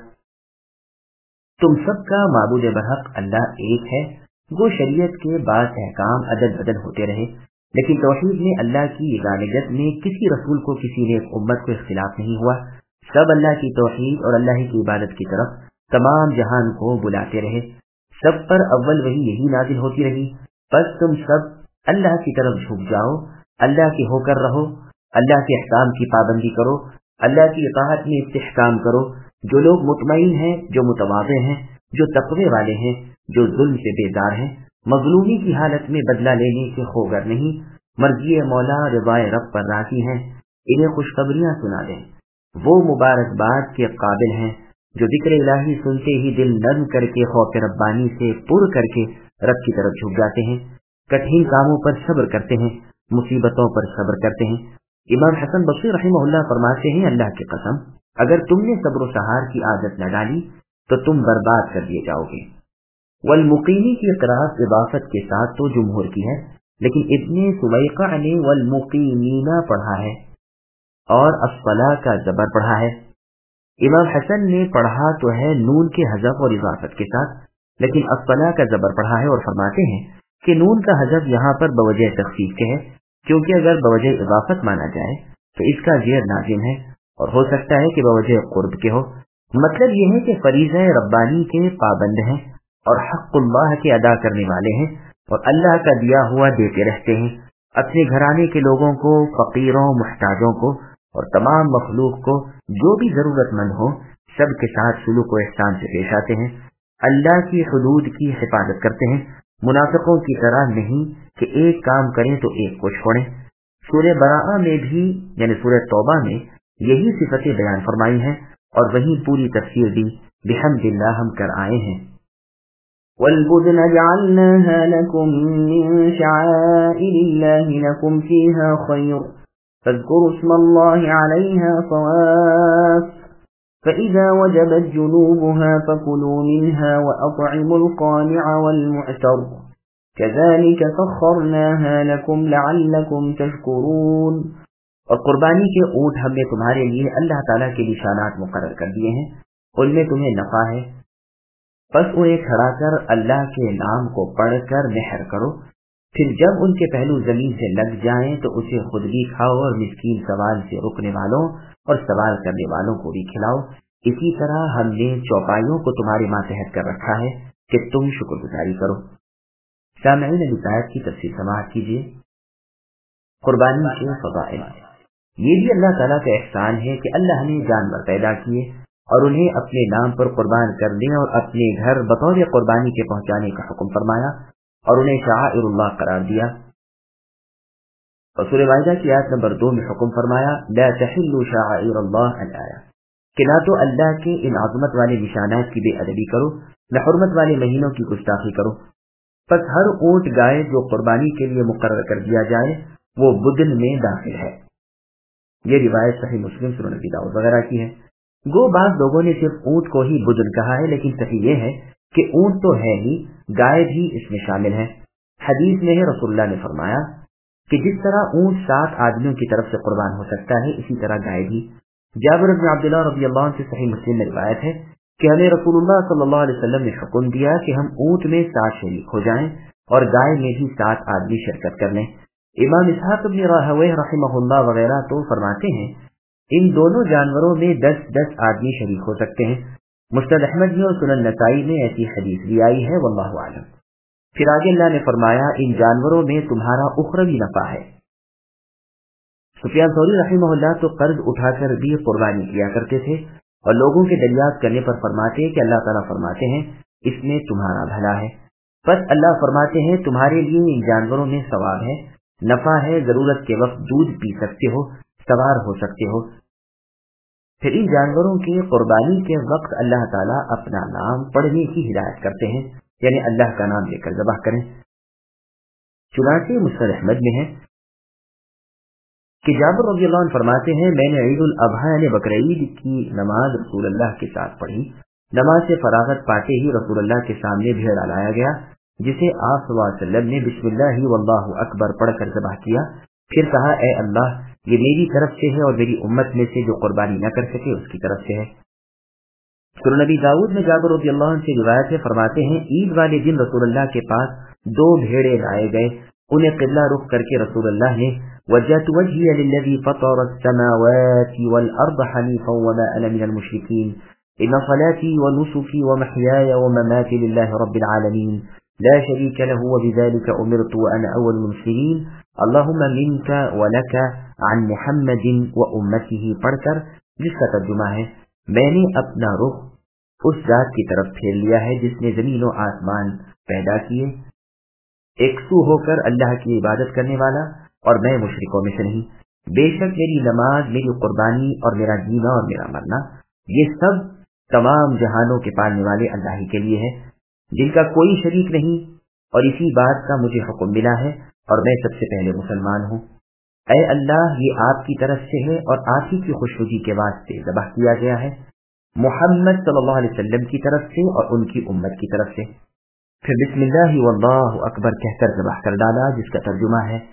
تم سب کا معبود برحق اللہ ایک ہے. وہ شریعت کے بعض احکام عدل بدل ہوتے رہے لیکن توحید میں اللہ کی یگانگت میں کسی رسول کو کسی نے امت کو اختلاف نہیں ہوا. سب اللہ کی توحید اور اللہ کی عبادت کی طرف تمام جہان کو بلاتے رہے. سب پر اول وحی یہی نازل ہوتی رہی. بس تم سب اللہ کی طرف جھک جاؤ. اللہ کے ہو کر رہو. اللہ کے احکام کی پابندی کرو. اللہ کی اطاعت میں استحکام کرو. جو لوگ مطمئن ہیں, جو متواضع ہیں, جو تقوی والے ہیں, جو ظلم سے بیزار ہیں, مظلومی کی حالت میں بدلہ لینے سے خوگر نہیں, مرضی مولا رضائے رب پر راضی ہیں, انہیں خوشخبریاں سنا دیں. وہ مبارکباد کے قابل ہیں جو ذکر الہی سنتے ہی دل نرم کر کے خوف ربانی سے پر کر کے رب کی طرف جھک جاتے ہیں. کٹھن کاموں پر صبر کرتے ہیں, مصیبتوں پر صبر کرتے ہیں. امام حسن بصری رحمہ اللہ فرماتے ہیں اللہ کی قسم اگر تم نے صبر و سہار کی عادت نہ ڈالی تو تم برباد کر دیے جاؤ گے. والمقیمی کی قراءت اضافت کے ساتھ تو جمہور کی ہے لیکن ابن سلیقہ نے والمقیمین پڑھا ہے اور الصلاۃ کا زبر پڑھا ہے. امام حسن نے پڑھا تو ہے نون کے حذف اور اضافت کے ساتھ لیکن الصلاۃ کا زبر پڑھا ہے اور فرماتے ہیں کہ نون کا حذف یہاں پر بوجہ تخفیف کے ہے کیونکہ اگر بوجہ اضافت مانا جائے تو اس کا زیر لازم ہے اور ہو سکتا ہے کہ بوجہ قرب کے ہو. مطلب یہ ہے کہ فریضہ ربانی کے پابند ہیں اور حق اللہ کے ادا کرنے والے ہیں اور اللہ کا دیا ہوا دیتے رہتے ہیں. اپنے گھرانے کے لوگوں کو, فقیروں, محتاجوں کو اور تمام مخلوق کو جو بھی ضرورت مند ہو سب کے ساتھ سلوک و احسان سے پیش آتے ہیں. اللہ کی حدود کی حفاظت کرتے ہیں. منافقوں کی طرح نہیں کہ ایک کام کریں تو ایک کو چھوڑیں. سورہ براءہ میں بھی یعنی سورہ توبہ میں یہی صفتیں بیان فرمائی ہیں اور وہی پوری تفسیر بھی بحمد اللہ ہم کر آئے ہیں. والبدن جعلناها لكم من شعائر الله لكم فيها خير فاذكروا اسم الله عليها صواف فإذا وجبت جنوبها فكلوا منها وأطعموا القانع والمعتر كذلك سخرناها لكم لعلكم تشكرون. اور قربانی کے اونٹ ہم نے تمہارے لیے اللہ تعالیٰ کے نشانات مقرر کر دیے ہیں, ان میں تمہیں نفع ہے. بس انہیں کھڑا کر اللہ کے نام کو پڑھ کر نحر کرو. پھر جب ان کے پہلو زمین سے لگ جائیں تو اسے خود بھی کھاؤ اور مسکین سوال سے رکنے والوں اور سوال کرنے والوں کو بھی کھلاؤ. اسی طرح ہم نے چوپائیوں کو تمہارے ماتحت کر رکھا ہے کہ تم شکر گزاری کرو. سامعین ابھی آیت کی تفسیر سماعت کیجیے. قربانی کے فضائل. یہ بھی اللہ تعالیٰ کا احسان ہے کہ اللہ نے جانور پیدا کیے اور انہیں اپنے نام پر قربان کرنے اور اپنے گھر بطور قربانی کے پہنچانے کا حکم فرمایا اور انہیں شعائر اللہ قرار دیا. اور سورہ مائدہ کی آیت نمبر 2 میں حکم فرمایا لا تحلوا شعائر اللہ الآیہ کہ نہ تو اللہ کے ان عظمت والے نشانات کی بے ادبی کرو نہ حرمت والے مہینوں کی گستاخی کرو. پس ہر اونٹ گائے جو قربانی کے لیے مقرر کر دیا جائے وہ بدن میں داخل ہے. یہ روایت صحیح مسلم سنن ابی داؤد وغیرہ کی ہے. گو بعض لوگوں نے صرف اونٹ کو ہی بدن کہا ہے لیکن صحیح یہ ہے کہ اونٹ تو ہے ہی، گائے بھی اس میں شامل ہے۔ حدیث میں ہے رسول اللہ نے فرمایا کہ جس طرح اونٹ 7 آدمیوں کی طرف سے قربان ہو سکتا ہے، اسی طرح گائے بھی۔ جابر بن عبداللہ رضی اللہ عنہ سے صحیح مسلم میں روایت ہے کہ ہمیں رسول اللہ صلی اللہ علیہ وسلم نے حکم دیا کہ ہم اونٹ میں 7 شریک ہو جائیں اور گائے میں بھی 7 آدمی شرکت کر لیں۔ امام اسحاق بن راہویہ رحمہ اللہ وغیرہ تو فرماتے ہیں ان دونوں جانوروں میں 10 آدمی شریک ہو سکتے ہیں۔ مسند احمد میں اور سنن نسائی میں ایسی حدیث بھی آئی ہے، واللہ اعلم۔ پھر آگے اللہ نے فرمایا ان جانوروں میں تمہارا اخروی نفع ہے۔ سفیان ثوری رحمہ اللہ تو قرض اٹھا کر بھی قربانی کیا کرتے تھے اور لوگوں کے دریافت کرنے پر فرماتے کہ اللہ تعالیٰ فرماتے ہیں اس میں تمہارا بھلا ہے۔ بس اللہ فرماتے ہیں تمہارے لیے ان جانوروں میں ثواب ہے، نفع ہے، ضرورت کے وقت دودھ پی سکتے ہو، سوار ہو سکتے ہو۔ پھر ان جانوروں کی قربانی کے وقت اللہ تعالیٰ اپنا نام پڑھنے کی ہدایت کرتے ہیں، یعنی اللہ کا نام لے کر ذبح کریں۔ چنانچہ مسند احمد میں ہے کہ جابر رضی اللہ عنہ فرماتے ہیں میں نے عید الاضحیٰ یعنی بقرعید کی نماز رسول اللہ کے ساتھ پڑھی۔ نماز سے فراغت پاتے ہی رسول اللہ کے سامنے بھیڑا لایا گیا جسے آپ صلی اللہ علیہ وسلم نے بسم اللہ واللہ اکبر پڑھ کر ذبح کیا۔ پھر کہا اے اللہ یہ میری طرف سے ہے اور میری امت میں سے جو قربانی نہ کر سکے اس کی طرف سے ہے۔ سنن نبی داؤد میں جابر رضی اللہ عنہ سے روایت ہے، فرماتے ہیں عید والے دن رسول اللہ کے پاس 2 بھیڑے لائے گئے، انہیں قبلہ رخ کر کے رسول اللہ نے وجہت وجہی للذی فطر السماوات والارض حنیفا وما انا من المشرکین ان صلاتی ونسکی ومحیای ومماتی للہ رب العالمین لا شریک له وبذلك امرت وانا اول المسلمین اللہم منک ولک عن محمد وامته پڑھ کر، جس کا ترجمہ ہے میں نے اپنا رخ اس ذات کی طرف پھیر لیا ہے جس نے زمین و آسمان پیدا کیے، ایک سو ہو کر اللہ کی عبادت کرنے والا، اور میں مشرکوں میں سے نہیں۔ بے شک میری نماز، میری قربانی اور میرا جینا اور میرا مرنا یہ سب تمام جہانوں کے پالنے والے اللہ ہی کے لیے ہے جن کا کوئی شریک نہیں، اور اسی بات کا مجھے حکم ملا ہے اور میں سب سے پہلے مسلمان ہوں۔ اے اللہ یہ آپ کی طرف سے ہے اور آپ ہی کی خوشنودی کے واسطے ذبح کیا گیا ہے، محمد صلی اللہ علیہ وسلم کی طرف سے اور ان کی امت کی طرف سے۔ پھر بسم اللہ واللہ اکبر کہہ کر ذبح کر ڈالا، جس کا ترجمہ ہے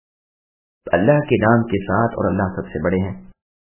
اللہ کے نام کے ساتھ اور اللہ سب سے بڑے ہیں۔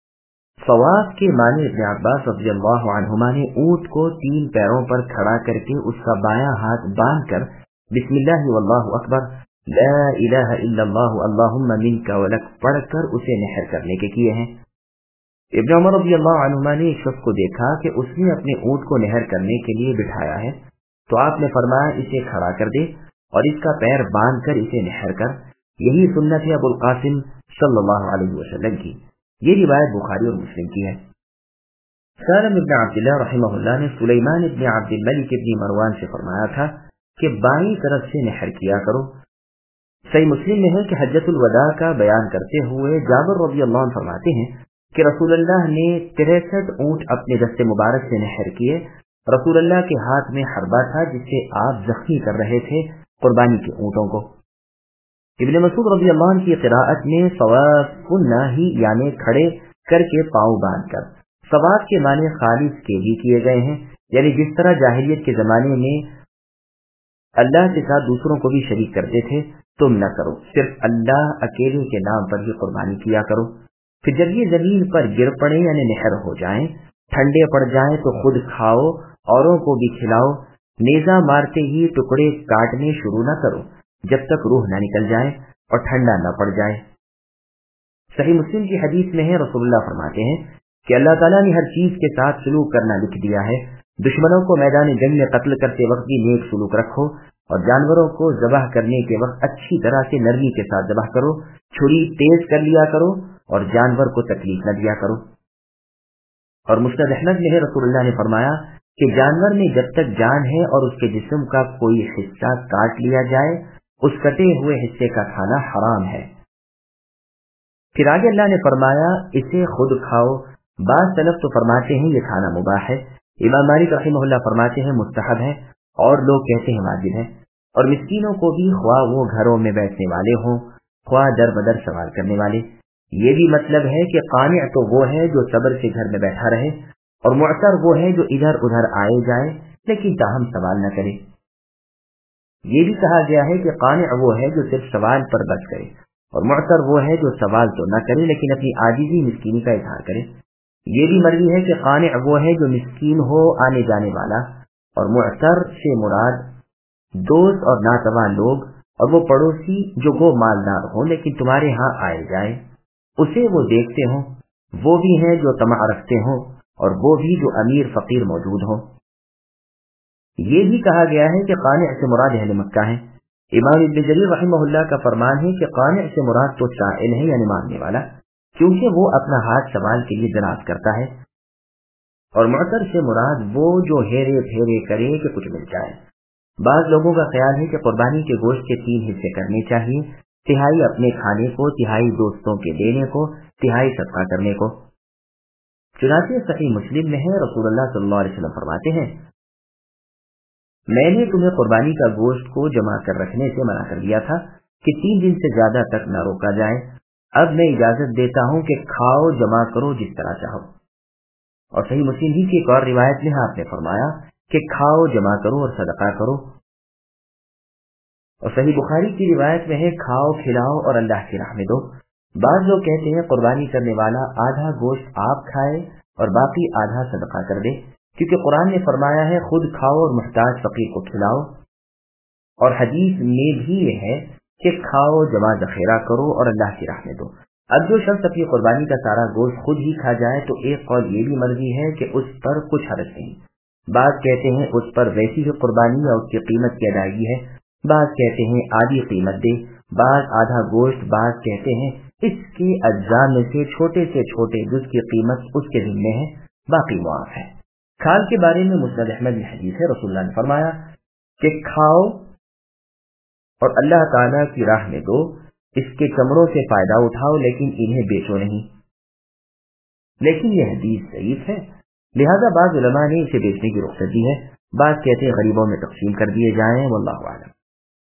ثواب کے معنی ابن عباس رضی اللہ عنہما نے اونٹ کو 3 پیروں پر کھڑا کر کے اس کا بایاں ہاتھ باندھ کر بسم اللہ واللہ اکبر لا الہ الا اللہ اللہم منک ولک پڑھ کر اسے نحر کرنے کے کیے ہیں۔ ابن عمر رضی اللہ عنہما نے ایک شخص کو دیکھا کہ اس نے اپنے اونٹ کو نحر کرنے کے لیے بٹھایا ہے، تو آپ نے فرمایا اسے کھڑا کر دے اور اس کا پیر باندھ کر اسے نحر کر، یہی سنت ہے ابو القاسم صلی اللہ علیہ وسلم کی۔ یہ روایت بخاری اور مسلم کی ہے۔ سالم ابن عبداللہ رحمہ اللہ نے سلیمان ابن عبد الملک ابن مروان سے فرمایا تھا کہ بائیں طرف سے نحر کیا کرو۔ صحیح مسلم میں ہے کہ حجۃ الوداع کا بیان کرتے ہوئے جابر رضی اللہ عنہ فرماتے ہیں کہ رسول اللہ نے 63 اونٹ اپنے دست مبارک سے نحر کیے۔ رسول اللہ کے ہاتھ میں حربہ تھا جس سے آپ زخمی کر رہے تھے قربانی کے اونٹوں کو۔ ابن مسعود رضی اللہ عنہ کی قراءت میں صواف کنہ ہی یعنی کھڑے کر کے پاؤں باندھ کر، صواف کے معنی خالص کے بھی کیے گئے ہیں، یعنی جس طرح جاہلیت کے زمانے میں اللہ کے ساتھ دوسروں کو بھی شریک کرتے تھے تم نہ کرو، صرف اللہ اکیلے کے نام پر ہی قربانی کیا کرو۔ پھر جب یہ زمین پر گر پڑے یعنی نہر ہو جائیں، ٹھنڈے پڑ جائیں تو خود کھاؤ، اوروں کو بھی کھلاؤ، نیزہ مارتے ہی ٹکڑے کاٹنے شروع نہ کرو جب تک روح نہ نکل جائے اور ٹھنڈا نہ پڑ جائے۔ صحیح مسلم کی حدیث میں ہے رسول اللہ فرماتے ہیں کہ اللہ تعالیٰ نے ہر چیز کے ساتھ سلوک کرنا لکھ دیا ہے، دشمنوں کو میدان جنگ میں قتل کرتے وقت بھی نیک سلوک رکھو اور جانوروں کو ذبح کرنے کے وقت اچھی طرح سے نرمی کے ساتھ ذبح کرو، چھری تیز کر لیا کرو اور جانور کو تکلیف نہ دیا کرو۔ اور مسند احمد میں ہے رسول اللہ نے فرمایا کہ جانور میں جب تک جان ہے اور اس کے جسم کا کوئی حصہ کاٹ لیا جائے اس کٹے ہوئے حصے کا کھانا حرام ہے۔ پھر آگے اللہ نے فرمایا اسے خود کھاؤ۔ بعض سلف تو فرماتے ہیں یہ کھانا مباح ہے، امام مالک رحمہ اللہ فرماتے ہیں مستحب ہے، اور لوگ کہتے ہیں واجب ہے۔ اور مسکینوں کو بھی خواہ وہ گھروں میں بیٹھنے والے ہوں خواہ در بدر سوار کرنے والے۔ یہ بھی مطلب ہے کہ قانع تو وہ ہے جو صبر سے گھر میں بیٹھا رہے، اور معتر وہ ہے جو ادھر ادھر آئے جائے، لیکن تاہم سوال نہ کرے۔ یہ بھی کہا گیا ہے کہ قانع وہ ہے جو صرف سوال پر بس کرے، اور معتر وہ ہے جو سوال تو نہ کرے لیکن اپنی عاجزی مسکینی کا اظہار کرے۔ یہ بھی مرضی ہے کہ قانع وہ ہے جو مسکین ہو، آنے جانے والا، اور معتر سے مراد دوست اور ناتواں لوگ اور وہ پڑوسی جو وہ مالدار ہوں لیکن تمہارے ہاں آئے جائیں، اسے وہ دیکھتے ہوں، وہ بھی ہیں جو طمع رکھتے ہوں اور وہ بھی جو امیر فقیر موجود ہوں۔ یہ بھی کہا گیا ہے کہ قانع سے مراد اہل مکہ ہیں۔ امام ابن جریر رحمہ اللہ کا فرمان ہے کہ قانع سے مراد تو سائل ہے یعنی مانگنے والا، کیونکہ وہ اپنا ہاتھ سوال کے لیے دراز کرتا ہے، اور معتر سے مراد وہ جو ہیرے پھیرے کرے کہ کچھ مل جائے۔ بعض لوگوں کا خیال ہے کہ قربانی کے گوشت کے 3 حصے کرنے چاہیے، تہائی اپنے کھانے کو، تہائی دوستوں کے دینے کو، تہائی صدقہ کرنے کو۔ چنانچہ صحیح مسلم میں ہے، رسول اللہ صلی اللہ علیہ وسلم فرماتے ہیں، میں نے تمہیں قربانی کا گوشت کو جمع کر رکھنے سے منع کر دیا تھا کہ 3 دن سے زیادہ تک نہ روکا جائے، اب میں اجازت دیتا ہوں کہ کھاؤ، جمع کرو جس طرح چاہو۔ اور صحیح مسلم ہی کی ایک اور روایت میں آپ نے فرمایا کہ کھاؤ، جمع کرو اور صدقہ کرو۔ اور صحیح بخاری کی روایت میں ہے کھاؤ، کھلاؤ اور اللہ کی راہ میں دو۔ بعض لوگ کہتے ہیں قربانی کرنے والا آدھا گوشت آپ کھائے اور باقی آدھا صدقہ کر دے، کیونکہ قرآن نے فرمایا ہے خود کھاؤ اور محتاج فقیر کو کھلاؤ، اور حدیث میں بھی یہ ہے کہ کھاؤ، جمع ذخیرہ کرو اور اللہ کی راہ میں دو۔ اب جو شخص اپنی قربانی کا سارا گوشت خود ہی کھا جائے تو ایک قول یہ بھی مرضی ہے کہ اس پر کچھ حرج نہیں۔ بعض کہتے ہیں اس پر ویسی ہی قربانی یا اس کی قیمت کی ادائیگی ہے، بعض کہتے ہیں آدھی قیمت دے، بعض آدھا گوشت، بعض کہتے ہیں اس کے اجزاء میں سے چھوٹے جز کی قیمت اس کے ذمے ہے، باقی معاف ہے۔ کھال کے بارے میں مسند احمد میں حدیث ہے، رسول اللہ نے فرمایا کہ کھاؤ اور اللہ تعالیٰ کی راہ میں دو، اس کے چمڑوں سے فائدہ اٹھاؤ لیکن انہیں بیچو نہیں۔ لیکن یہ حدیث ضعیف ہے، لہذا بعض علماء نے اسے بیچنے کی رخصت دی ہے، بعض کہتے ہیں غریبوں میں تقسیم کر دیے جائیں، واللہ اعلم۔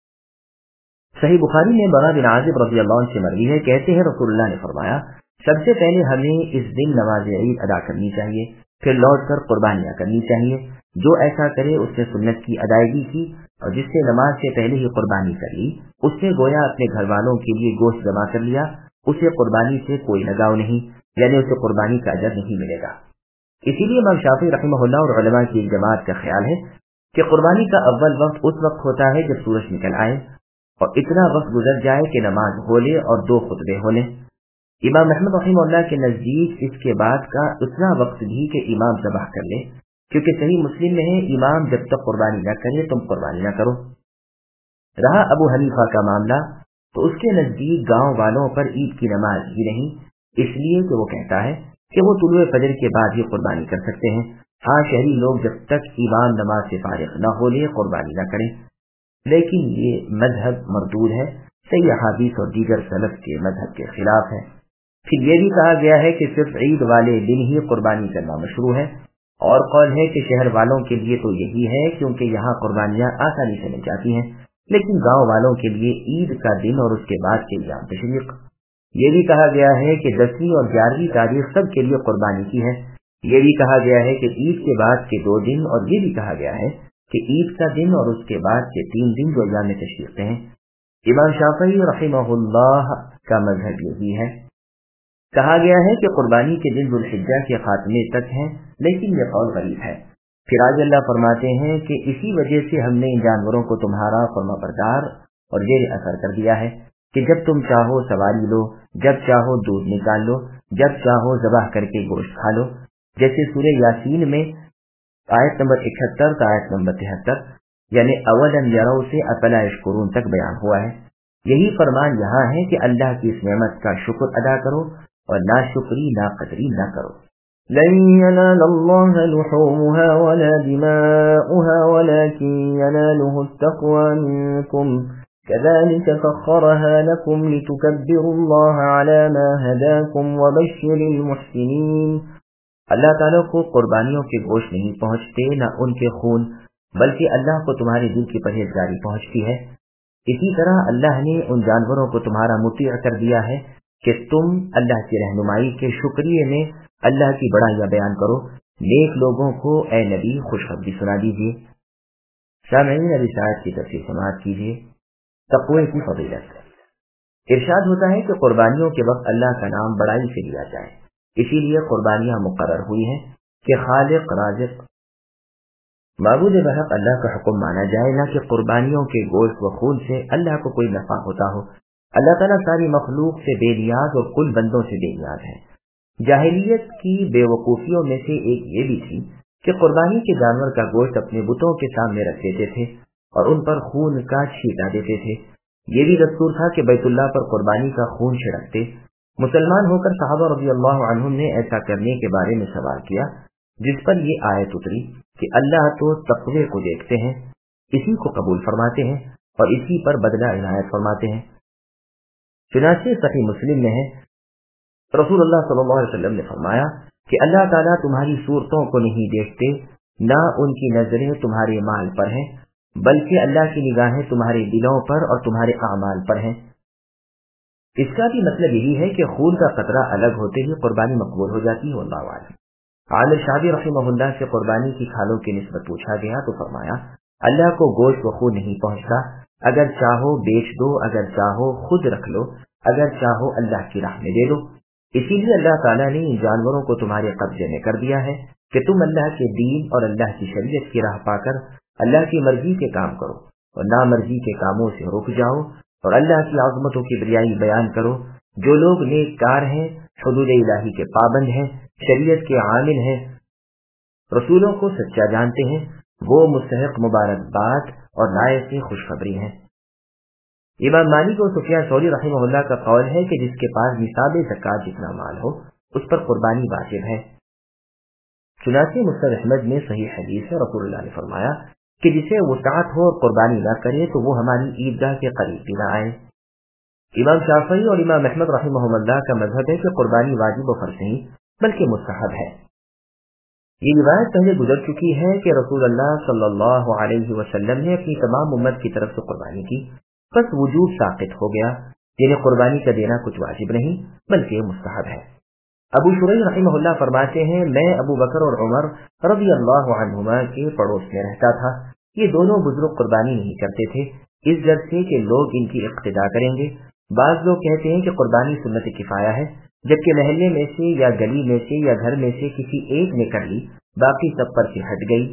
صحیح بخاری میں برا بن عازب رضی اللہ عنہ سے مروی ہے، کہتے ہیں رسول اللہ نے فرمایا سب سے پہلے ہمیں اس دن نماز عید ادا کرنی چاہیے، پھر لوٹ کر قربانیاں کرنی چاہیے۔ جو ایسا کرے اس نے سنت کی ادائیگی کی، اور جس نے نماز سے پہلے ہی قربانی کر لی اس نے گویا اپنے گھر والوں کے لیے گوشت جمع کر لیا، اسے قربانی سے کوئی لگاؤ نہیں، یعنی اسے قربانی کا اجر نہیں ملے گا۔ اسی لیے امام شافعی رحمہ اللہ اور علماء کی ایک جماعت کا خیال ہے کہ قربانی کا اول وقت اس وقت ہوتا ہے جب سورج نکل آئے اور اتنا وقت گزر جائے کہ نماز ہو لے اور 2 خطبے ہو لیں۔ امام احمد رحمہ اللہ کے نزدیک اس کے بعد کا اتنا وقت بھی کہ امام ذبح کر لے، کیونکہ صحیح مسلم میں ہے امام جب تک قربانی نہ کرے تم قربانی نہ کرو۔ رہا ابو حنیفہ کا معاملہ تو اس کے نزدیک گاؤں والوں پر عید کی نماز ہی نہیں، اس لیے کہ وہ کہتا ہے کہ وہ طلوع فجر کے بعد ہی قربانی کر سکتے ہیں، ہاں شہری لوگ جب تک امام نماز سے فارغ نہ ہو لے قربانی نہ کریں۔ لیکن یہ مذہب مردود ہے، صحیح احادیث اور دیگر سلف کے مذہب کے خلاف ہے۔ پھر یہ بھی کہا گیا ہے کہ صرف عید والے دن ہی قربانی کرنا مشروع ہے، اور قول ہے کہ شہر والوں کے لیے تو یہی ہے کیونکہ یہاں قربانیاں آسانی سے مل جاتی ہیں، لیکن گاؤں والوں کے لیے عید کا دن اور اس کے بعد کے ایام تشریق۔ یہ بھی کہا گیا ہے کہ 10ویں اور 11ویں تاریخ سب کے لیے قربانی کی ہے۔ یہ بھی کہا گیا ہے کہ عید کے بعد کے 2 دن، اور یہ بھی کہا گیا ہے کہ عید کا دن اور اس کے بعد کے 3 دن جو ایام تشریق ہیں۔ امام شافعی رحمہ اللہ کا مذہب یہی ہے۔ کہا گیا ہے کہ قربانی کے دن ذوالحجہ کے خاتمے تک ہیں، لیکن یہ قول غریب ہے۔ پھر آج اللہ فرماتے ہیں کہ اسی وجہ سے ہم نے ان جانوروں کو تمہارا فرمانبردار اور زیر اثر کر دیا ہے کہ جب تم چاہو سواری لو، جب چاہو دودھ نکال لو، جب چاہو ذبح کر کے گوشت کھا لو، جیسے سورہ یاسین میں آیت نمبر 71 تا آیت نمبر 73، یعنی اولم یروا سے افلا یشکرون تک بیان ہوا ہے۔ یہی فرمان یہاں ہے کہ اللہ کی اس نعمت کا شکر ادا کرو اور ناشکری ناقدری نہ کرو۔ لن ينال الله لحومها ولا دماؤها ولكن يناله التقوى منكم كذلك سخرها لكم لتكبروا الله على ما هداكم وبشر المحسنين۔ اللہ تعالیٰ کو قربانیوں کے گوشت نہیں پہنچتے نہ ان کے خون، بلکہ اللہ کو تمہارے دل کی پرہیزگاری پہنچتی ہے۔ اسی طرح اللہ نے ان جانوروں کو تمہارا مطیع کر دیا ہے کہ تم اللہ کی رہنمائی کے شکریہ میں اللہ کی بڑائیاں بیان کرو۔ نیک لوگوں کو اے نبی خوشخبری سنا دیجیے۔ سامعین ابھی شاید کی تفصیل سماعت کیجیے۔ تقوی کی فضیلت۔ ارشاد ہوتا ہے کہ قربانیوں کے وقت اللہ کا نام بڑائی سے لیا جائے، اسی لیے قربانیاں مقرر ہوئی ہیں کہ خالق رازق معبود برحق اللہ کا حکم مانا جائے، نہ کہ قربانیوں کے گوشت و خون سے اللہ کو کوئی نفع ہوتا ہو۔ اللہ تعالیٰ ساری مخلوق سے بے نیاز اور کل بندوں سے بے نیاز ہے۔ جاہلیت کی بے وقوفیوں میں سے ایک یہ بھی تھی کہ قربانی کے جانور کا گوشت اپنے بتوں کے سامنے رکھ دیتے تھے اور ان پر خون کا چھینٹا دیتے تھے۔ یہ بھی دستور تھا کہ بیت اللہ پر قربانی کا خون چھڑکتے۔ مسلمان ہو کر صحابہ رضی اللہ عنہم نے ایسا کرنے کے بارے میں سوال کیا، جس پر یہ آیت اتری کہ اللہ تو تقوی کو دیکھتے ہیں، اسی کو قبول فرماتے ہیں اور اسی پر بدلہ عنایت فرماتے ہیں۔ چنانچہ صحیح مسلم میں ہے، رسول اللہ صلی اللہ علیہ وسلم نے فرمایا کہ اللہ تعالیٰ تمہاری صورتوں کو نہیں دیکھتے، نہ ان کی نظریں تمہارے مال پر ہیں، بلکہ اللہ کی نگاہیں تمہارے دلوں پر اور تمہارے اعمال پر ہیں۔ اس کا بھی مطلب یہی ہے کہ خون کا قطرہ الگ ہوتے ہی قربانی مقبول ہو جاتی ہے۔ اللہ عالم۔ عامر شابی رحمہ اللہ سے قربانی کی کھالوں کی نسبت پوچھا گیا تو فرمایا اللہ کو گوشت و خون نہیں پہنچتا، اگر چاہو بیچ دو، اگر چاہو خود رکھ لو، اگر چاہو اللہ کی راہ میں دے دو۔ اسی لیے اللہ تعالیٰ نے ان جانوروں کو تمہارے قبضے میں کر دیا ہے کہ تم اللہ کے دین اور اللہ کی شریعت کی راہ پا کر اللہ کی مرضی کے کام کرو اور نامرضی کے کاموں سے رک جاؤ اور اللہ کی عظمتوں کی بریائی بیان کرو۔ جو لوگ نیک کار ہیں، حدود الہی کے پابند ہیں، شریعت کے عامل ہیں، رسولوں کو سچا جانتے ہیں، وہ مستحق مبارکباد اور لائق خوشخبری ہیں۔ امام مالک اور سفیان ثوری رحمہ اللہ کا قول ہے کہ جس کے پاس نصاب زکوٰۃ جتنا مال ہو اس پر قربانی واجب ہے۔ چنانچہ مسند احمد میں صحیح حدیث ہے، رسول اللہ نے فرمایا کہ جسے وسعت ہو اور قربانی نہ کرے تو وہ ہماری عیدگاہ کے قریب بھی نہ آئے۔ امام شافعی اور امام احمد رحمہ اللہ کا مذہب ہے کہ قربانی واجب و فرض نہیں بلکہ مستحب ہے۔ یہ روایت پہلے گزر چکی ہے کہ رسول اللہ صلی اللہ علیہ وسلم نے اپنی تمام امت کی طرف سے قربانی کی، بس وجوب ساقط ہو گیا، یعنی قربانی کا دینا کچھ واجب نہیں بلکہ مستحب ہے۔ ابو شریح رحمہ اللہ فرماتے ہیں میں ابو بکر اور عمر رضی اللہ عنہما کے پڑوس میں رہتا تھا، یہ دونوں بزرگ قربانی نہیں کرتے تھے اس ڈر سے کہ لوگ ان کی اقتدا کریں گے۔ بعض لوگ کہتے ہیں کہ قربانی سنت کفایہ ہے، جبکہ محلے میں سے یا گلی میں سے یا گھر میں سے کسی ایک نے کر لی، باقی سب پر سے ہٹ گئی،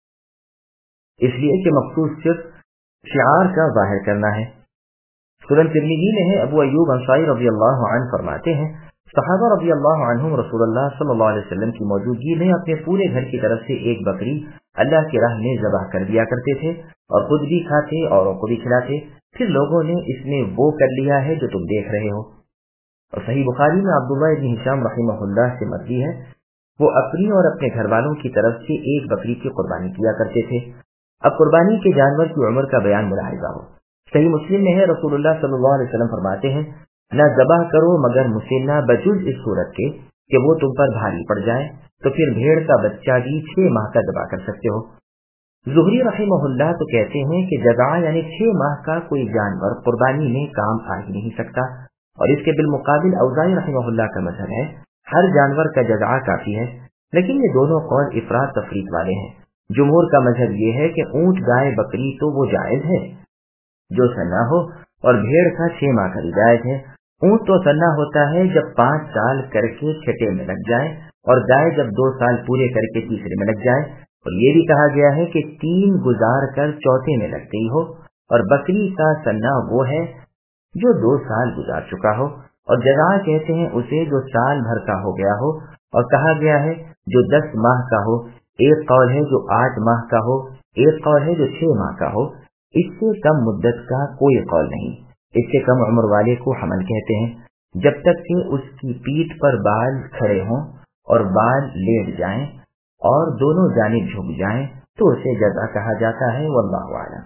اس لیے کہ مخصوص صرف شعار کا ظاہر کرنا ہے۔ سنن ترمذی میں ہے، ابو ایوب انصاری رضی اللہ عنہ فرماتے ہیں صحابہ رضی اللہ عنہم رسول اللہ صلی اللہ علیہ وسلم کی موجودگی میں اپنے پورے گھر کی طرف سے ایک بکری اللہ کی راہ میں ذبح کر دیا کرتے تھے اور خود بھی کھاتے اوروں کو بھی کھلاتے، پھر لوگوں نے اس میں وہ کر لیا ہے جو تم دیکھ رہے ہو۔ اور صحیح بخاری میں عبداللہ بن ہشام رحمہ اللہ سے مروی ہے، وہ اپنی اور اپنے گھر والوں کی طرف سے ایک بکری کی قربانی کیا کرتے تھے۔ اب قربانی کے جانور کی عمر کا بیان ملاحظہ ہو۔ صحیح مسلم میں ہے، رسول اللہ صلی اللہ علیہ وسلم فرماتے ہیں نہ ذبح کرو مگر مسنہ بجز اس صورت کے کہ وہ تم پر بھاری پڑ جائے، تو پھر بھیڑ کا بچہ بھی 6 ماہ کا ذبح کر سکتے ہو۔ زہری رحمہ اللہ تو کہتے ہیں کہ جزع یعنی 6 ماہ کا کوئی جانور قربانی میں کام آ ہی نہیں سکتا، اور اس کے بالمقابل اوزاعی رحمہ اللہ کا مذہب ہے ہر جانور کا جزع کافی ہے، لیکن یہ دونوں قول افراط تفریط والے ہیں۔ جمہور کا مذہب یہ ہے کہ اونٹ گائے بکری تو وہ جائز ہے جو سنا ہو، اور بھیڑ کا 6 ماہ کا بھی جائز ہے۔ اونٹ تو سنا ہوتا ہے جب 5 سال کر کے چھٹے میں لگ جائے، اور گائے جب 2 سال پورے کر کے تیسرے میں لگ جائے، اور یہ بھی کہا گیا ہے کہ 3 گزار کر چوتھے میں لگ گئی ہو، اور بکری کا سنا وہ ہے جو 2 سال گزار چکا ہو، اور جزع کہتے ہیں اسے جو سال بھر کا ہو گیا ہو، اور کہا گیا ہے جو 10 ماہ کا ہو، ایک قول ہے جو 8 ماہ کا ہو، ایک قول ہے جو 6 ماہ کا ہو، اس سے کم مدت کا کوئی قول نہیں۔ اس سے کم عمر والے کو حمل کہتے ہیں، جب تک کہ اس کی پیٹھ پر بال کھڑے ہوں اور بال لیٹ جائیں اور دونوں جانب جھک جائیں تو اسے جزع کہا جاتا ہے۔ واللہ اعلم۔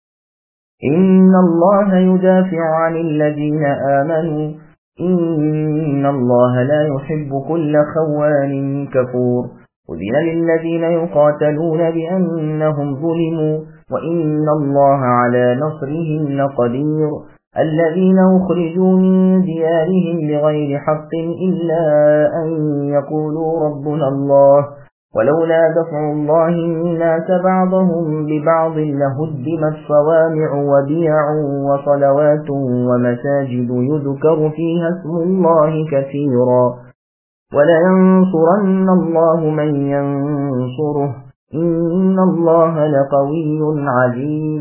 ان اللہ يدافع عن الذین آمنوا ان اللہ لا يحب كل خوان كفور أذن للذين يقاتلون بأنهم ظلموا وإن الله على نصرهم لقدير الذين أخرجوا من ديارهم بغير حق إلا أن يقولوا ربنا الله ولولا دفع الله الناس بعضهم ببعض لهدمت صوامع وبيع وصلوات ومساجد يذكر فيها اسم الله كثيرا ولينصرن الله من ينصره إن الله لقوي عزيز.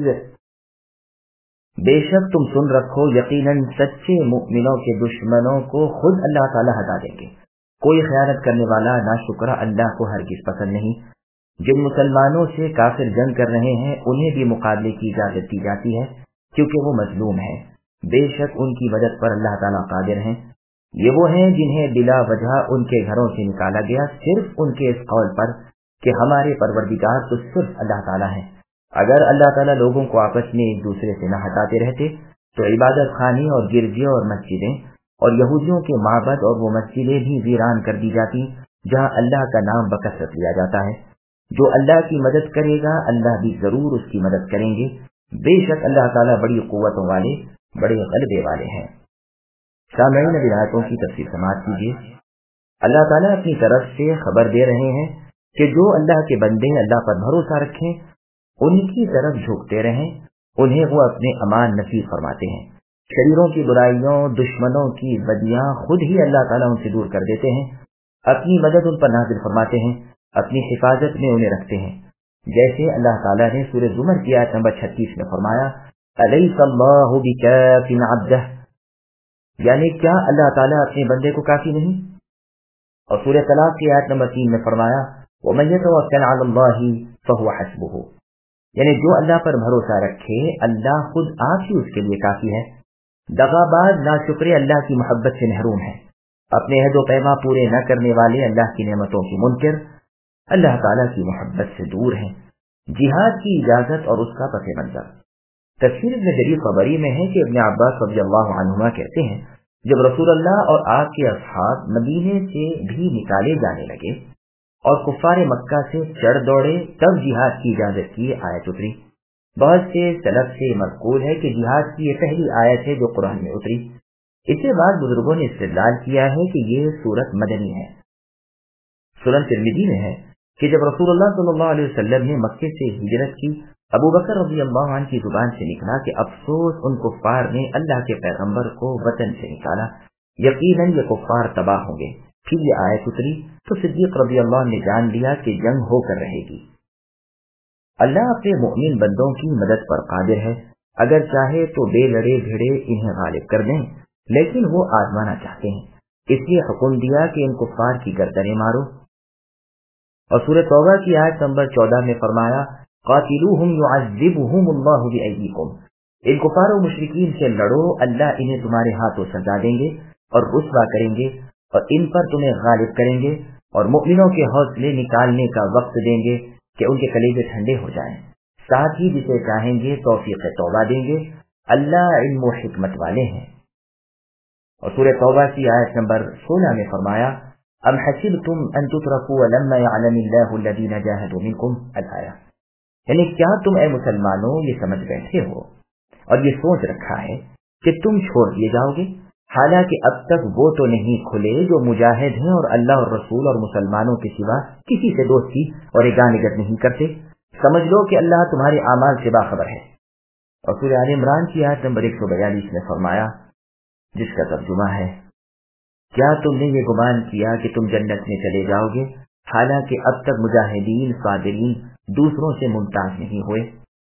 بے شک تم سن رکھو یقیناً سچے مؤمنوں کے دشمنوں کو خود اللہ تعالیٰ ہٹا دیں گے. کوئی خیانت کرنے والا ناشکرا اللہ کو ہرگز پسند نہیں. جن مسلمانوں سے کافر جنگ کر رہے ہیں انہیں بھی مقابلے کی اجازت دی جاتی ہے کیونکہ وہ مظلوم ہیں. بے شک ان کی مدد پر اللہ تعالیٰ قادر ہیں. یہ وہ ہیں جنہیں بلا وجہ ان کے گھروں سے نکالا گیا صرف ان کے اس قول پر کہ ہمارے پروردگار تو صرف اللہ تعالیٰ ہیں. اگر اللہ تعالیٰ لوگوں کو آپس میں ایک دوسرے سے نہ ہٹاتے رہتے تو عبادت خانے اور گرجے اور مسجدیں اور یہودیوں کے معبد اور وہ مسجدیں بھی ویران کر دی جاتی جہاں اللہ کا نام بکثرت لیا جاتا ہے. جو اللہ کی مدد کرے گا اللہ بھی ضرور اس کی مدد کریں گے. بے شک اللہ تعالیٰ بڑی قوتوں والے بڑے غلبے والے ہیں. سامعین اب آیتوں کی تفسیر سماعت کیجیے. اللہ تعالیٰ اپنی طرف سے خبر دے رہے ہیں کہ جو اللہ کے بندے اللہ پر بھروسہ رکھیں ان کی طرف جھکتے رہیں انہیں وہ اپنے امان نصیب فرماتے ہیں. شریروں کی برائیوں دشمنوں کی بدیاں خود ہی اللہ تعالیٰ ان سے دور کر دیتے ہیں. اپنی مدد ان پر نازل فرماتے ہیں اپنی حفاظت میں انہیں رکھتے ہیں. جیسے اللہ تعالیٰ نے سورہ زمر کی آیت نمبر 36 میں فرمایا الیس اللہ بکاف عبدہ، یعنی کیا اللہ تعالیٰ اپنے بندے کو کافی نہیں. اور سورہ طلاق کی آیت نمبر 3 میں فرمایا وَمَن يَتَوَكَّلْ عَلَى اللَّهِ فَهُوَ حَسْبُهُ، یعنی جو اللہ پر بھروسہ رکھے اللہ خود آپ ہی اس کے لیے کافی ہے. دغاباز ناشکرے اللہ کی محبت سے محروم ہیں. اپنے عہد و پیما پورے نہ کرنے والے اللہ کی نعمتوں کی منکر اللہ تعالیٰ کی محبت سے دور ہیں. جہاد کی اجازت اور اس کا پس منظر. تفسیر ابن جریر طبری میں ہے کہ ابن عباس رضی اللہ عنہما کہتے ہیں جب رسول اللہ اور آپ کے اصحاب مدینے سے بھی نکالے جانے لگے اور کفار مکہ سے چڑھ دوڑے تب جہاد کی اجازت کی آیت اتری. بہت سے سلف سے مذکور ہے کہ جہاد کی یہ پہلی آیت ہے جو قرآن میں اتری. اس کے بعد بزرگوں نے استدلال کیا ہے کہ یہ سورت مدنی ہے. سنن ترمذی میں ہے کہ جب رسول اللہ صلی اللہ علیہ وسلم نے مکے سے ہجرت کی ابو بکر رضی اللہ عنہ کی زبان سے نکلا کہ افسوس ان کفار نے اللہ کے پیغمبر کو وطن سے نکالا، یقیناً یہ کفار تباہ ہوں گے. پھر یہ آیت اتری تو صدیق رضی اللہ عنہ نے جان لیا کہ جنگ ہو کر رہے گی. اللہ اپنے مؤمن بندوں کی مدد پر قادر ہے. اگر چاہے تو بے لڑے بھیڑے انہیں غالب کر دیں، لیکن وہ آزمانا چاہتے ہیں اس لیے حکم دیا کہ ان کفار کی گردنیں مارو. اور سورہ توبہ کی آیت نمبر 14 میں فرمایا قاتلوہم یعذبہم اللہ بأیدیکم، ان کفار و مشرکین سے لڑو اللہ انہیں تمہارے ہاتھوں سزا دیں گے اور رسوا کریں گے اور ان پر تمہیں غالب کریں گے اور مؤمنوں کے حوصلے نکالنے کا وقت دیں گے کہ ان کے کلیجے ٹھنڈے ہو جائیں. ساتھ ہی جسے چاہیں گے توفیق توبہ دیں گے. اللہ علم و حکمت والے ہیں. اور سورہ توبہ کی آیت نمبر 16 میں فرمایا ام حسبتم ان تتركوا ولما يعلم الله الذين جاهدوا منكم الآیہ، یعنی کیا تم اے مسلمانوں یہ سمجھ بیٹھے ہو اور یہ سوچ رکھا ہے کہ تم چھوڑ دیے جاؤ گے، حالانکہ اب تک وہ تو نہیں کھلے جو مجاہد ہیں اور اللہ اور رسول اور مسلمانوں کے سوا کسی سے دوستی اور اگانگت نہیں کرتے. سمجھ لو کہ اللہ تمہارے اعمال سے باخبر ہے. اور سورہ آل عمران کی آیت نمبر 142 میں فرمایا جس کا ترجمہ ہے کیا تم نے یہ گمان کیا کہ تم جنت میں چلے جاؤ گے حالانکہ اب تک مجاہدین صابرین دوسروں سے ممتاز نہیں ہوئے.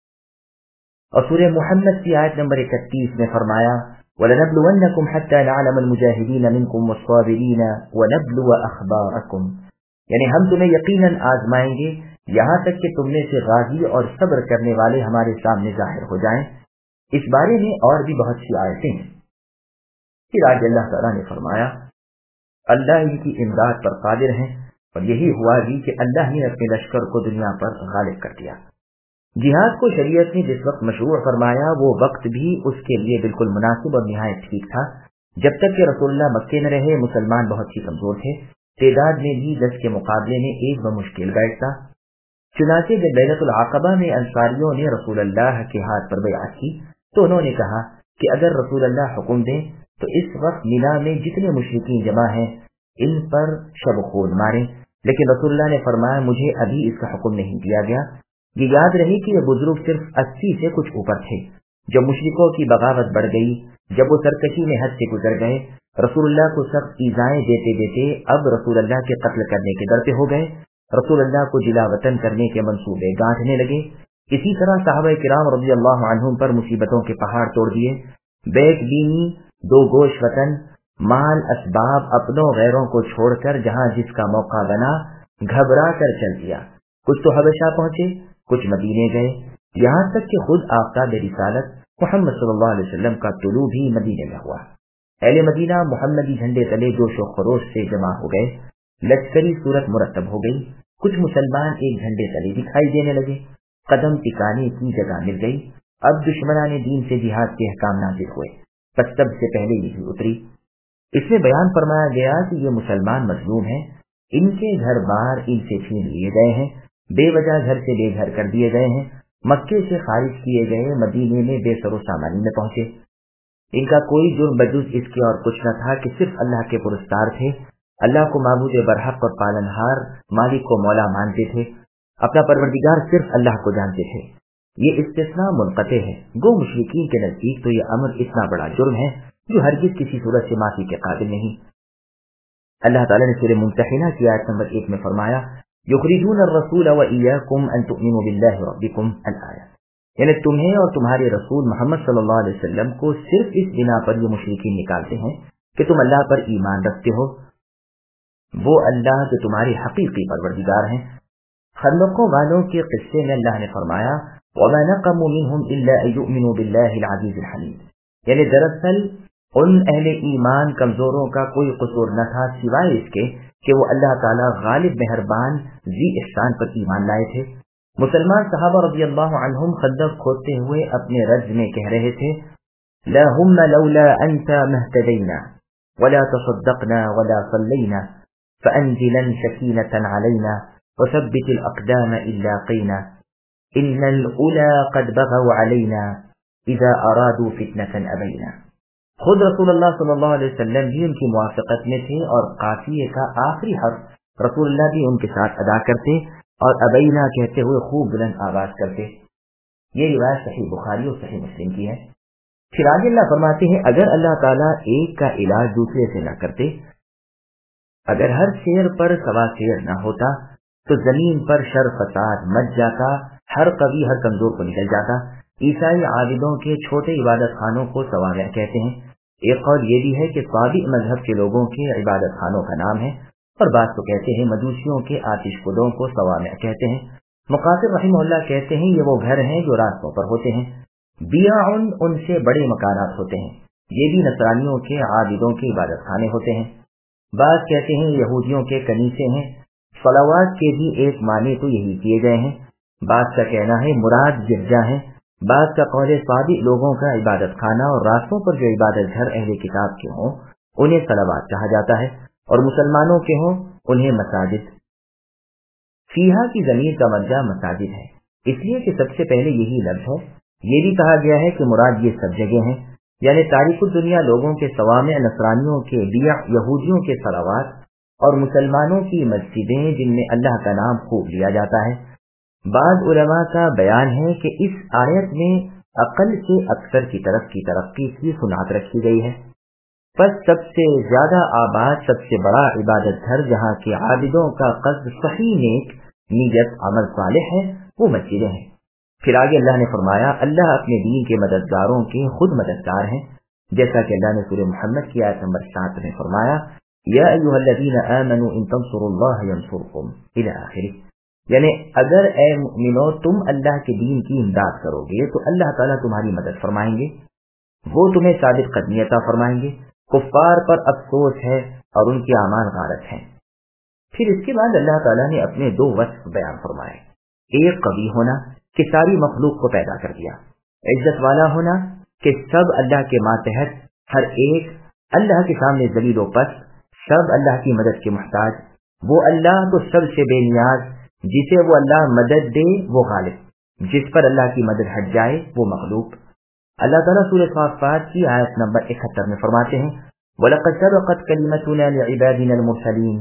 اور سورہ محمد کی آیت نمبر 31 میں فرمایا وَلَنَبْلُوَنَّكُمْ حَتَّى نَعْلَمَ الْمُجَاهِدِينَ مِنْكُمْ وَالصَّابِرِينَ وَنَبْلُوَ أَخْبَارَكُمْ، یعنی ہم تمہیں یقیناً آزمائیں گے یہاں تک کہ تم میں سے غازی اور صبر کرنے والے ہمارے سامنے ظاہر ہو جائیں. اس بارے میں اور بھی بہت سی آیتیں ہیں. پھر آج اللہ تعالیٰ نے فرمایا اللہ ان کی امداد پر قادر ہیں اور یہی ہوا بھی کہ اللہ نے اپنے لشکر کو دنیا پر غالب کر دیا. جہاد کو شریعت نے جس وقت مشروع فرمایا وہ وقت بھی اس کے لیے بالکل مناسب اور نہایت ٹھیک تھا جب تک کہ رسول اللہ مکے میں رہے. مسلمان بہت ہی کمزور تھے، تعداد میں بھی 10 کے مقابلے میں ایک بمشکل بیٹھتا. چنانچہ جب بیعۃ العقبہ میں انصاریوں نے رسول اللہ کے ہاتھ پر بیعت کی تو انہوں نے کہا کہ اگر رسول اللہ حکم دیں تو اس وقت مینا میں جتنے مشرکین جمع ہیں ان پر شب خون ماریں لیکن رسول اللہ نے فرمایا مجھے ابھی اس کا حکم نہیں دیا گیا۔ یہ یاد رہے کہ یہ بزرگ صرف 80 سے کچھ اوپر تھے۔ جب مشرکوں کی بغاوت بڑھ گئی، جب وہ سرکشی میں حد سے گزر گئے، رسول اللہ کو سخت ایذائیں دیتے دیتے اب رسول اللہ کے قتل کرنے کے ڈر پہ ہو گئے، رسول اللہ کو جلا وطن کرنے کے منصوبے گانٹھنے لگے۔ اسی طرح صحابہ کرام رضی اللہ عنہم پر مصیبتوں کے پہاڑ توڑ دیے۔ بیک بینی، دو گوش وطن، مال اسباب اپنوں غیروں کو چھوڑ کر جہاں جس کا موقع بنا گھبرا کر چل دیا۔ کچھ تو حبشہ پہنچے، کچھ مدینے گئے، یہاں تک کہ خود آفتاب رسالت محمد صلی اللہ علیہ وسلم کا طلوع بھی مدینے میں ہوا۔ اہل مدینہ محمدی جھنڈے تلے جوش و خروش سے جمع ہو گئے، لشکری صورت مرتب ہو گئی، کچھ مسلمان ایک جھنڈے تلے دکھائی دینے لگے، قدم ٹکانے کی جگہ مل گئی۔ اب دشمنان دین سے جہاد کے احکام نازل ہوئے، بس سب سے پہلے یہی اتری۔ اس میں بیان فرمایا گیا کہ یہ مسلمان مظلوم ہیں، ان کے گھر بار ان سے چھین لیے گئے ہیں، بے وجہ گھر سے بے گھر کر دیے گئے ہیں، مکے سے خارج کیے گئے، مدینے میں بے سر و سامانی میں پہنچے۔ ان کا کوئی جرم بجز اس کے اور کچھ نہ تھا کہ صرف اللہ کے پرستار تھے، اللہ کو معبود برحق اور پالنہار، مالک کو مولا مانتے تھے، اپنا پروردگار صرف اللہ کو جانتے تھے۔ یہ استثناء منقطع ہے، گو مشرکین کے نزدیک تو یہ امر اتنا بڑا جرم ہے جو ہرگز کسی صورت سے معافی کے قابل نہیں۔ اللہ تعالیٰ نے سورہ ممتحنہ کی آیت نمبر 1 میں فرمایا یخرجون الرسول وإياكم ان تؤمنوا بالله ربكم الآیہ، یعنی تمہیں اور تمہارے رسول محمد صلی اللہ علیہ وسلم کو صرف اس بنا پر یہ مشرکین نکالتے ہیں کہ تم اللہ پر ایمان رکھتے ہو، وہ اللہ جو تمہارے حقیقی پروردگار ہیں۔ خندقوں والوں کے قصے میں اللہ نے فرمایا وَمَا نَقَمُوا مِنْهُمْ إِلَّا أَن يُؤْمِنُوا بِاللَّهِ الْعَزِيزِ الْحَمِيدِ، یعنی دراصل ان اہل ایمان کمزوروں کا کوئی قصور نہ تھا سوائے اس کے کہ وہ اللہ تعالیٰ غالب مہربان ذی احسان پر ایمان لائے تھے۔ مسلمان صحابہ رضی اللہ عنہم خندق کھودتے ہوئے اپنے رج میں کہہ رہے تھے لَهُمَّ لَوْلَا أَنْتَ مَهْتَدَيْنَا وَلَا تَصَدَّقْنَا وَلَا صَلَّيْنَا فَأَنْزِلًا سَكِينَةً عَلَيْنَا وَثَبِّتِ الْأَقْدَامَ إِلَّا قِينَا إِنَّ الْأُولَى قَدْ بَغَوْا عَلَيْنَا إِذَا أَرَادُوا فِتْنَةً أَبَيْنَا۔ خود رسول اللہ صلی اللہ علیہ وسلم بھی ان کی موافقت میں تھے اور قافیے کا آخری حرف رسول اللہ بھی ان کے ساتھ ادا کرتے اور ابینا کہتے ہوئے خوب بلند آواز کرتے۔ یہ روایت صحیح بخاری اور صحیح مسلم کی ہے۔ پھر آگے اللہ فرماتے ہیں اگر اللہ تعالیٰ ایک کا علاج دوسرے سے نہ کرتے، اگر ہر شیر پر سوا شیر نہ ہوتا تو زمین پر شر فساد مچ جاتا، ہر قوی ہر کمزور کو نکل جاتا۔ عیسائی عابدوں کے چھوٹے عبادت خانوں کو صوامع کہتے ہیں۔ ایک قول یہ بھی ہے کہ صابئ مذہب کے لوگوں کے عبادت خانوں کا نام ہے، اور بعض تو کہتے ہیں مجوسیوں کے آتش کدوں کو صوامع کہتے ہیں۔ مقاصد رحمہ اللہ کہتے ہیں یہ وہ گھر ہیں جو راستوں پر ہوتے ہیں، بیعن ان سے بڑے مکانات ہوتے ہیں، یہ بھی نصرانیوں کے عابدوں کے عبادت خانے ہوتے ہیں۔ بعض کہتے ہیں یہودیوں کے کنیسے ہیں، صلوات کے بھی ایک معنی تو یہی کیے گئے ہیں۔ بعض کا کہنا ہے مراد گرجا ہے، بعض کا قول صابئ لوگوں کا عبادت خانہ اور راستوں پر جو عبادت گھر اہل کتاب کے ہوں انہیں صلوات کہا جاتا ہے، اور مسلمانوں کے ہوں انہیں مساجد۔ فیہا کی ضمیر کا مرجع مساجد ہے، اس لیے کہ سب سے پہلے یہی لفظ ہے۔ یہ بھی کہا گیا ہے کہ مراد یہ سب جگہ ہیں، یعنی تاریخ الدنیا لوگوں کے صوامع، نصرانیوں کے بیع، یہودیوں کے صلوات اور مسلمانوں کی مسجدیں جن میں اللہ کا نام خوب لیا جاتا ہے۔ بعض علماء کا بیان ہے کہ اس آیت میں اقل سے اکثر کی طرف کی ترقی کی صنعت رکھی گئی ہے، پس سب سے زیادہ آباد، سب سے بڑا عبادت گھر جہاں کے عابدوں کا قصد صحیح نیک نیت عمل صالح ہے وہ مسجدیں ہیں۔ پھر آگے اللہ نے فرمایا اللہ اپنے دین کے مددگاروں کے خود مددگار ہیں، جیسا کہ اللہ نے سورہ محمد کی آیت نمبر 7 میں فرمایا یا ایھا الذین آمنوا ان تنصروا اللہ ینصرکم الی آخرہ، یعنی اگر اے مومنو تم اللہ کے دین کی امداد کرو گے تو اللہ تعالیٰ تمہاری مدد فرمائیں گے، وہ تمہیں ثابت قدمی عطا فرمائیں گے۔ کفار پر افسوس ہے اور ان کے اعمال غارت ہیں۔ پھر اس کے بعد اللہ تعالیٰ نے اپنے 2 وصف بیان فرمائے، ایک قوی ہونا کہ ساری مخلوق کو پیدا کر دیا، عزت والا ہونا کہ سب اللہ کے ماتحت، ہر ایک اللہ کے سامنے ذلیل و پست، سب اللہ کی مدد کے محتاج، وہ اللہ تو سب سے بے نیاز، جسے وہ اللہ مدد دے وہ غالب، جس پر اللہ کی مدد ہٹ جائے وہ مغلوب۔ اللہ تعالیٰ سورہ صافات کی آیت نمبر 71 میں فرماتے ہیں وَلَقَدْ سَبَقَتْ كَلِمَتُنَا لِعِبَادِنَا الْمُرْسَلِينَ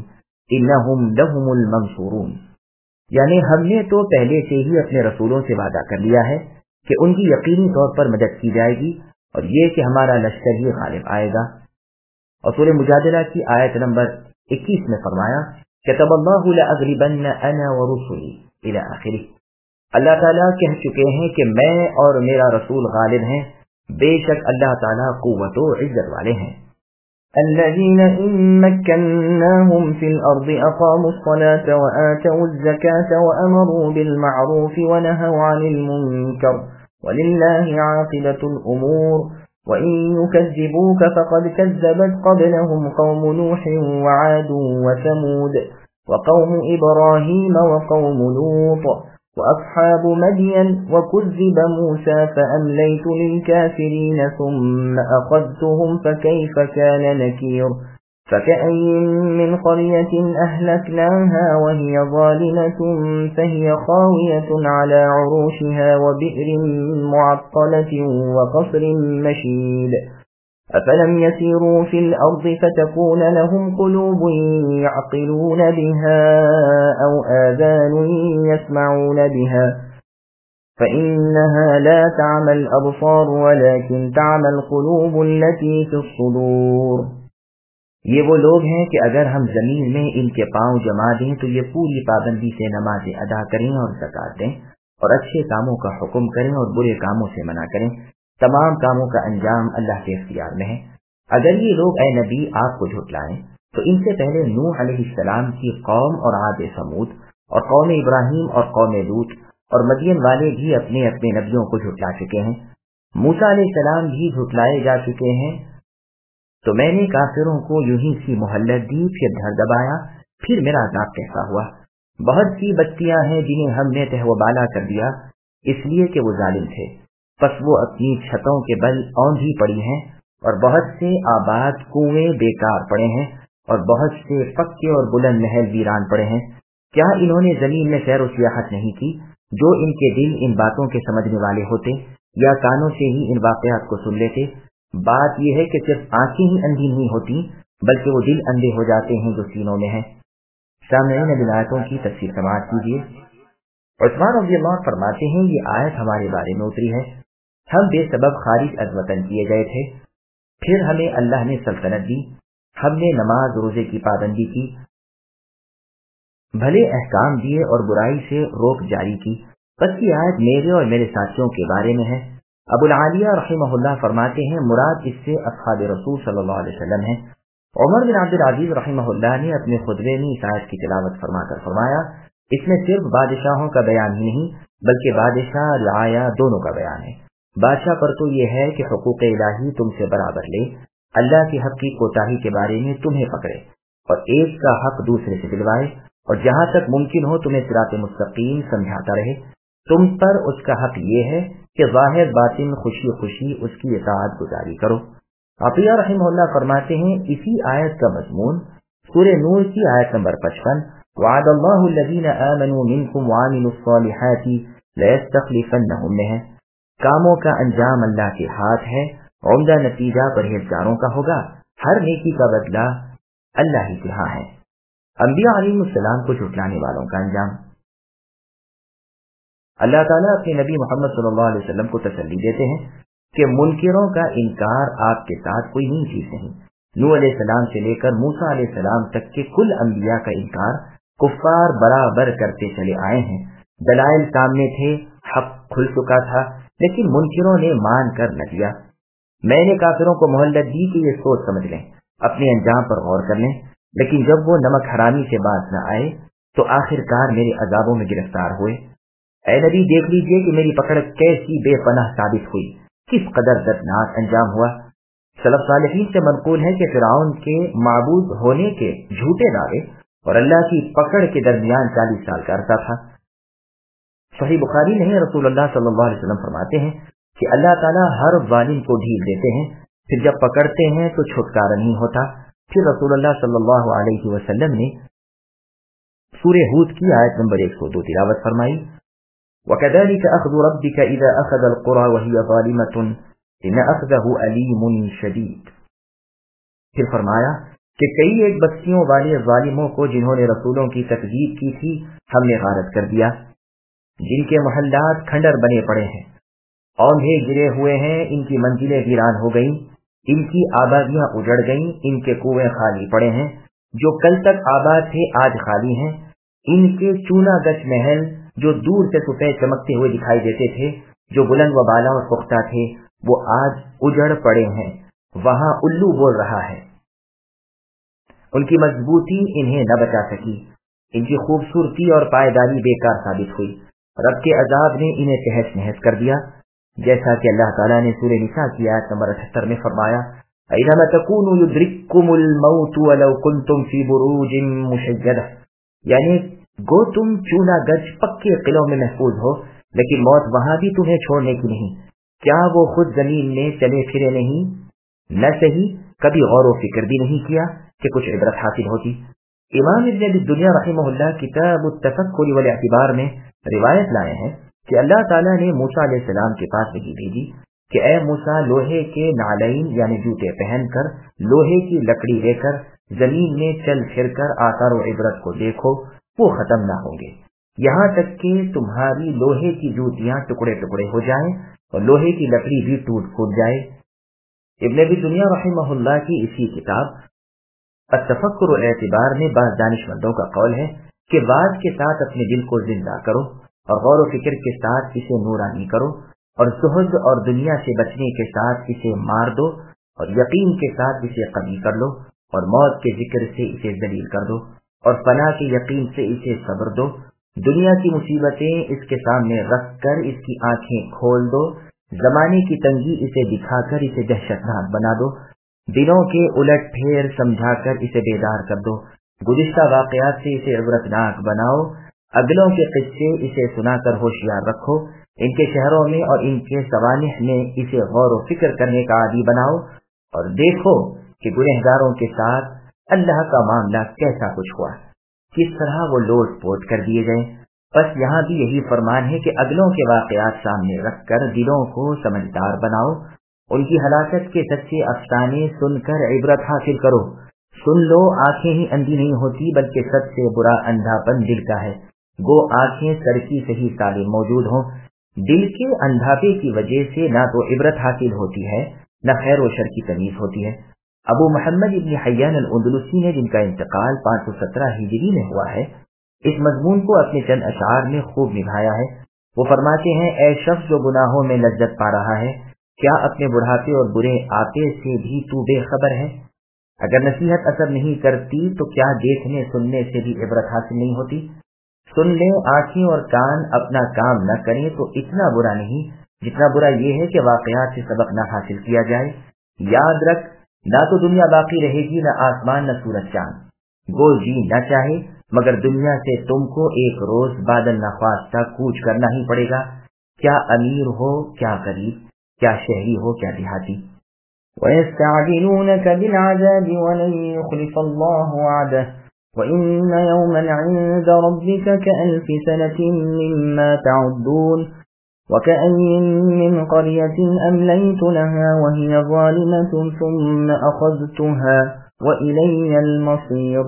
इन्नहुम लहुमुल मंसूरून, यानी हमने तो पहले से ही अपने रसूलों से वादा कर लिया है कि उनकी यकीनी तौर पर मदद की जाएगी और ये कि हमारा लश्कर ही गालिब आएगा। और सूरह मुजादिला की आयत नंबर 21 में फरमाया कतबल्लाहु लअग़लिबन्ना अना व रुसुली इला आखिरी, अल्लाह ताला कह चुके हैं कि मैं और मेरा रसूल गालिब हैं, बेशक अल्लाह ताला कुव्वत व इज्जत वाले हैं। الذين إن مكناهم في الأرض أقاموا الصلاة وآتوا الزكاة وأمروا بالمعروف ونهوا عن المنكر ولله عاقبة الأمور وإن يكذبوك فقد كذبت قبلهم قوم نوح وعاد وثمود وقوم إبراهيم وقوم لوط وأصحاب مدين وكذب موسى فأمليت للكافرين ثم أخذتهم فكيف كان نكير فكأي من قرية أهلكناها وهي ظالمة فهي خاوية على عروشها وبئر معطلة وقصر مشيد أفلم يسيروا في الأرض فتكون لهم قلوب يعقلون بها أو آذان يسمعون بها فإنها لا تعمى الأبصار ولكن تعمى القلوب التي في الصدور۔ یہ وہ لوگ ہیں کہ اگر ہم زمین میں ان کے پاؤں جما دیں تو یہ پوری پابندی سے نمازیں ادا کریں اور زکات دیں اور اچھے کاموں کا حکم کریں اور برے کاموں سے منع کریں، تمام کاموں کا انجام اللہ کے اختیار میں ہے۔ اگر یہ لوگ اے نبی آپ کو جھٹلائیں تو ان سے پہلے نوح علیہ السلام کی قوم اور عاد ثمود اور قوم ابراہیم اور قوم لوط اور مدین والے بھی اپنے اپنے نبیوں کو جھٹلا چکے ہیں، موسیٰ علیہ السلام بھی جھٹلائے جا چکے ہیں۔ تو میں نے کافروں کو یوں ہی سی مہلت دی، پھر دھر دبایا، پھر میرا عذاب کیسا ہوا۔ بہت سی بستیاں ہیں جنہیں ہم نے تہ و بالا کر دیا اس لیے کہ وہ ظالم تھے، پس وہ اپنی چھتوں کے بل اوندھی پڑی ہیں، اور بہت سے آباد کنویں بیکار پڑے ہیں، اور بہت سے پکے اور بلند محل ویران پڑے ہیں۔ کیا انہوں نے زمین میں سیر و سیاحت نہیں کی؟ جو ان کے دل ان باتوں کے سمجھنے والے ہوتے یا کانوں سے ہی ان واقعات کو سن لیتے۔ بات یہ ہے کہ صرف آنکھیں ہی اندھی نہیں ہوتی بلکہ وہ دل اندھے ہو جاتے ہیں جو سینوں میں ہیں۔ سامعین اب آیتوں کی تفسیر سماعت کیجیے۔ عثمان رضی اللہ عنہ فرماتے ہیں یہ آیت ہمارے بارے میں اتری ہے، ہم بے سبب خارج از وطن کیے گئے تھے، پھر ہمیں اللہ نے سلطنت دی، ہم نے نماز روزے کی پابندی کی، بھلے احکام دیے اور برائی سے روک جاری کی۔ بس یہ آیت میرے اور میرے ساتھیوں کے بارے میں ہے۔ ابو العالیہ رحمہ اللہ فرماتے ہیں مراد اس سے اصحاب رسول صلی اللہ علیہ وسلم ہے۔ عمر بن عبد العزیز رحمہ اللہ نے اپنے خطبے میں اس آیت کی تلاوت فرما کر فرمایا اس میں صرف بادشاہوں کا بیان ہی نہیں بلکہ بادشاہ رعایا دونوں کا بیان ہے۔ بادشاہ پر تو یہ ہے کہ حقوق الہی تم سے برابر لے، اللہ کے حق کی کوتاہی کے بارے میں تمہیں پکڑے اور ایک کا حق دوسرے سے دلوائے، اور جہاں تک ممکن ہو تمہیں صراط مستقیم سمجھاتا رہے۔ تم پر اس کا حق یہ ہے کہ ظاہر باطن خوشی خوشی اس کی اطاعت گزاری کرو۔ عطیہ رحمہ اللہ فرماتے ہیں اسی آیت کا مضمون سورہ نور کی آیت نمبر 55 وعد اللہ الذین آمنوا منکم وعملوا الصالحات لیستخلفنہم میں ہے۔ کاموں کا انجام اللہ کے ہاتھ ہے، عمدہ نتیجہ پرہیزگاروں کا ہوگا، ہر نیکی کا بدلہ اللہ ہی کے ہاں ہے۔ انبیاء علیہ السلام کو جھٹلانے والوں کا انجام۔ اللہ تعالیٰ اپنے نبی محمد صلی اللہ علیہ وسلم کو تسلی دیتے ہیں کہ منکروں کا انکار آپ کے ساتھ کوئی نئی چیز نہیں۔ نوح علیہ السلام سے لے کر موسیٰ علیہ السلام تک کے کل انبیاء کا انکار کفار برابر کرتے چلے آئے ہیں۔ دلائل سامنے تھے، حق کھل چکا تھا، لیکن منکروں نے مان کر نہ دیا۔ میں نے کافروں کو مہلت دی کہ یہ سوچ سمجھ لیں، اپنے انجام پر غور کر لیں، لیکن جب وہ نمک حرامی سے باز نہ آئے تو آخر کار میرے عذابوں میں گرفتار ہوئے۔ اے نبی دیکھ لیجئے کہ میری پکڑ کیسی بے پناہ ثابت ہوئی، کس قدر دردناک انجام ہوا۔ سلف صالحین سے منقول ہے کہ فرعون کے معبود ہونے کے جھوٹے دعوے اور اللہ کی پکڑ کے درمیان 40 سال کا عرصہ تھا۔ صحیح بخاری میں رسول اللہ صلی اللہ علیہ وسلم فرماتے ہیں کہ اللہ تعالیٰ ہر ظالم کو ڈھیل دیتے ہیں، پھر جب پکڑتے ہیں تو چھٹکارا نہیں ہوتا۔ پھر رسول اللہ صلی اللہ علیہ وسلم نے سورہ ہود کی آیت نمبر 102 تلاوت فرمائی وَكَذَلِكَ أَخْذُ رَبِّكَ إِذَا أَخَذَ الْقُرَى وَهِيَ ظَالِمَةٌ إِنَّ أَخْذَهُ أَلِيمٌ شَدِيدٌ۔ پھر فرمایا کہ کئی ایک بستیوں والے ظالموں کو جنہوں نے رسولوں کی تکذیب کی تھی ہم نے غارت کر دیا، جن کے محلات کھنڈر بنے پڑے ہیں، اوندھے گرے ہوئے ہیں، ان کی منزلیں ویران ہو گئیں، ان کی آبادیاں اجڑ گئیں، ان کے کنویں خالی پڑے ہیں، جو کل تک آباد تھے آج خالی ہیں، ان کے چونا گچ محل جو دور سے سفید چمکتے ہوئے دکھائی دیتے تھے، جو بلند و بالا اور پختہ تھے، وہ آج اجڑ پڑے ہیں، وہاں الو بول رہا ہے۔ ان کی مضبوطی انہیں نہ بچا سکی، ان کی خوبصورتی اور پائیداری بیکار ثابت ہوئی، رب کے عذاب نے انہیں تہس نہس کر دیا، جیسا کہ اللہ تعالیٰ نے سورہ نساء کی آیت نمبر 78 میں فرمایا، اَيْنَمَا تَكُونُوا يُدْرِككُّمُ الْمَوْتُ وَلَوْ كُنْتُمْ فِي بُرُوجٍ مُشَيَّدَةٍ، یعنی گو تم چونا گچ پکے قلعوں میں محفوظ ہو، لیکن موت وہاں بھی تمہیں چھوڑنے کی نہیں، کیا وہ خود زمین میں چلے پھرے نہیں؟ نہ صحیح کبھی غور و فکر بھی نہیں کیا کہ کچھ عبرت حاصل ہوتی۔ امام ابن ابی الدنیا رحمہ اللہ کتاب التفکر والاعتبار میں روایت لائے ہیں کہ اللہ تعالیٰ نے موسیٰ علیہ السلام کے پاس وحی بھیجی کہ اے موسیٰ، لوہے کے نعلین یعنی جوتے پہن کر، لوہے کی لکڑی لے کر زمین میں چل پھر کر آثار و عبرت کو دیکھو، وہ ختم نہ ہوں گے یہاں تک کہ تمہاری لوہے کی جوتیاں ٹکڑے ٹکڑے ہو جائیں اور لوہے کی لکڑی بھی ٹوٹ پھوٹ جائے۔ ابن ابی دنیا رحمہ اللہ کی اسی کتاب التفکر والاعتبار میں بعض دانشمندوں کا قول ہے کہ بعض کے ساتھ اپنے دل کو زندہ کرو اور غور و فکر کے ساتھ اسے نورانی کرو، اور زہد اور دنیا سے بچنے کے ساتھ اسے مار دو، اور یقین کے ساتھ اسے قوی کر لو، اور موت کے ذکر سے اسے ذلیل کر دو، اور فنا کے یقین سے اسے صبر دو، دنیا کی مصیبتیں اس کے سامنے رکھ کر اس کی آنکھیں کھول دو، زمانے کی تنگی اسے دکھا کر اسے دہشتناک بنا دو، دنوں کے الٹ پھیر سمجھا کر اسے بیدار کر دو، گزشتہ واقعات سے اسے عبرتناک بناؤ، اگلوں کے قصے اسے سنا کر ہوشیار رکھو، ان کے شہروں میں اور ان کے سوانح میں اسے غور و فکر کرنے کا عادی بناؤ، اور دیکھو کہ گنہگاروں کے ساتھ اللہ کا معاملہ کیسا کچھ ہوا، کس طرح وہ لوٹ پوٹ کر دیے گئے۔ بس یہاں بھی یہی فرمان ہے کہ اگلوں کے واقعات سامنے رکھ کر دلوں کو سمجھدار بناؤ، ان کی ہلاکت کے سچے افسانے سن کر عبرت حاصل کرو۔ سن لو، آنکھیں ہی اندھی نہیں ہوتی بلکہ سب سے برا اندھا پن دل کا ہے، گو آنکھیں سرکی سے ہی سالم موجود ہوں۔ دل کے اندھاپے کی وجہ سے نہ تو عبرت حاصل ہوتی ہے نہ خیر و شر کی تمیز ہوتی ہے۔ ابو محمد ابن حیان الاندلسی نے، جن کا انتقال 517 ہجری میں ہوا ہے، اس مضمون کو اپنے چند اشعار میں خوب نبھایا ہے۔ وہ فرماتے ہیں، اے شخص جو گناہوں میں لذت پا رہا ہے، کیا اپنے بڑھاپے اور برے آپے سے بھی تو بے خبر ہے؟ اگر نصیحت اثر نہیں کرتی تو کیا دیکھنے سننے سے بھی عبرت حاصل نہیں ہوتی؟ سن لیں آنکھیں اور کان، اپنا کام نہ کریں تو اتنا برا نہیں جتنا برا یہ ہے کہ واقعات سے سبق نہ حاصل کیا جائے۔ یاد رکھ، نہ تو دنیا باقی رہے گی، نہ آسمان، نہ سورج چاند، گو جی نہ چاہے مگر دنیا سے تم کو ایک روز بادل نخواستہ کوچ کرنا ہی پڑے گا، کیا امیر ہو کیا غریب، کیا شہری ہو کیا دیہاتی۔ وَيَسْتَعْجِلُونَكَ بِالْعَذَابِ وَلَن يُخْلِفَ اللَّهُ وَعْدَهُ وَإِنَّ يَوْمًا عِندَ رَبِّكَ كَأَلْفِ سَنَةٍ مِّمَّا تَعُدُّونَ وَكَأَيِّن مِّن قَرْيَةٍ أَمْلَيْتُ لَهَا وَهِيَ ظَالِمَةٌ ثُمَّ أَخَذْتُهَا وَإِلَيَّ الْمَصِيرُ۔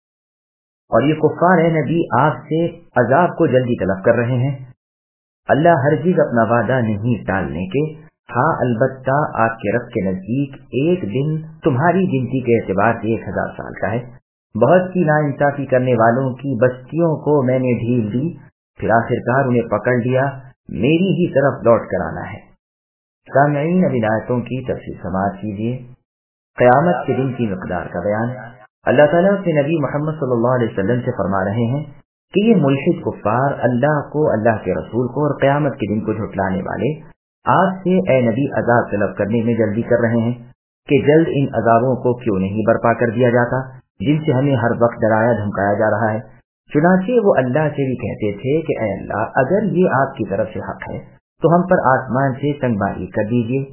اور یہ کفار ہے نبی آپ سے عذاب کو جلدی طلب کر رہے ہیں، اللہ ہرگز اپنا وعدہ نہیں ٹالنے کے، ہاں البتہ آپ کے رب کے نزدیک ایک دن تمہاری گنتی کے اعتبار سے 1000 سال کا ہے۔ بہت سی ناانصافی کرنے والوں کی بستیوں کو میں نے ڈھیل دی، پھر آخرکار انہیں پکڑ لیا، میری ہی طرف لوٹ کر آنا ہے۔ سامعین، اب ان آیتوں کی تفصیل سماعت کیجیے۔ قیامت کے دن کی مقدار کا بیان۔ اللہ تعالیٰ اپنے نبی محمد صلی اللہ علیہ وسلم سے فرما رہے ہیں کہ یہ ملحد کفار اللہ کو، اللہ کے رسول کو اور قیامت کے دن کو جھٹلانے والے آپ سے اے نبی عذاب طلب کرنے میں جلدی کر رہے ہیں کہ جلد ان عذابوں کو کیوں نہیں برپا کر دیا جاتا جن سے ہمیں ہر وقت ڈرایا دھمکایا جا رہا ہے۔ چنانچہ وہ اللہ سے بھی کہتے تھے کہ اے اللہ، اگر یہ آپ کی طرف سے حق ہے تو ہم پر آسمان سے تنگباری کر دیجیے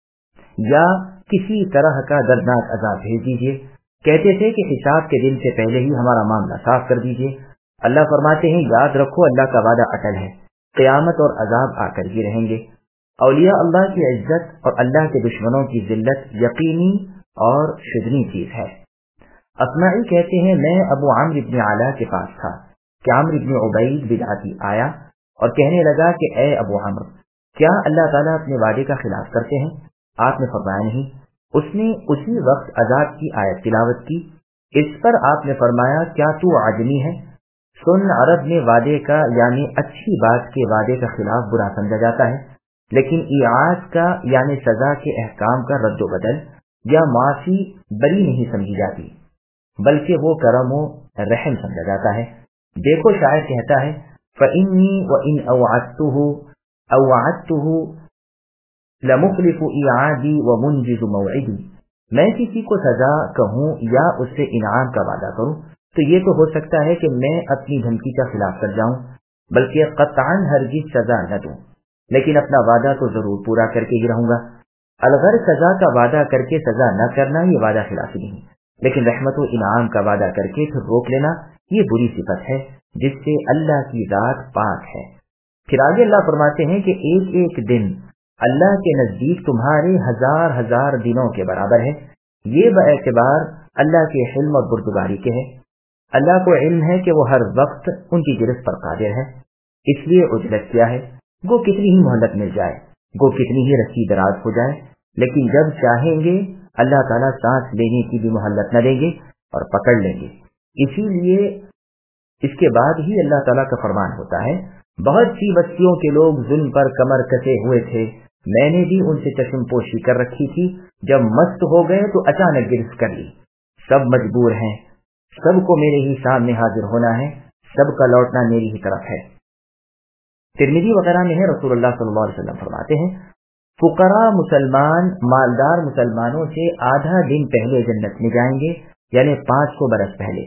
یا کسی طرح کا دردناک عذاب بھیج دیجیے۔ کہتے تھے کہ حساب کے دن سے پہلے ہی ہمارا معاملہ صاف کر دیجیے۔ اللہ فرماتے ہیں، یاد رکھو اللہ کا وعدہ اٹل ہے، قیامت اور عذاب آ کر ہی رہیں گے۔ اولیاء اللہ کی عزت اور اللہ کے دشمنوں کی ذلت یقینی اور شدنی چیز ہے۔ اسمعی کہتے ہیں میں ابو عمرو بن علا کے پاس تھا کہ عمرو بن عبید بدعتی آیا اور کہنے لگا کہ اے ابو عمرو، کیا اللہ تعالیٰ اپنے وعدے کا خلاف کرتے ہیں؟ آپ نے فرمایا نہیں۔ اس نے اسی وقت عذاب کی آیت تلاوت کی۔ اس پر آپ نے فرمایا کیا تو عجمی ہے؟ سن، عرب میں وعدے کا یعنی اچھی بات کے وعدے کا خلاف برا سمجھا جاتا ہے، لیکن ایعاز کا یعنی سزا کے احکام کا رد و بدل یا معافی بری نہیں سمجھی جاتی، بلکہ وہ کرم و رحم سمجھا جاتا ہے۔ دیکھو شاعر کہتا ہے فَإِنِّي وَإِنْ أَوْعَدْتُهُ لَمُخْلِفُ إِعَادِي وَمُنْجِزُ مَوْعِدِي، میں کسی کو سزا کہوں یا اس سے انعام کا وعدہ کروں تو یہ تو ہو سکتا ہے کہ میں اپنی دھمکی کا خلاف کر جاؤں، بلکہ قطعاً ہرگز سزا نہ دوں، لیکن اپنا وعدہ تو ضرور پورا کر کے ہی رہوں گا۔ الغرض سزا کا وعدہ کر کے سزا نہ کرنا یہ وعدہ خلافی نہیں، لیکن رحمت و انعام کا وعدہ کر کے پھر روک لینا یہ بری صفت ہے جس سے اللہ کی ذات پاک ہے۔ پھر آگے اللہ فرماتے ہیں کہ ایک ایک دن اللہ کے نزدیک تمہارے ہزار ہزار دنوں کے برابر ہے۔ یہ باعتبار اللہ کے حلم اور بردباری کے ہے۔ اللہ کو علم ہے کہ وہ ہر وقت ان کی گرفت پر قادر ہے، اس لیے عجلت کیا ہے، گو کتنی ہی مہلت مل جائے، گو کتنی ہی رسی دراز ہو جائے، لیکن جب چاہیں گے اللہ تعالیٰ سانس لینے کی بھی مہلت نہ دیں گے اور پکڑ لیں گے۔ اسی لیے اس کے بعد ہی اللہ تعالیٰ کا فرمان ہوتا ہے بہت سی بستیوں کے لوگ ظلم پر کمر کسے ہوئے تھے، میں نے بھی ان سے چشم پوشی کر رکھی تھی، جب مست ہو گئے تو اچانک گرفت کر لی۔ سب مجبور ہیں، سب کو میرے ہی سامنے حاضر ہونا ہے، سب کا لوٹنا میری ہی طرف ہے۔ ترمذی وغیرہ میں ہے رسول اللہ صلی اللہ علیہ وسلم فرماتے ہیں فقراء مسلمان مالدار مسلمانوں سے آدھا دن پہلے جنت میں جائیں گے، یعنی 500 برس پہلے۔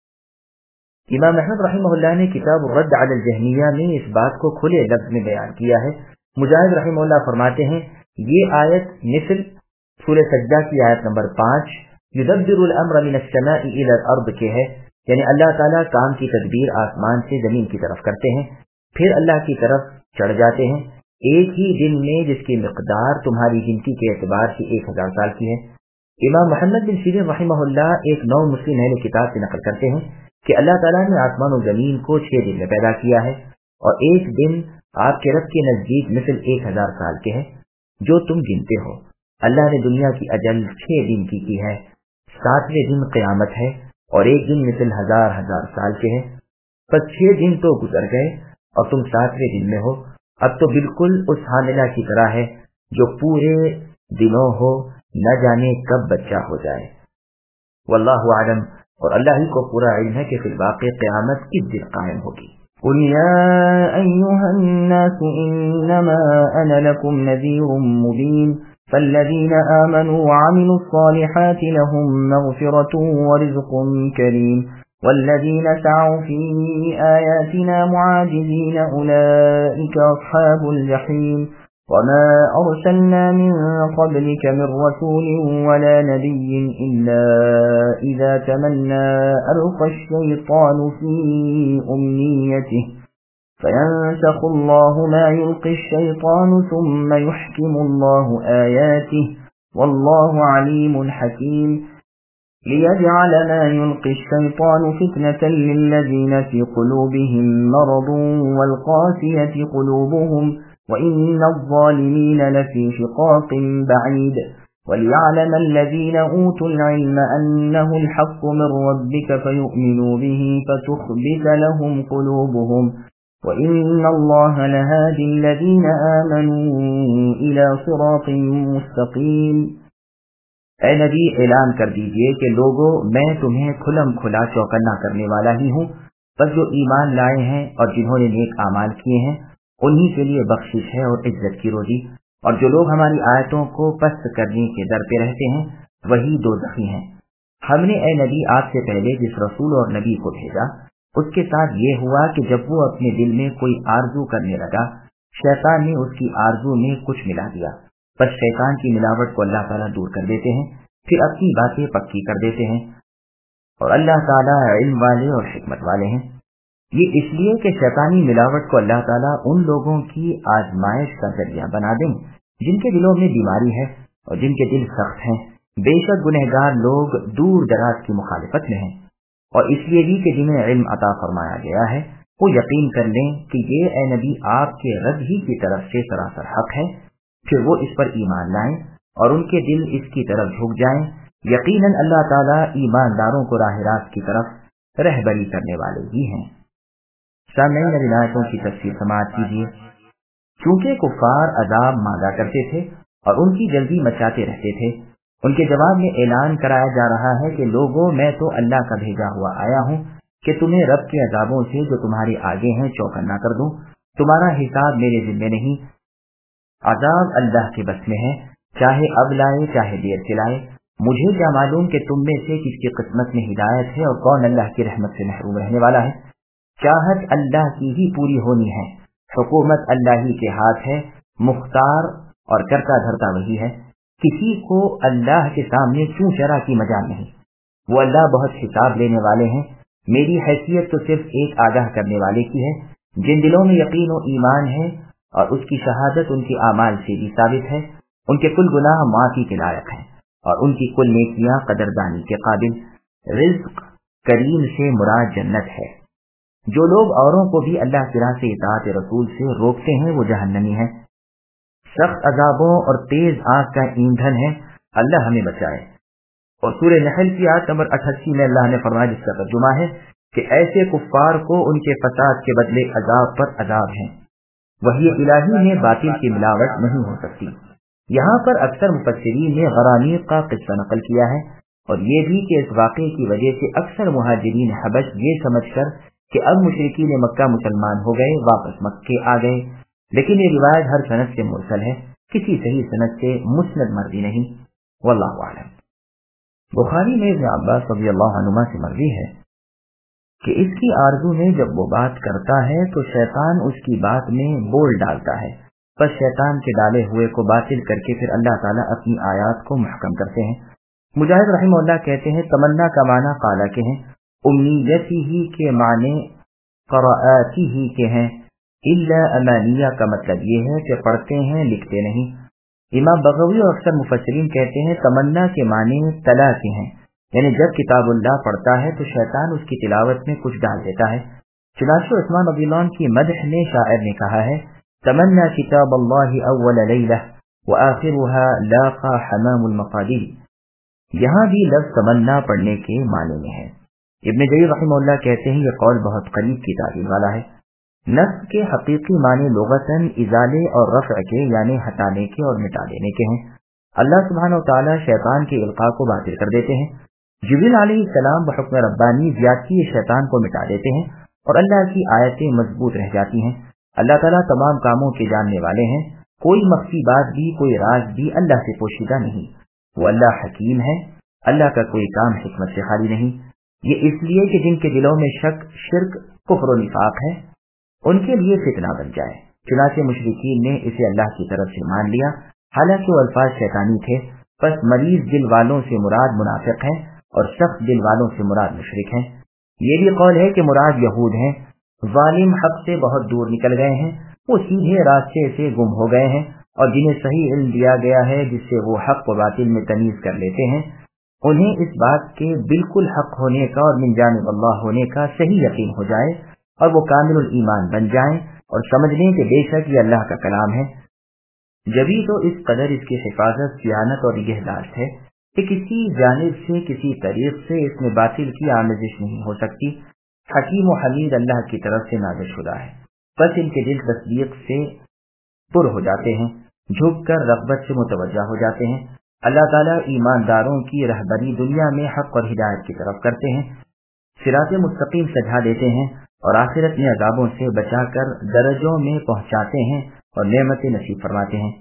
امام احمد رحمہ اللہ نے کتاب الرد علی الجہمیہ میں اس بات کو کھلے لفظ میں بیان کیا ہے۔ مجاہد رحمہ اللہ فرماتے ہیں یہ آیت مثل سورہ سجدہ کی آیت نمبر 5 یدبر الامر من السماء الى الارض کے ہے، یعنی اللہ تعالیٰ کام کی تدبیر آسمان سے زمین کی طرف کرتے ہیں، پھر اللہ کی طرف چڑھ جاتے ہیں ایک ہی دن میں، جس کی مقدار تمہاری گنتی کے اعتبار سے 1000 سال کی ہے۔ امام محمد بن سیرین رحمہ اللہ ایک نو مسلم اہل کتاب سے نقل کرتے ہیں کہ اللہ تعالیٰ نے آسمان و زمین کو 6 دن میں پیدا کیا ہے، اور ایک دن آپ کے رب کے نزدیک مثل 1000 سال کے ہے جو تم گنتے ہو۔ اللہ نے دنیا کی اجل 6 دن کی ہے، 7ویں دن قیامت ہے اور ایک دن مثل 1000 سال کے ہے۔ بس 6 دن تو گزر گئے اور تم 7ویں دن میں ہو، اب تو بالکل اس حاملہ کی طرح ہے جو پورے دنوں ہو، نہ جانے کب بچہ ہو جائے۔ واللہ اعلم، اور اللہ ہی کو پورا علم ہے کہ فی الواقع قیامت کس دن قائم ہوگی۔ قل يا أيها الناس إنما أنا لكم نذير مبين فالذين آمنوا وعملوا الصالحات لهم مغفرة ورزق كريم والذين سعوا في آياتنا معاجزين أولئك أصحاب الجحيم وما أرسلنا من قبلك من رسول ولا نبي إلا إذا تمنى ألقى الشيطان في أمنيته فينسخ الله ما يلقي الشيطان ثم يحكم الله آياته والله عليم حكيم ليجعل ما يلقي الشيطان فتنة للذين في قلوبهم مرض والقاسية قلوبهم وَإِنَّ الظَّالِمِينَ لَفِي شِقَاقٍ بَعِيدٍ وَلِيَعْلَمَ الَّذِينَ أُوتُوا الْعِلْمَ أَنَّهُ الْحَقُّ مِنْ رَبِّكَ فَيُؤْمِنُوا بِهِ فَتُخْبِتَ لَهُمْ قُلُوبُهُمْ وَإِنَّ اللَّهَ لَهَادِي الَّذِينَ آمَنُوا إِلَى صِرَاطٍ مُسْتَقِيمٍ۔ اے نبی اعلان کر دیجئے کہ لوگو میں تمہیں کھلم کھلا چوکنا کرنے والا ہی ہوں، بس جو ایمان لائے ہیں اور جنہوں نے نیک اعمال کیے ہیں انہی کے لیے بخشش ہے اور عزت کی روزی، اور جو لوگ ہماری آیتوں کو پست کرنے کے در پہ رہتے ہیں وہی دوزخی ہیں۔ ہم نے اے نبی آپ سے پہلے جس رسول اور نبی کو بھیجا اس کے ساتھ یہ ہوا کہ جب وہ اپنے دل میں کوئی آرزو کرنے لگا شیطان نے اس کی آرزو میں کچھ ملا دیا، بس شیطان کی ملاوٹ کو اللہ تعالیٰ دور کر دیتے ہیں، پھر اپنی باتیں پکی کر دیتے ہیں، اور اللہ تعالیٰ علم والے اور حکمت والے ہیں۔ یہ اس لیے کہ شیطانی ملاوٹ کو اللہ تعالیٰ ان لوگوں کی آزمائش کا ذریعہ بنا دیں جن کے دلوں میں بیماری ہے اور جن کے دل سخت ہیں، بے شک گنہگار لوگ دور دراز کی مخالفت میں ہیں، اور اس لیے بھی کہ جنہیں علم عطا فرمایا گیا ہے وہ یقین کر لیں کہ یہ اے نبی آپ کے رب ہی کی طرف سے سراسر حق ہے، پھر وہ اس پر ایمان لائیں اور ان کے دل اس کی طرف جھک جائیں۔ یقیناً اللہ تعالیٰ ایمانداروں کو راہ راست کی طرف رہبری کرنے والے ہی ہیں۔ سامعین، اب آیتوں کی تفسیر سماعت کیجیے۔ چونکہ کفار عذاب مانگا کرتے تھے اور ان کی جلدی مچاتے رہتے تھے، ان کے جواب میں اعلان کرایا جا رہا ہے کہ لوگوں، میں تو اللہ کا بھیجا ہوا آیا ہوں کہ تمہیں رب کے عذابوں سے جو تمہارے آگے ہیں چوکنا کر دوں۔ تمہارا حساب میرے ذمہ نہیں، عذاب اللہ کے بس میں ہے، چاہے اب لائے چاہے دیر سے لائے۔ مجھے کیا معلوم کہ تم میں سے کس کی قسمت میں ہدایت ہے اور کون اللہ کی رحمت سے محروم رہنے والا ہے۔ چاہت اللہ کی ہی پوری ہونی ہے، حکومت اللہ ہی کے ہاتھ ہے، مختار اور کرتا دھرتا وہی ہے۔ کسی کو اللہ کے سامنے چوں چرا کی مجال نہیں، وہ اللہ بہت حساب لینے والے ہیں۔ میری حیثیت تو صرف ایک آگاہ کرنے والے کی ہے۔ جن دلوں میں یقین و ایمان ہے اور اس کی شہادت ان کے اعمال سے بھی ثابت ہے، ان کے کل گناہ معافی کے لائق ہیں اور ان کی کل نیکیاں قدردانی کے قابل۔ رزق کریم سے مراد جنت ہے۔ جو لوگ اوروں کو بھی اللہ کی راہ سے اطاعت رسول سے روکتے ہیں وہ جہنمی ہیں، سخت عذابوں اور تیز آگ کا ایندھن ہے۔ اللہ ہمیں بچائے۔ اور سورہ نحل کی آیت نمبر 88 میں اللہ نے فرمایا، جس کا ترجمہ ہے کہ ایسے کفار کو ان کے فساد کے بدلے عذاب پر عذاب ہیں، وحی الہی میں باطل کی ملاوٹ نہیں ہو سکتی۔ یہاں پر اکثر مفسرین نے غرانیق کا قصہ نقل کیا ہے، اور یہ بھی کہ اس واقعے کی وجہ سے اکثر مہاجرین حبش یہ سمجھ کر کہ اب مشرکین مکہ مسلمان ہو گئے واپس مکے آ گئے، لیکن یہ روایت ہر سند سے مرسل ہے، کسی صحیح سند سے مسند مروی نہیں۔ واللہ اعلم۔ بخاری میں ابن عباس رضی اللہ عنہما سے مروی ہے کہ اس کی آرزو میں جب وہ بات کرتا ہے تو شیطان اس کی بات میں بول ڈالتا ہے، بس شیطان کے ڈالے ہوئے کو باطل کر کے پھر اللہ تعالیٰ اپنی آیات کو محکم کرتے ہیں۔ مجاہد رحمہ اللہ کہتے ہیں تمنا کا معنی قالا کے ہیں، امیتی ہی کے معنی قراءاتی ہی کے ہیں، الا امانیہ کا مطلب یہ ہے کہ پڑھتے ہیں لکھتے نہیں۔ امام بغوی اور اکثر مفسرین کہتے ہیں تمنا کے معنی تلا کے ہیں، یعنی جب کتاب اللہ پڑھتا ہے تو شیطان اس کی تلاوت میں کچھ ڈال دیتا ہے۔ چنانچہ عثمان رضی اللہ عنہ کی مدح میں شاعر نے کہا ہے، تمنا کتاب اللہ اول لیلہ وآخرها لاقا حمام المقادیر۔ یہاں بھی لفظ تمنا پڑھنے کے معنی میں ہے۔ ابن جریر رحمہ اللہ کہتے ہیں یہ قول بہت قریب کی تعبیر والا ہے۔ نفس کے حقیقی معنی لغتاً ازالے اور رفع کے، یعنی ہٹانے کے اور مٹا دینے کے ہیں۔ اللہ سبحانہ وتعالی شیطان کے القاء کو باطل کر دیتے ہیں۔ جبریل علیہ السلام بحکم ربانی زیادتی شیطان کو مٹا دیتے ہیں اور اللہ کی آیتیں مضبوط رہ جاتی ہیں۔ اللہ تعالیٰ تمام کاموں کے جاننے والے ہیں، کوئی مخفی بات بھی کوئی راز بھی اللہ سے پوشیدہ نہیں۔ وہ اللہ حکیم ہے، اللہ کا کوئی کام حکمت سے خالی نہیں۔ یہ اس لیے کہ جن کے دلوں میں شک، شرک، کفر و نفاق ہے ان کے لیے فتنہ بن جائے۔ چنانچہ مشرکین نے اسے اللہ کی طرف سے مان لیا، حالانکہ وہ الفاظ شیطانی تھے۔ بس مریض دل والوں سے مراد منافق ہیں اور سخت دل والوں سے مراد مشرک ہیں۔ یہ بھی قول ہے کہ مراد یہود ہیں، ظالم حق سے بہت دور نکل گئے ہیں، وہ سیدھے راستے سے گم ہو گئے ہیں، اور جنہیں صحیح علم دیا گیا ہے جس سے وہ حق و باطل میں تمیز کر لیتے ہیں، انہیں اس بات کے بالکل حق ہونے کا اور من جانب اللہ ہونے کا صحیح یقین ہو جائے اور وہ کامل الایمان بن جائیں اور سمجھ لیں کہ بے شک یہ اللہ کا کلام ہے۔ جبھی تو اس قدر اس کی حفاظت، صیانت اور نگہداشت ہے کہ کسی جانب سے، کسی طریق سے اس میں باطل کی آمیزش نہیں ہو سکتی۔ حکیم و حمید اللہ کی طرف سے نازل شدہ ہے، بس ان کے دل تصدیق سے پر ہو جاتے ہیں، جھک کر رغبت سے متوجہ ہو جاتے ہیں۔ اللہ تعالیٰ ایمانداروں کی رہبری دنیا میں حق اور ہدایت کی طرف کرتے ہیں، صراط مستقیم سجھا دیتے ہیں اور آخرت میں عذابوں سے بچا کر درجوں میں پہنچاتے ہیں اور نعمتیں نصیب فرماتے ہیں۔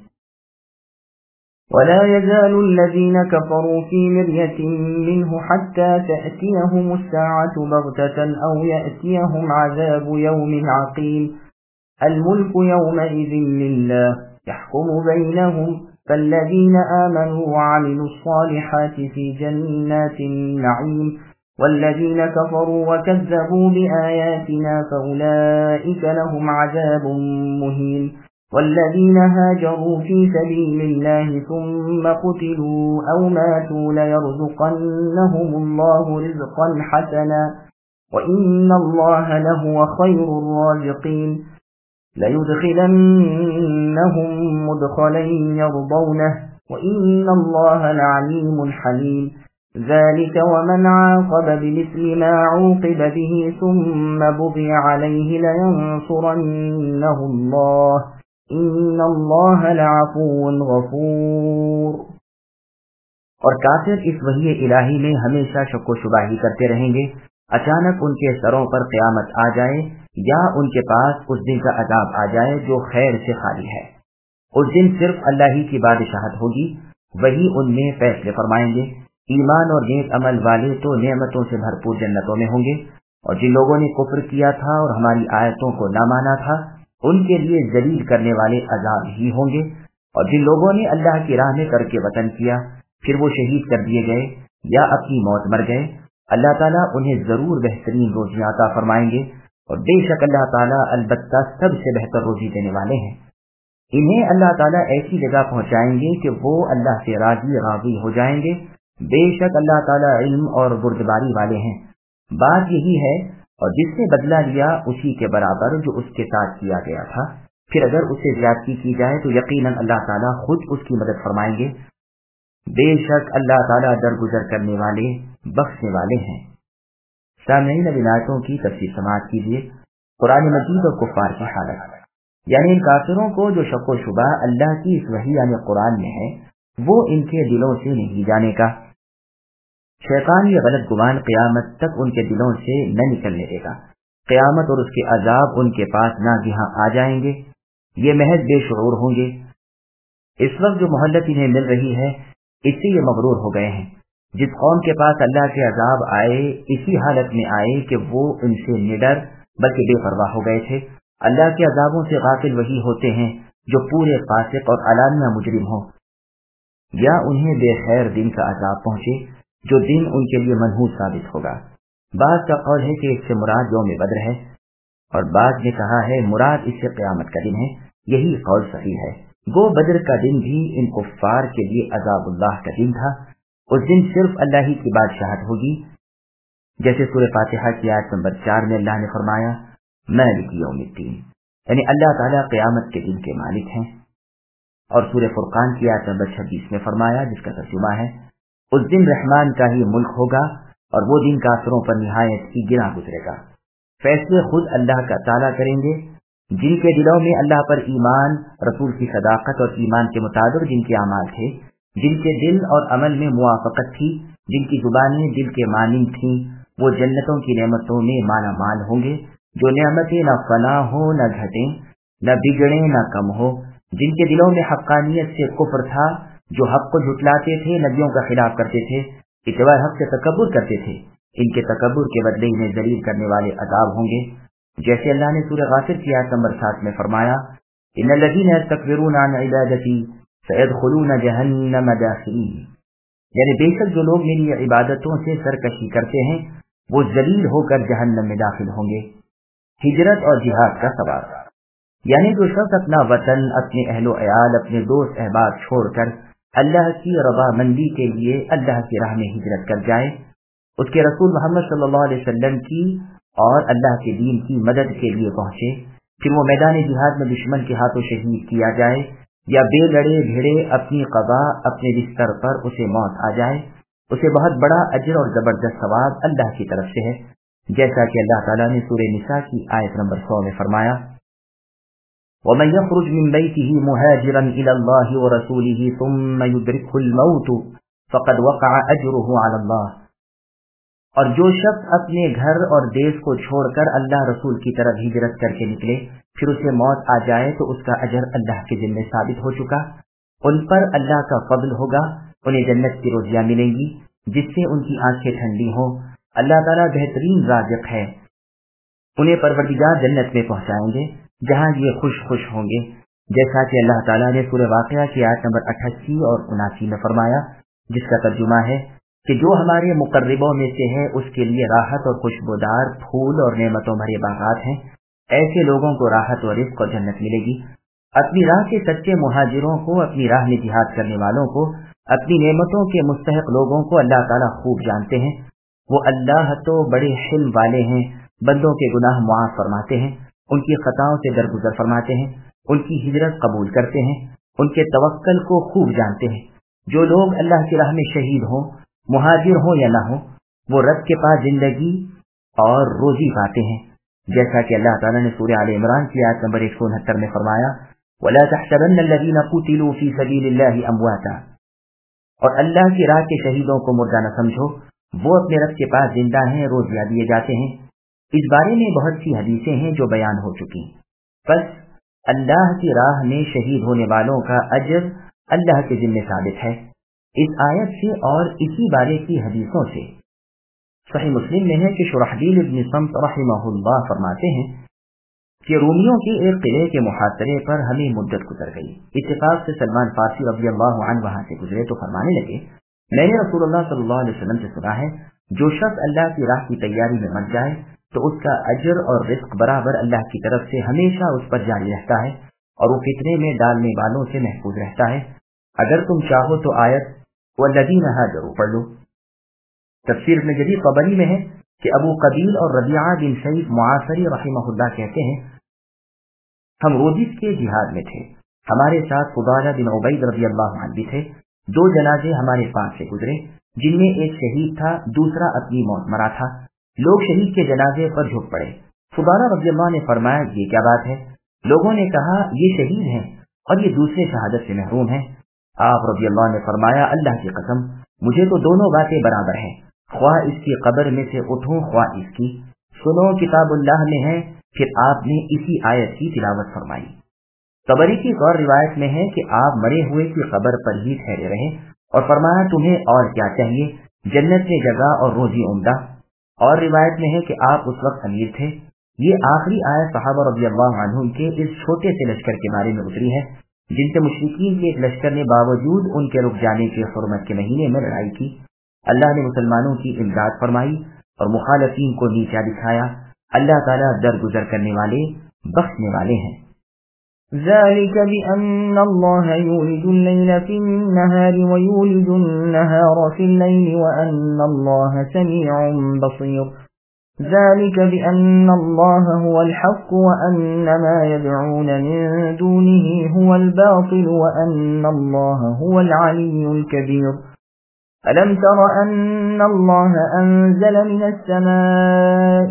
ولا يزال الذين كفروا في مرية منه حتى تأتيهم الساعة بغتة أو يأتيهم عذاب يوم عقيم الملك يومئذ لله يحكم بينهم فالذين آمنوا وعملوا الصالحات في جنات النعيم والذين كفروا وكذبوا بآياتنا فأولئك لهم عذاب مهين والذين هاجروا في سبيل الله ثم قتلوا أو ماتوا ليرزقنهم الله رزقا حسنا وإن الله لهو خير الرازقين ليدخلنهم مدخلا يرضونه وإن الله لعليم حليم ذلك ومن عاقب بمثل ما عوقب به ثم بغي عليه لينصرنه الله ان اللہ لعفو غفور۔ اور کافر اس وحی الہی میں ہمیشہ شک و شبہ ہی کرتے رہیں گے، اچانک ان کے سروں پر قیامت آ جائے یا ان کے پاس اس دن کا عذاب آ جائے جو خیر سے خالی ہے۔ اس دن صرف اللہ ہی کی بادشاہت ہوگی، وہی ان میں فیصلے فرمائیں گے۔ ایمان اور نیک عمل والے تو نعمتوں سے بھرپور جنتوں میں ہوں گے، اور جن لوگوں نے کفر کیا تھا اور ہماری آیتوں کو نہ مانا تھا ان کے لیے ذلیل کرنے والے عذاب ہی ہوں گے۔ اور جن لوگوں نے اللہ کی راہ میں کر کے وطن کیا پھر وہ شہید کر دیے گئے یا اپنی موت مر گئے، اللہ تعالیٰ انہیں ضرور بہترین روزیاں عطا فرمائیں گے، اور بے شک اللہ تعالیٰ البتہ سب سے بہتر روزی دینے والے ہیں۔ انہیں اللہ تعالیٰ ایسی جگہ پہنچائیں گے کہ وہ اللہ سے راضی ہو جائیں گے، بے شک اللہ تعالیٰ علم اور بردباری والے ہیں۔ بات یہی ہے، اور جس نے بدلہ لیا اسی کے برابر جو اس کے ساتھ کیا گیا تھا، پھر اگر اسے زیادتی کی جائے تو یقیناً اللہ تعالیٰ خود اس کی مدد فرمائیں گے، بے شک اللہ تعالیٰ درگزر کرنے والے بخشنے والے ہیں۔ سامعین، اب آیتوں کی تفسیر سماعت کیجیے۔ قرآن مجید اور کفار کی حالت، یعنی ان کافروں کو جو شک و شبہ اللہ کی اس وحی یعنی قرآن میں ہے وہ ان کے دلوں سے نہیں جانے کا۔ شیطان یہ غلط گمان قیامت تک ان کے دلوں سے نہ نکلنے دے گا۔ قیامت اور اس کے عذاب ان کے پاس ناگہاں آ جائیں گے، یہ محض بے شعور ہوں گے۔ اس وقت جو مہلت انہیں مل رہی ہے اس سے یہ مغرور ہو گئے ہیں۔ جس قوم کے پاس اللہ کے عذاب آئے اسی حالت میں آئے کہ وہ ان سے نڈر بلکہ بے پرواہ ہو گئے تھے۔ اللہ کے عذابوں سے غافل وہی ہوتے ہیں جو پورے فاسق اور علانیہ مجرم ہوں، یا انہیں بے خیر دن کا عذاب پہنچے جو دن ان کے لیے منحوس ثابت ہوگا۔ بعض کا قول ہے کہ اس سے مراد یوم بدر ہے، اور بعض نے کہا ہے مراد اس سے قیامت کا دن ہے۔ یہی قول صحیح ہے۔ گو بدر کا دن بھی ان کفار کے لیے عذاب اللہ کا دن تھا۔ اس دن صرف اللہ ہی کی بادشاہت ہوگی، جیسے سورہ فاتحہ کی آیت نمبر 4 میں اللہ نے فرمایا مالک یوم الدین، یعنی اللہ تعالیٰ قیامت کے دن کے مالک ہیں۔ اور سورہ فرقان کی آیت نمبر 26 میں فرمایا، جس کا ترجمہ ہے اس دن رحمان کا ہی ملک ہوگا اور وہ دن کافروں پر نہایت ہی گرا گزرے گا۔ فیصلے خود اللہ کا تعالیٰ کریں گے۔ جن کے دلوں میں اللہ پر ایمان، رسول کی صداقت اور ایمان کے مطابق جن کے اعمال تھے، جن کے دل اور عمل میں موافقت تھی، جن کی زبانیں دل کے مانند تھیں، وہ جنتوں کی نعمتوں میں مالا مال ہوں گے، جو نعمتیں نہ فنا ہو نہ گھٹیں، نہ بگڑیں نہ کم ہو۔ جن کے دلوں میں حقانیت سے کفر تھا، جو حق کو جھٹلاتے تھے، نبیوں کا خلاف کرتے تھے، اتباع حق سے تکبر کرتے تھے، ان کے تکبر کے بدلے انہیں ذلیل کرنے والے عذاب ہوں گے، جیسے اللہ نے سورہ غافر کی آیت نمبر 7 میں فرمایا ان الذین یستکبرون عن عبادتی سیدخلون جہنم داخرین، یعنی بے شک جو لوگ میری عبادتوں سے سرکشی کرتے ہیں وہ ذلیل ہو کر جہنم میں داخل ہوں گے۔ ہجرت اور جہاد کا ثواب، یعنی جو شخص اپنا وطن، اپنے اہل و عیال، اپنے دوست احباب چھوڑ کر اللہ کی رضا مندی کے لیے اللہ کی راہ میں ہجرت کر جائے، اس کے رسول محمد صلی اللہ علیہ وسلم کی اور اللہ کے دین کی مدد کے لیے پہنچے، پھر وہ میدان جہاد میں دشمن کے ہاتھوں شہید کیا جائے، یا بے لڑے بھیڑے اپنی قضا اپنے بستر پر اسے موت آ جائے، اسے بہت بڑا اجر اور زبردست ثواب اللہ کی طرف سے ہے، جیسا کہ اللہ تعالیٰ نے سورہ نساء کی آیت نمبر 100 میں فرمایا وَمَنْ يَخْرُجْ مِنْ بَيْتِهِ مُهَاجِرًا إِلَى اللَّهِ وَرَسُولِهِ ثُمَّ يُدْرِكْهُ الْمَوْتُ فَقَدْ وَقَعَ أَجْرُهُ عَلَى اللَّهِ، اور جو شخص اپنے گھر اور دیس کو چھوڑ کر اللہ رسول کی طرف ہجرت کر کے نکلے پھر اسے موت آ جائے تو اس کا اجر اللہ کے ذمہ ثابت ہو چکا، ان پر اللہ کا فضل ہوگا، انہیں جنت کی روزیاں ملیں گی جس سے ان کی آنکھیں ٹھنڈی ہوں، اللہ تعالیٰ بہترین رازق ہے، انہیں پروردگار جنت میں پہنچائیں گے جہاں یہ خوش خوش ہوں گے، جیسا کہ اللہ تعالیٰ نے سورہ واقعہ کی آیت نمبر 88 اور 79 میں فرمایا، جس کا ترجمہ ہے کہ جو ہمارے مقربوں میں سے ہے اس کے لیے راحت اور خوشبودار پھول اور نعمتوں بھرے باغات ہیں، ایسے لوگوں کو راحت و رزق اور جنت ملے گی۔ अपनी राह के सच्चे मुहाजिरों को, अपनी राह में जिहाद करने वालों को, अपनी नेमतों के मुस्तहिक लोगों को अल्लाह ताला खूब जानते हैं। वो अल्लाह तो बड़े हिल्म वाले हैं, बंदों के गुनाह मुआफ फरमाते हैं, उनकी खताओं से दरगुजर फरमाते हैं, उनकी हिजरत कबूल करते हैं, उनके तवक्कल को खूब जानते हैं। जो लोग अल्लाह की राह में शहीद हों, मुहाजिर हों या ना हो, वो रब के पास जिंदगी और रोजी पाते हैं। जैसा कि अल्लाह ताला ने सूरह आले इमरान की आयत नंबर 169 में फरमाया, वला तहसबन्न अल्लज़ीना कुतिलू फी सबीलिल्लाहि अमवाता, और अल्लाह की राह के शहीदों को मुर्दा न समझो, वो अपने रब के पास जिंदा हैं, रोजियां दिए जाते हैं। इस बारे में बहुत सी हदीसें हैं जो बयान हो चुकी। बस अल्लाह की राह में शहीद होने वालों का अजर अल्लाह के जिम्मे साबित है। इस आयत से और इसी बारे की हदीसों से सही मुस्लिम में है कि शुरहबील इब्न सम्त रहमहुल्लाह फरमाते हैं कि रूमियों के एक किले के मुहासरे पर हमें मुद्दत गुजर गई। इत्तेफाक से सलमान फारसी रज़ियल्लाहु अन्हु वहां से गुजरे तो फरमाने लगे, मैंने रसूलुल्लाह सल्लल्लाहु अलैहि वसल्लम से सुना है, जो शख्स अल्लाह की राह की तैयारी में मर जाए तो उसका अजर और रिस्क बराबर अल्लाह की तरफ से हमेशा उस पर जारी रहता है और वो फितने में डालने वालों से महफूज रहता है। अगर तुम चाहो तो आयत वल्लज़ीना हाजरू पढ़ लो। तफसीर इब्न जरीर तबरी में है कि अबू कबील और रबिया बिन शईख मुआसरी रहमहुल्लाह कहते हैं, हम रोजिस के जिहाद में थे, हमारे साथ फुदाला बिन उबैद रज़ियल्लाहु अन्हु भी थे। दो जनाजे हमारे पास से गुजरे, जिनमें एक शहीद था, दूसरा अपनी मौत मरा था। लोग शहीद के जनाजे पर झुक पड़े। फुदाला रज़ियल्लाहु ने फरमाया, ये क्या बात है? लोगों ने कहा, ये शहीद हैं और ये दूसरे शहादत से महरूम हैं। आप रज़ियल्लाहु ने फरमाया, अल्लाह की कसम, मुझे तो दोनों बातें बराबर हैं, ख्वाह इसकी कब्र में से उठूं ख्वाह इसकी। सुनो, किताबुल्लाह में है। फिर आपने इसी आयत की तिलावत फरमाई। तबरी की और रिवायत में है कि आप मरे हुए की कब्र पर ही ठहरे रहे और फरमाया, तुम्हें और क्या चाहिए? जन्नत में जगह और रोजी उम्दा। और रिवायत में है कि आप उस वक्त अमीर थे। ये आखिरी आयत सहाबा रज़ियल्लाहु अन्हुम के इस छोटे से लश्कर के बारे में उतरी है, जिनसे मुशरिकीन के एक लश्कर ने बावजूद उनके रुक जाने के हुर्मत के महीने में लड़ाई की। अल्लाह ने मुसलमानों की इमदाद फरमाई और मुखालिफीन को नीचा दिखाया। अल्लाह ताला दरगुजर करने वाले, बख्शने वाले हैं। ذلك بأن الله يولج الليل في النهار ويولج النهار في الليل وأن الله سميع بصير ذلك بأن الله هو الحق وأن ما يدعون من دونه هو الباطل وأن الله هو العلي الكبير ألم تر أن الله أنزل من السماء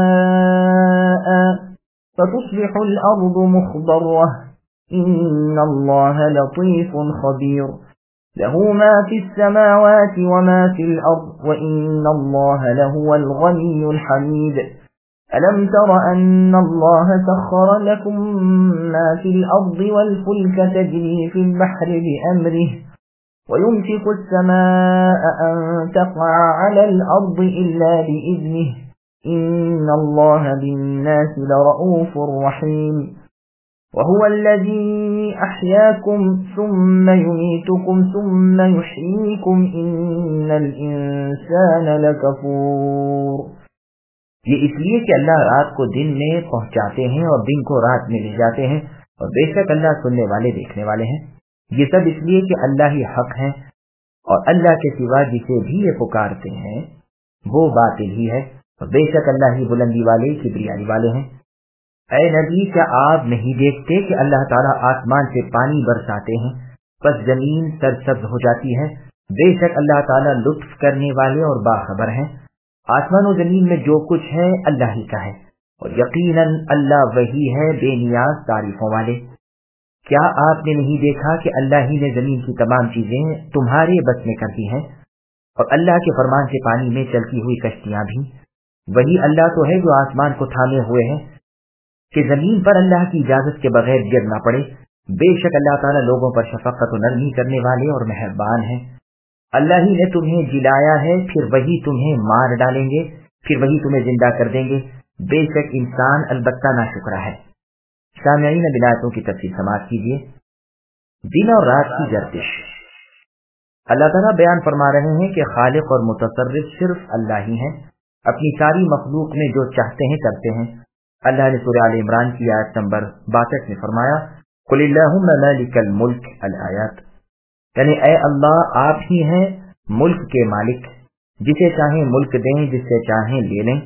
ماء فتصبح الأرض مخضرة إن الله لطيف خبير له ما في السماوات وما في الأرض وإن الله لهو الغني الحميد ألم تر أن الله سخر لكم ما في الأرض والفلك تجري في البحر بأمره ويمسك السماء أن تقع على الأرض إلا بإذنه إن الله بالناس لرؤوف رحيم وهو الذي أحياكم ثم يميتكم ثم يحييكم إن الإنسان لكفور یہ اس لیے کہ اللہ رات کو دن میں پہنچاتے ہیں اور دن کو رات میں لے جاتے ہیں اور بے شک اللہ سننے والے دیکھنے والے ہیں۔ یہ سب اس لیے کہ اللہ ہی حق ہے اور اللہ کے سوا جسے بھی یہ پکارتے ہیں وہ باطل ہی ہے اور بے شک اللہ ہی بلندی والے کبریائی والے ہیں۔ اے نبی، کیا آپ نہیں دیکھتے کہ اللہ تعالیٰ آسمان سے پانی برساتے ہیں پس زمین سرسبز ہو جاتی ہے؟ بے شک اللہ تعالیٰ لطف کرنے والے اور باخبر ہیں۔ آسمان و زمین میں جو کچھ ہے اللہ ہی کا ہے اور یقیناً اللہ وہی ہے بے نیاز تعریفوں والے۔ کیا آپ نے نہیں دیکھا کہ اللہ ہی نے زمین کی تمام چیزیں تمہارے بس میں کر دی ہیں اور اللہ کے فرمان سے پانی میں چلتی ہوئی کشتیاں بھی؟ وہی اللہ تو ہے جو آسمان کو تھامے ہوئے ہے کہ زمین پر اللہ کی اجازت کے بغیر گر نہ پڑے۔ بے شک اللہ تعالیٰ لوگوں پر شفقت و نرمی کرنے والے اور مہربان ہیں۔ اللہ ہی نے تمہیں جلایا ہے، پھر وہی تمہیں مار ڈالیں گے، پھر وہی تمہیں زندہ کر دیں گے۔ بے شک انسان البتہ ناشکرا ہے۔ سامعین، بلایتوں کی تفصیل سماعت کیجیے۔ دن اور رات کی گردش۔ اللہ تعالیٰ بیان فرما رہے ہیں کہ خالق اور متصرف صرف اللہ ہی ہیں، اپنی ساری مخلوق میں جو چاہتے ہیں کرتے ہیں۔ اللہ نے سورہ آل عمران کی آیت نمبر 62 میں فرمایا، قل اللہم مالک الملک الآیات، یعنی اے اللہ آپ ہی ہیں ملک کے مالک، جسے چاہیں ملک دیں، جسے چاہیں لے لیں،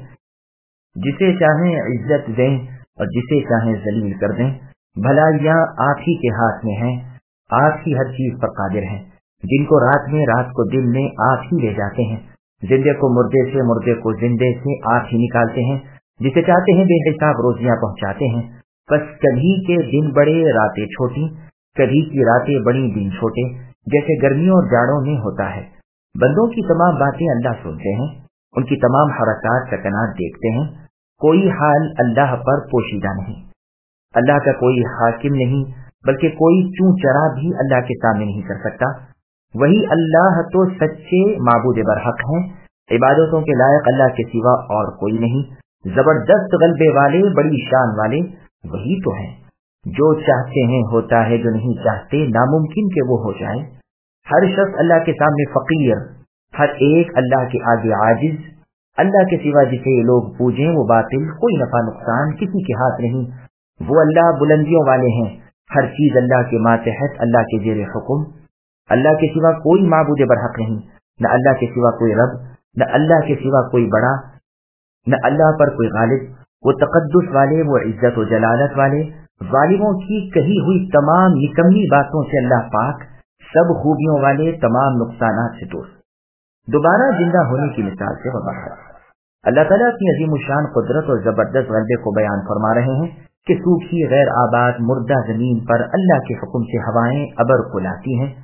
جسے چاہیں عزت دیں اور جسے چاہیں ذلیل کر دیں، بھلائیاں آپ ہی کے ہاتھ میں ہیں، آپ ہی ہر چیز پر قادر ہیں، جن کو رات میں، رات کو دن میں آپ ہی لے جاتے ہیں، زندے کو مردے سے، مردے کو زندے سے آپ ہی نکالتے ہیں، جسے چاہتے ہیں بے حساب روزیاں پہنچاتے ہیں۔ بس کبھی کے دن بڑے راتیں چھوٹی، کبھی کی راتیں بڑی دن چھوٹے، جیسے گرمیوں اور جاڑوں میں ہوتا ہے۔ بندوں کی تمام باتیں اللہ سنتے ہیں، ان کی تمام حرکات سکنات دیکھتے ہیں، کوئی حال اللہ پر پوشیدہ نہیں، اللہ کا کوئی حاکم نہیں، بلکہ کوئی چوں چرا بھی اللہ کے سامنے نہیں کر سکتا۔ وہی اللہ تو سچے معبود برحق ہیں، عبادتوں کے لائق اللہ کے سوا اور کوئی نہیں، زبردست غلبے والے، بڑی شان والے وہی تو ہیں۔ جو چاہتے ہیں ہوتا ہے، جو نہیں چاہتے ناممکن کہ وہ ہو جائے۔ ہر شخص اللہ کے سامنے فقیر، ہر ایک اللہ کے آگے عاجز، اللہ کے سوا جسے لوگ پوجیں وہ باطل، کوئی نفع نقصان کسی کے ہاتھ نہیں۔ وہ اللہ بلندیوں والے ہیں، ہر چیز اللہ کے ماتحت، اللہ کے زیر حکم۔ اللہ کے سوا کوئی معبود برحق نہیں، نہ اللہ کے سوا کوئی رب، نہ اللہ کے سوا کوئی بڑا، نہ اللہ پر کوئی غالب۔ وہ تقدس والے، وہ عزت و جلالت والے، ظالموں کی کہی ہوئی تمام نکمی باتوں سے اللہ پاک، سب خوبیوں والے، تمام نقصانات سے دور۔ دوبارہ زندہ ہونے کی مثال سے وضاحت۔ اللہ تعالیٰ اپنی عظیم الشان قدرت اور زبردست غلبے کو بیان فرما رہے ہیں کہ سوکھی غیر آباد مردہ زمین پر اللہ کے حکم سے ہوائیں ابر کو لاتی ہیں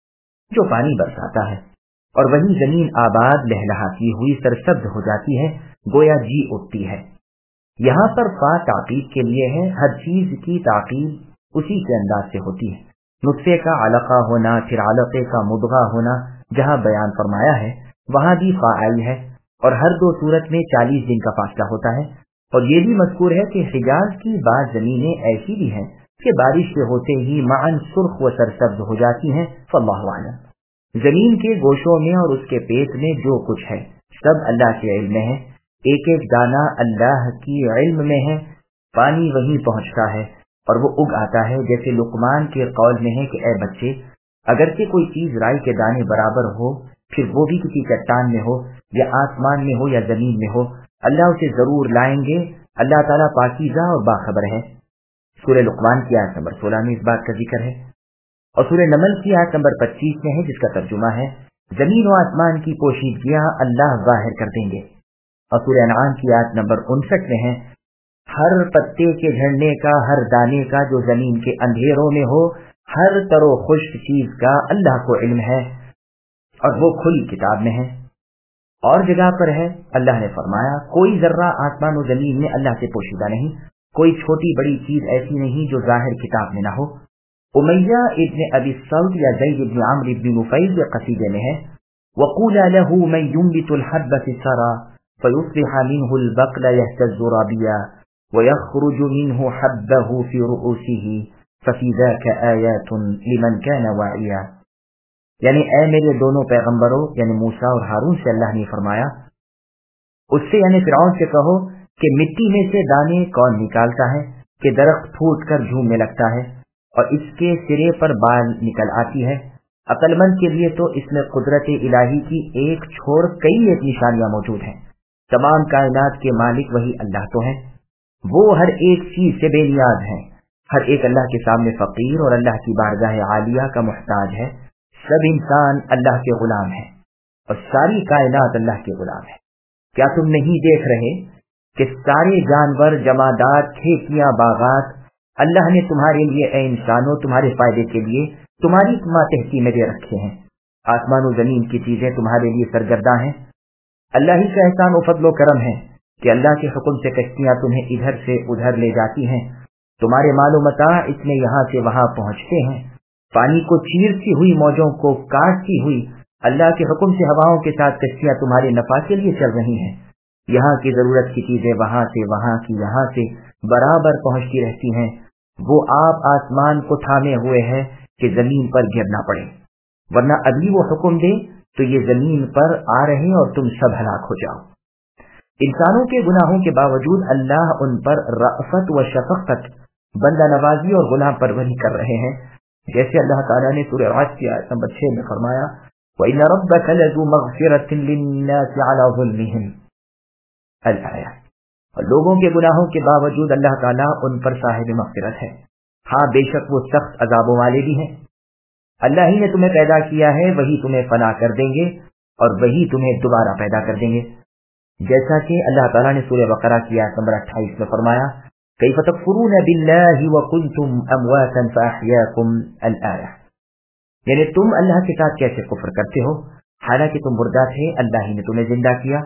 جو پانی برساتا ہے، اور وہی زمین آباد لہلہاتی ہوئی سرسبز ہو جاتی ہے، گویا جی اٹھتی ہے۔ یہاں پر فا تعقیب کے لیے ہے، ہر چیز کی تعقیب اسی کے انداز سے ہوتی ہے۔ نطفے کا علقہ ہونا، پھر علقے کا مضغہ ہونا جہاں بیان فرمایا ہے وہاں بھی فا آئی ہے، اور ہر دو صورت میں 40 دن کا فاصلہ ہوتا ہے۔ اور یہ بھی مذکور ہے کہ حجاز کی بعض زمینیں ایسی بھی ہیں کہ بارش کے ہوتے ہی معاً سرخ و سرسبز ہو جاتی ہیں، فاللہ اعلم۔ زمین کے گوشوں میں اور اس کے پیٹ میں جو کچھ ہے سب اللہ کے علم میں ہے، ایک ایک دانہ اللہ کی علم میں ہے۔ پانی وہیں پہنچتا ہے اور وہ اگ آتا ہے، جیسے لقمان کے قول میں ہے کہ اے بچے، اگرچہ کوئی چیز رائی کے دانے برابر ہو، پھر وہ بھی کسی چٹان میں ہو یا آسمان میں ہو یا زمین میں ہو، اللہ اسے ضرور لائیں گے۔ اللہ تعالیٰ پاکیزہ اور باخبر ہے۔ سورہ لقمان کی آیت نمبر 16 میں اس بات کا ذکر ہے، اور سورہ نمل کی آیت نمبر 25 میں ہے، جس کا ترجمہ ہے زمین و آسمان کی پوشیدگیاں اللہ ظاہر کر دیں گے۔ اور سورہ انعام کی آیت نمبر 59 میں ہے، ہر پتے کے جھڑنے کا، ہر دانے کا جو زمین کے اندھیروں میں ہو، ہر تر و خشک چیز کا اللہ کو علم ہے اور وہ کھلی کتاب میں ہے۔ اور جگہ پر ہے اللہ نے فرمایا کوئی ذرہ آسمان و زمین میں اللہ سے پوشیدہ نہیں، کوئی چھوٹی بڑی چیز ایسی نہیں جو ظاہر کتاب میں نہ ہو۔ امیہ ابن ابی الصلت یا زید ابن عمرو ابن نفیل کے قصیدے میں ہے، وَقُولَ لَهُ مَن يُنبِتُ الْحَبَّ فِي الثَّرَى فَيُصْبِحَ مِنْهُ الْبَقْلَ يَهْتَزُّ رَابِيًا وَيَخْرُجُ مِنْهُ حَبَّهُ فِي رُؤُوسِهِ فَفِي ذَاكَ آيَاتٌ لِمَنْ كَانَ وَاعِيًا۔ یعنی اے میرے دونوں پیغمبروں یعنی موسیٰ اور ہارون سے اللہ نے فرمایا، اس سے یعنی فرعون سے کہو کہ مٹی میں سے دانے کون نکالتا ہے کہ درخت پھوٹ کر جھومنے لگتا ہے اور اس کے سرے پر بال نکل آتی ہے۔ عقل مند کے لیے تو اس میں قدرت الہی کی ایک چھوڑ کئی ایک نشانیاں موجود ہیں۔ تمام کائنات کے مالک وہی اللہ تو ہیں، وہ ہر ایک چیز سے بے نیاز ہیں، ہر ایک اللہ کے سامنے فقیر اور اللہ کی بارگاہ عالیہ کا محتاج ہے۔ سب انسان اللہ کے غلام ہیں اور ساری کائنات اللہ کے غلام ہے۔ کیا تم نہیں دیکھ رہے کہ سارے جانور، جمادات، کھیتیاں، باغات اللہ نے تمہارے لیے اے انسانوں تمہارے فائدے کے لیے تمہاری ماتحتی میں دے رکھے ہیں۔ آسمان و زمین کی چیزیں تمہارے لیے سرگرداں ہیں۔ اللہ ہی کا احسان و فضل و کرم ہے کہ اللہ کے حکم سے کشتیاں تمہیں ادھر سے ادھر لے جاتی ہیں، تمہارے مال و متاع اس میں یہاں سے وہاں پہنچتے ہیں۔ پانی کو چیرتی ہوئی، موجوں کو کاٹتی ہوئی اللہ کے حکم سے ہواؤں کے ساتھ کشتیاں تمہارے نفع کے لیے چل رہی ہیں۔ یہاں کی ضرورت کی چیزیں وہاں سے، وہاں کی یہاں سے برابر پہنچتی رہتی ہیں۔ وہ آپ آسمان کو تھامے ہوئے ہے کہ زمین پر گرنا پڑے، ورنہ ابھی وہ حکم دے تو یہ زمین پر آ رہے اور تم سب ہلاک ہو جاؤ۔ انسانوں کے گناہوں کے باوجود اللہ ان پر رأفت و شفقت بندہ نوازی اور غلام پروری کر رہے ہیں، جیسے اللہ تعالیٰ نے سورہ راج کی آیت نمبر 6 میں فرمایا وَإِنَّ رَبَّكَ لَذُو مَغْفِرَةٍ لِلنَّاسِ عَلَى ظُلْمِهِمْ الآیہ۔ اور لوگوں کے گناہوں کے باوجود اللہ تعالیٰ ان پر صاحب مغفرت ہے، ہاں بے شک وہ سخت عذابوں والے بھی ہیں۔ اللہ ہی نے تمہیں پیدا کیا ہے، وہی تمہیں فنا کر دیں گے اور وہی تمہیں دوبارہ پیدا کر دیں گے، جیسا کہ اللہ تعالیٰ نے سورہ بقرہ کی آیت نمبر 28 میں فرمایا کیف تکفرون باللہ وکنتم امواتا فاحیاکم الآیہ، یعنی تم اللہ کے ساتھ کیسے کفر کرتے ہو حالانکہ تم مردہ تھے، اللہ ہی نے تمہیں زندہ کیا،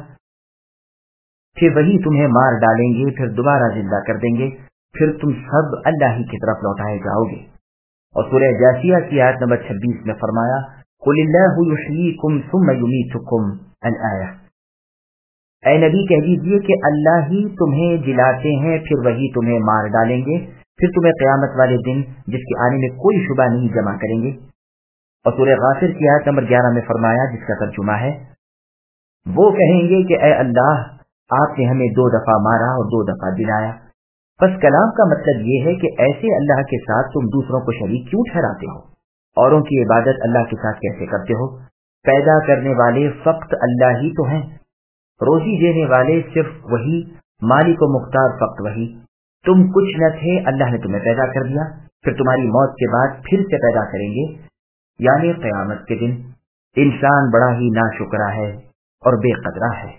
پھر وہی تمہیں مار ڈالیں گے، پھر دوبارہ زندہ کر دیں گے، پھر تم سب اللہ ہی کی طرف لوٹائے جاؤ گے۔ اور سورہ جاثیہ کی آیت نمبر 26 میں فرمایا قل اللہ یحییکم ثم یمیتکم الآیہ، اے نبی کہہ دیجیے کہ اللہ ہی تمہیں جلاتے ہیں، پھر وہی تمہیں مار ڈالیں گے، پھر تمہیں قیامت والے دن جس کے آنے میں کوئی شبہ نہیں جمع کریں گے۔ اور سورہ غافر کی آیت نمبر 11 میں فرمایا جس کا ترجمہ ہے وہ کہیں گے کہ اے اللہ آپ نے ہمیں 2 دفعہ مارا اور 2 دفعہ جلایا۔ بس کلام کا مطلب یہ ہے کہ ایسے اللہ کے ساتھ تم دوسروں کو شریک کیوں ٹھہراتے ہو، اوروں کی عبادت اللہ کے ساتھ کیسے کرتے ہو؟ پیدا کرنے والے فقط اللہ ہی تو ہیں، روزی دینے والے صرف وہی، مالک و مختار فقط وہی، تم کچھ نہ تھے، اللہ نے تمہیں پیدا کر دیا، پھر تمہاری موت کے بعد پھر سے پیدا کریں گے، یعنی قیامت کے دن۔ انسان بڑا ہی ناشکرا ہے اور بے قدرہ ہے۔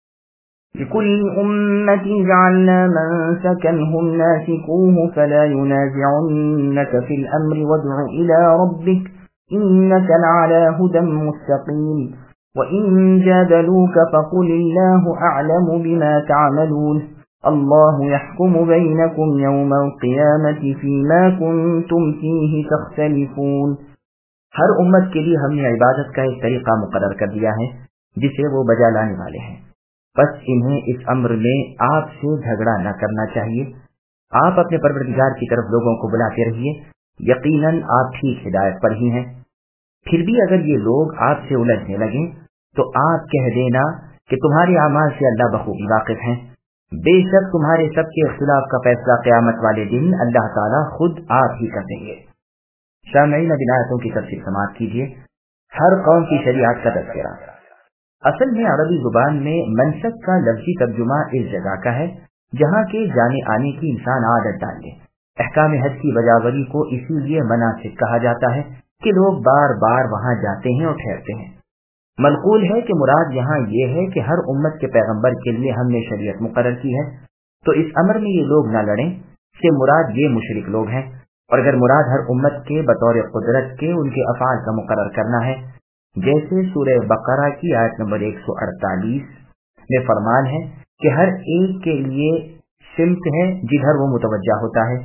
لِكُلِّ أُمَّةٍ جَعَلْنَا مَنسَكًا هُمْ نَاسِكُوهُ فَلَا يُنَازِعُنَّكَ فِي الْأَمْرِ وَادْعُ إِلَى رَبِّكَ إِنَّكَ لَعَلَى هُدًى مُسْتَقِيمٍ وَإِن جَادَلُوكَ فَقُلِ اللَّهُ أَعْلَمُ بِمَا تَعْمَلُونَ اللَّهُ يَحْكُمُ بَيْنَكُمْ يَوْمَ الْقِيَامَةِ فِيمَا كُنتُمْ فِيهِ تَخْتَلِفُونَ۔ ہر امت کے لیے ہم نے عبادت کا ایک طریقہ مقرر کر دیا ہے جسے وہ بجا لانے والے ہیں، بس انہیں اس امر میں آپ سے جھگڑا نہ کرنا چاہیے۔ آپ اپنے پروردگار کی طرف لوگوں کو بلاتے رہیے، یقیناً آپ ٹھیک ہدایت پر ہی ہیں۔ پھر بھی اگر یہ لوگ آپ سے الجھنے لگیں تو آپ کہہ دینا کہ تمہارے اعمال سے اللہ بخوبی واقف ہیں، بے شک تمہارے سب کے اختلاف کا فیصلہ قیامت والے دن اللہ تعالیٰ خود آپ ہی کر دیں گے۔ سامعین اب آیتوں کی تفسیر سماعت کیجیے۔ ہر قوم کی شریعت کا تذکرہ۔ اصل میں عربی زبان میں منسک کا لفظی ترجمہ اس جگہ کا ہے جہاں کے جانے آنے کی انسان عادت ڈال لے۔ احکام حج کی بجاوری کو اسی لیے مناسک کہا جاتا ہے کہ لوگ بار بار وہاں جاتے ہیں اور ٹھہرتے ہیں۔ منقول ہے کہ مراد یہاں یہ ہے کہ ہر امت کے پیغمبر کے لیے ہم نے شریعت مقرر کی ہے، تو اس امر میں یہ لوگ نہ لڑیں سے مراد یہ مشرک لوگ ہیں، اور اگر مراد ہر امت کے بطور قدرت کے ان کے افعال کا مقرر کرنا ہے، جیسے سورہ بقرہ کی آیت نمبر 148 میں فرمان ہے کہ ہر ایک کے لیے سمت ہے جدھر وہ متوجہ ہوتا ہے،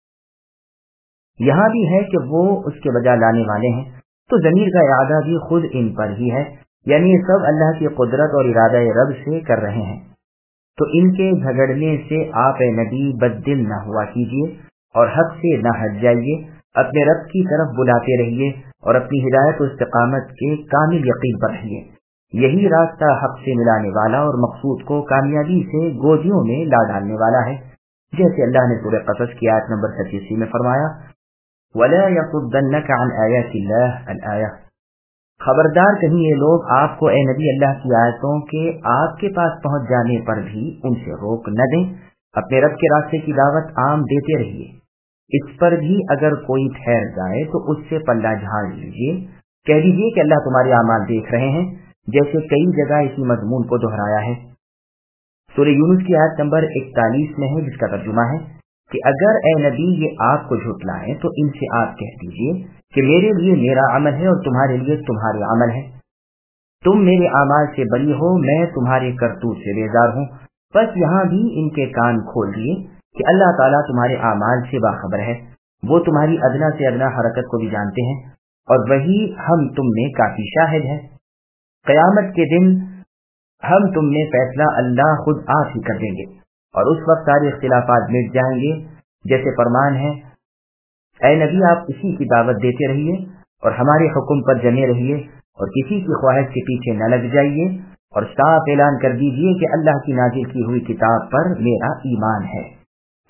یہاں بھی ہے کہ وہ اس کے بجا لانے والے ہیں، تو ضمیر کا اعادہ بھی خود ان پر ہی ہے، یعنی یہ سب اللہ کی قدرت اور ارادہ رب سے کر رہے ہیں۔ تو ان کے جھگڑنے سے آپ اے نبی بددل نہ ہوا کیجیے اور حق سے نہ ہٹ جائیے، اپنے رب کی طرف بلاتے رہیے اور اپنی ہدایت و استقامت کے کامل یقین پر رہیے، یہی راستہ حق سے ملانے والا اور مقصود کو کامیابی سے گودیوں میں لا ڈالنے والا ہے، جیسے اللہ نے سورہ قصص کی آیت نمبر 37 میں فرمایا وَلَا يَصُدَّنَّكَ عَنْ آيَاتِ اللَّهِ الْآيَةِ، خبردار کہیں یہ لوگ آپ کو اے نبی اللہ کی آیتوں کے آپ کے پاس پہنچ جانے پر بھی ان سے روک نہ دیں، اپنے رب کے راستے کی دعوت عام دیتے رہیے، اس پر بھی اگر کوئی ٹھہر جائے تو اس سے پلہ جھاڑ لیجیے، کہہ دیجیے کہ اللہ تمہارے اعمال دیکھ رہے ہیں، جیسے کئی جگہ اسی مضمون کو دہرایا ہے۔ سورہ یونس کی آیت نمبر 41 میں ہے جس کا ترجمہ ہے کہ اگر اے نبی یہ آپ کو جھٹلائیں تو ان سے آپ کہہ دیجیے کہ میرے لیے میرا عمل ہے اور تمہارے لیے تمہارے عمل ہے، تم میرے اعمال سے بری ہو، میں تمہارے کرتوت سے بیزار ہوں۔ بس یہاں بھی ان کے کان کھول دیے کہ اللہ تعالیٰ تمہارے اعمال سے باخبر ہے، وہ تمہاری ادنا سے ادنا حرکت کو بھی جانتے ہیں، اور وہی ہم تم میں کافی شاہد ہے۔ قیامت کے دن ہم تم میں فیصلہ اللہ خود آپ ہی کر دیں گے، اور اس وقت سارے اختلافات مٹ جائیں گے، جیسے فرمان ہے اے نبی آپ اسی کی دعوت دیتے رہیے اور ہمارے حکم پر جمے رہیے اور کسی کی خواہش کے پیچھے نہ لگ جائیے، اور صاف اعلان کر دیجیے کہ اللہ کی نازل کی ہوئی کتاب پر میرا ایمان ہے۔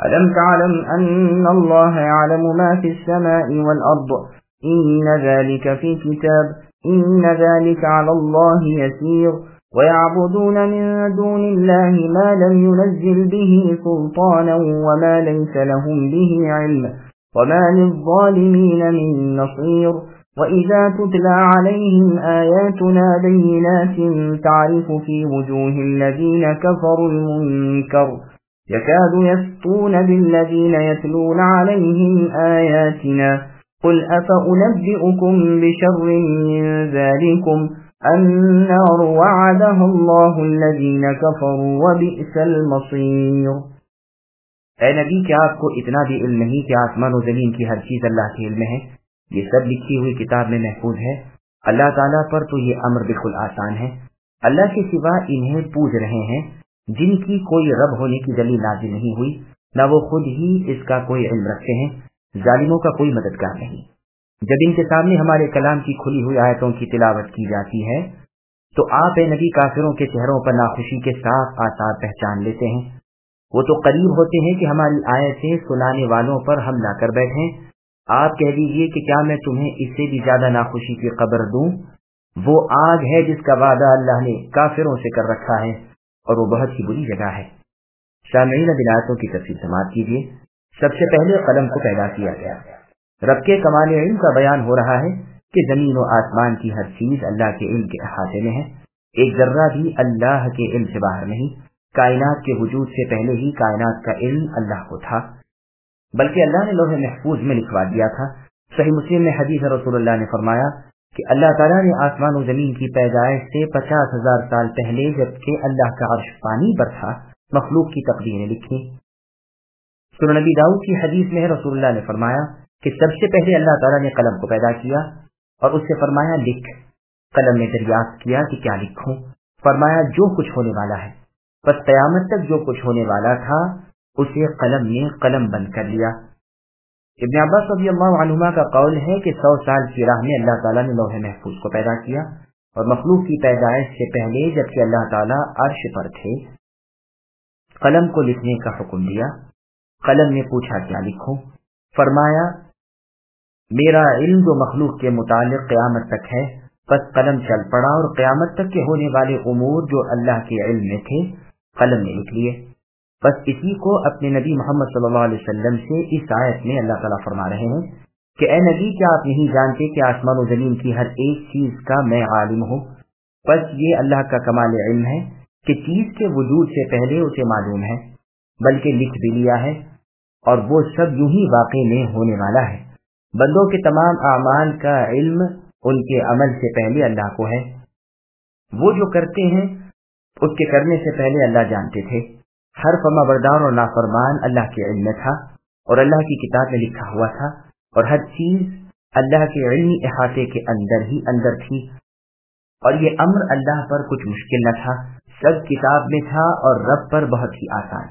ألم تعلم أن الله يعلم ما في السماء والأرض إن ذلك في كتاب إن ذلك على الله يسير ويعبدون من دون الله ما لم ينزل به سلطانا وما ليس لهم به علم وما للظالمين من نصير وإذا تتلى عليهم آياتنا بينات تعرف في وجوه الذين كفروا المنكر يكاد يسطون بالذين يتلون عليهم آياتنا قل أفأنبئكم بشر من ذلكم النار وعدها الله الذين كفروا وبئس المصير۔ اے نبی، کیا آپ کو اتنا بھی علم نہیں کہ آسمان و زمین کی ہر چیز اللہ کے علم ہے؟ یہ سب لکھی ہوئی کتاب میں محفوظ ہے۔ اللہ تعالیٰ پر تو یہ امر بالکل آسان ہے۔ اللہ کے سوا انہیں پوج رہے ہیں جن کی کوئی رب ہونے کی دلیل نازل نہیں ہوئی، نہ وہ خود ہی اس کا کوئی علم رکھتے ہیں، ظالموں کا کوئی مددگار نہیں۔ جب ان کے سامنے ہمارے کلام کی کھلی ہوئی آیتوں کی تلاوت کی جاتی ہے تو آپ اے نبی کافروں کے چہروں پر ناخوشی کے صاف آثار پہچان لیتے ہیں۔ وہ تو قریب ہوتے ہیں کہ ہماری آیتیں سنانے والوں پر حملہ کر بیٹھیں۔ آپ کہہ دیجئے کہ کیا میں تمہیں اس سے بھی زیادہ ناخوشی کی خبر دوں؟ وہ آگ ہے جس کا وعدہ اللہ نے کافروں سے کر رکھا ہے اور وہ بہت ہی بری جگہ ہے۔ سامعین، اب آیتوں کی تفصیل سماعت کیجیے۔ سب سے پہلے قلم کو پیدا کیا گیا۔ رب کے کمال علم کا بیان ہو رہا ہے کہ زمین و آسمان کی ہر چیز اللہ کے علم کے احاطے میں ہے۔ ایک ذرہ بھی اللہ کے علم سے باہر نہیں۔ کائنات کے وجود سے پہلے ہی کائنات کا علم اللہ کو تھا، بلکہ اللہ نے لوح محفوظ میں لکھوا دیا تھا۔ صحیح مسلم میں حدیث رسول اللہ نے فرمایا کہ اللہ تعالیٰ نے آسمان و زمین کی پیدائش سے 50,000 سال پہلے، جبکہ اللہ کا عرش پانی پر تھا، مخلوق کی تقدیریں لکھی۔ سنن نبی داؤد کی حدیث میں رسول اللہ نے فرمایا کہ سب سے پہلے اللہ تعالیٰ نے قلم کو پیدا کیا اور اس سے فرمایا لکھ۔ قلم نے دریافت کیا کہ کیا لکھوں؟ فرمایا جو کچھ ہونے والا ہے۔ بس قیامت تک جو کچھ ہونے والا تھا اسے قلم نے قلم بند کر لیا۔ ابن عباس رضی اللہ عنہما کا قول ہے کہ 100 سال کی راہ میں اللہ تعالیٰ نے لوح محفوظ کو پیدا کیا اور مخلوق کی پیدائش سے پہلے، جبکہ اللہ تعالیٰ عرش پر تھے، قلم کو لکھنے کا حکم دیا۔ قلم نے پوچھا کیا لکھوں؟ فرمایا میرا علم جو مخلوق کے متعلق قیامت تک ہے۔ بس قلم چل پڑا اور قیامت تک کے ہونے والے امور جو اللہ کے علم میں تھے قلم نے لکھ لیے۔ بس اسی کو اپنے نبی محمد صلی اللہ علیہ وسلم سے اس آیت میں اللہ تعالیٰ فرما رہے ہیں کہ اے نبی، کیا آپ نہیں جانتے کہ آسمان و زمین کی ہر ایک چیز کا میں عالم ہوں؟ بس یہ اللہ کا کمال علم ہے کہ چیز کے وجود سے پہلے اسے معلوم ہے، بلکہ لکھ بھی لیا ہے، اور وہ سب یوں ہی واقع میں ہونے والا ہے۔ بندوں کے تمام اعمال کا علم ان کے عمل سے پہلے اللہ کو ہے۔ وہ جو کرتے ہیں اس کے کرنے سے پہلے اللہ جانتے تھے۔ ہر فرما بردار اور نافرمان اللہ کے علم میں تھا اور اللہ کی کتاب میں لکھا ہوا تھا، اور ہر چیز اللہ کے علمی احاطے کے اندر ہی اندر تھی، اور یہ امر اللہ پر کچھ مشکل نہ تھا، سب کتاب میں تھا اور رب پر بہت ہی آسان۔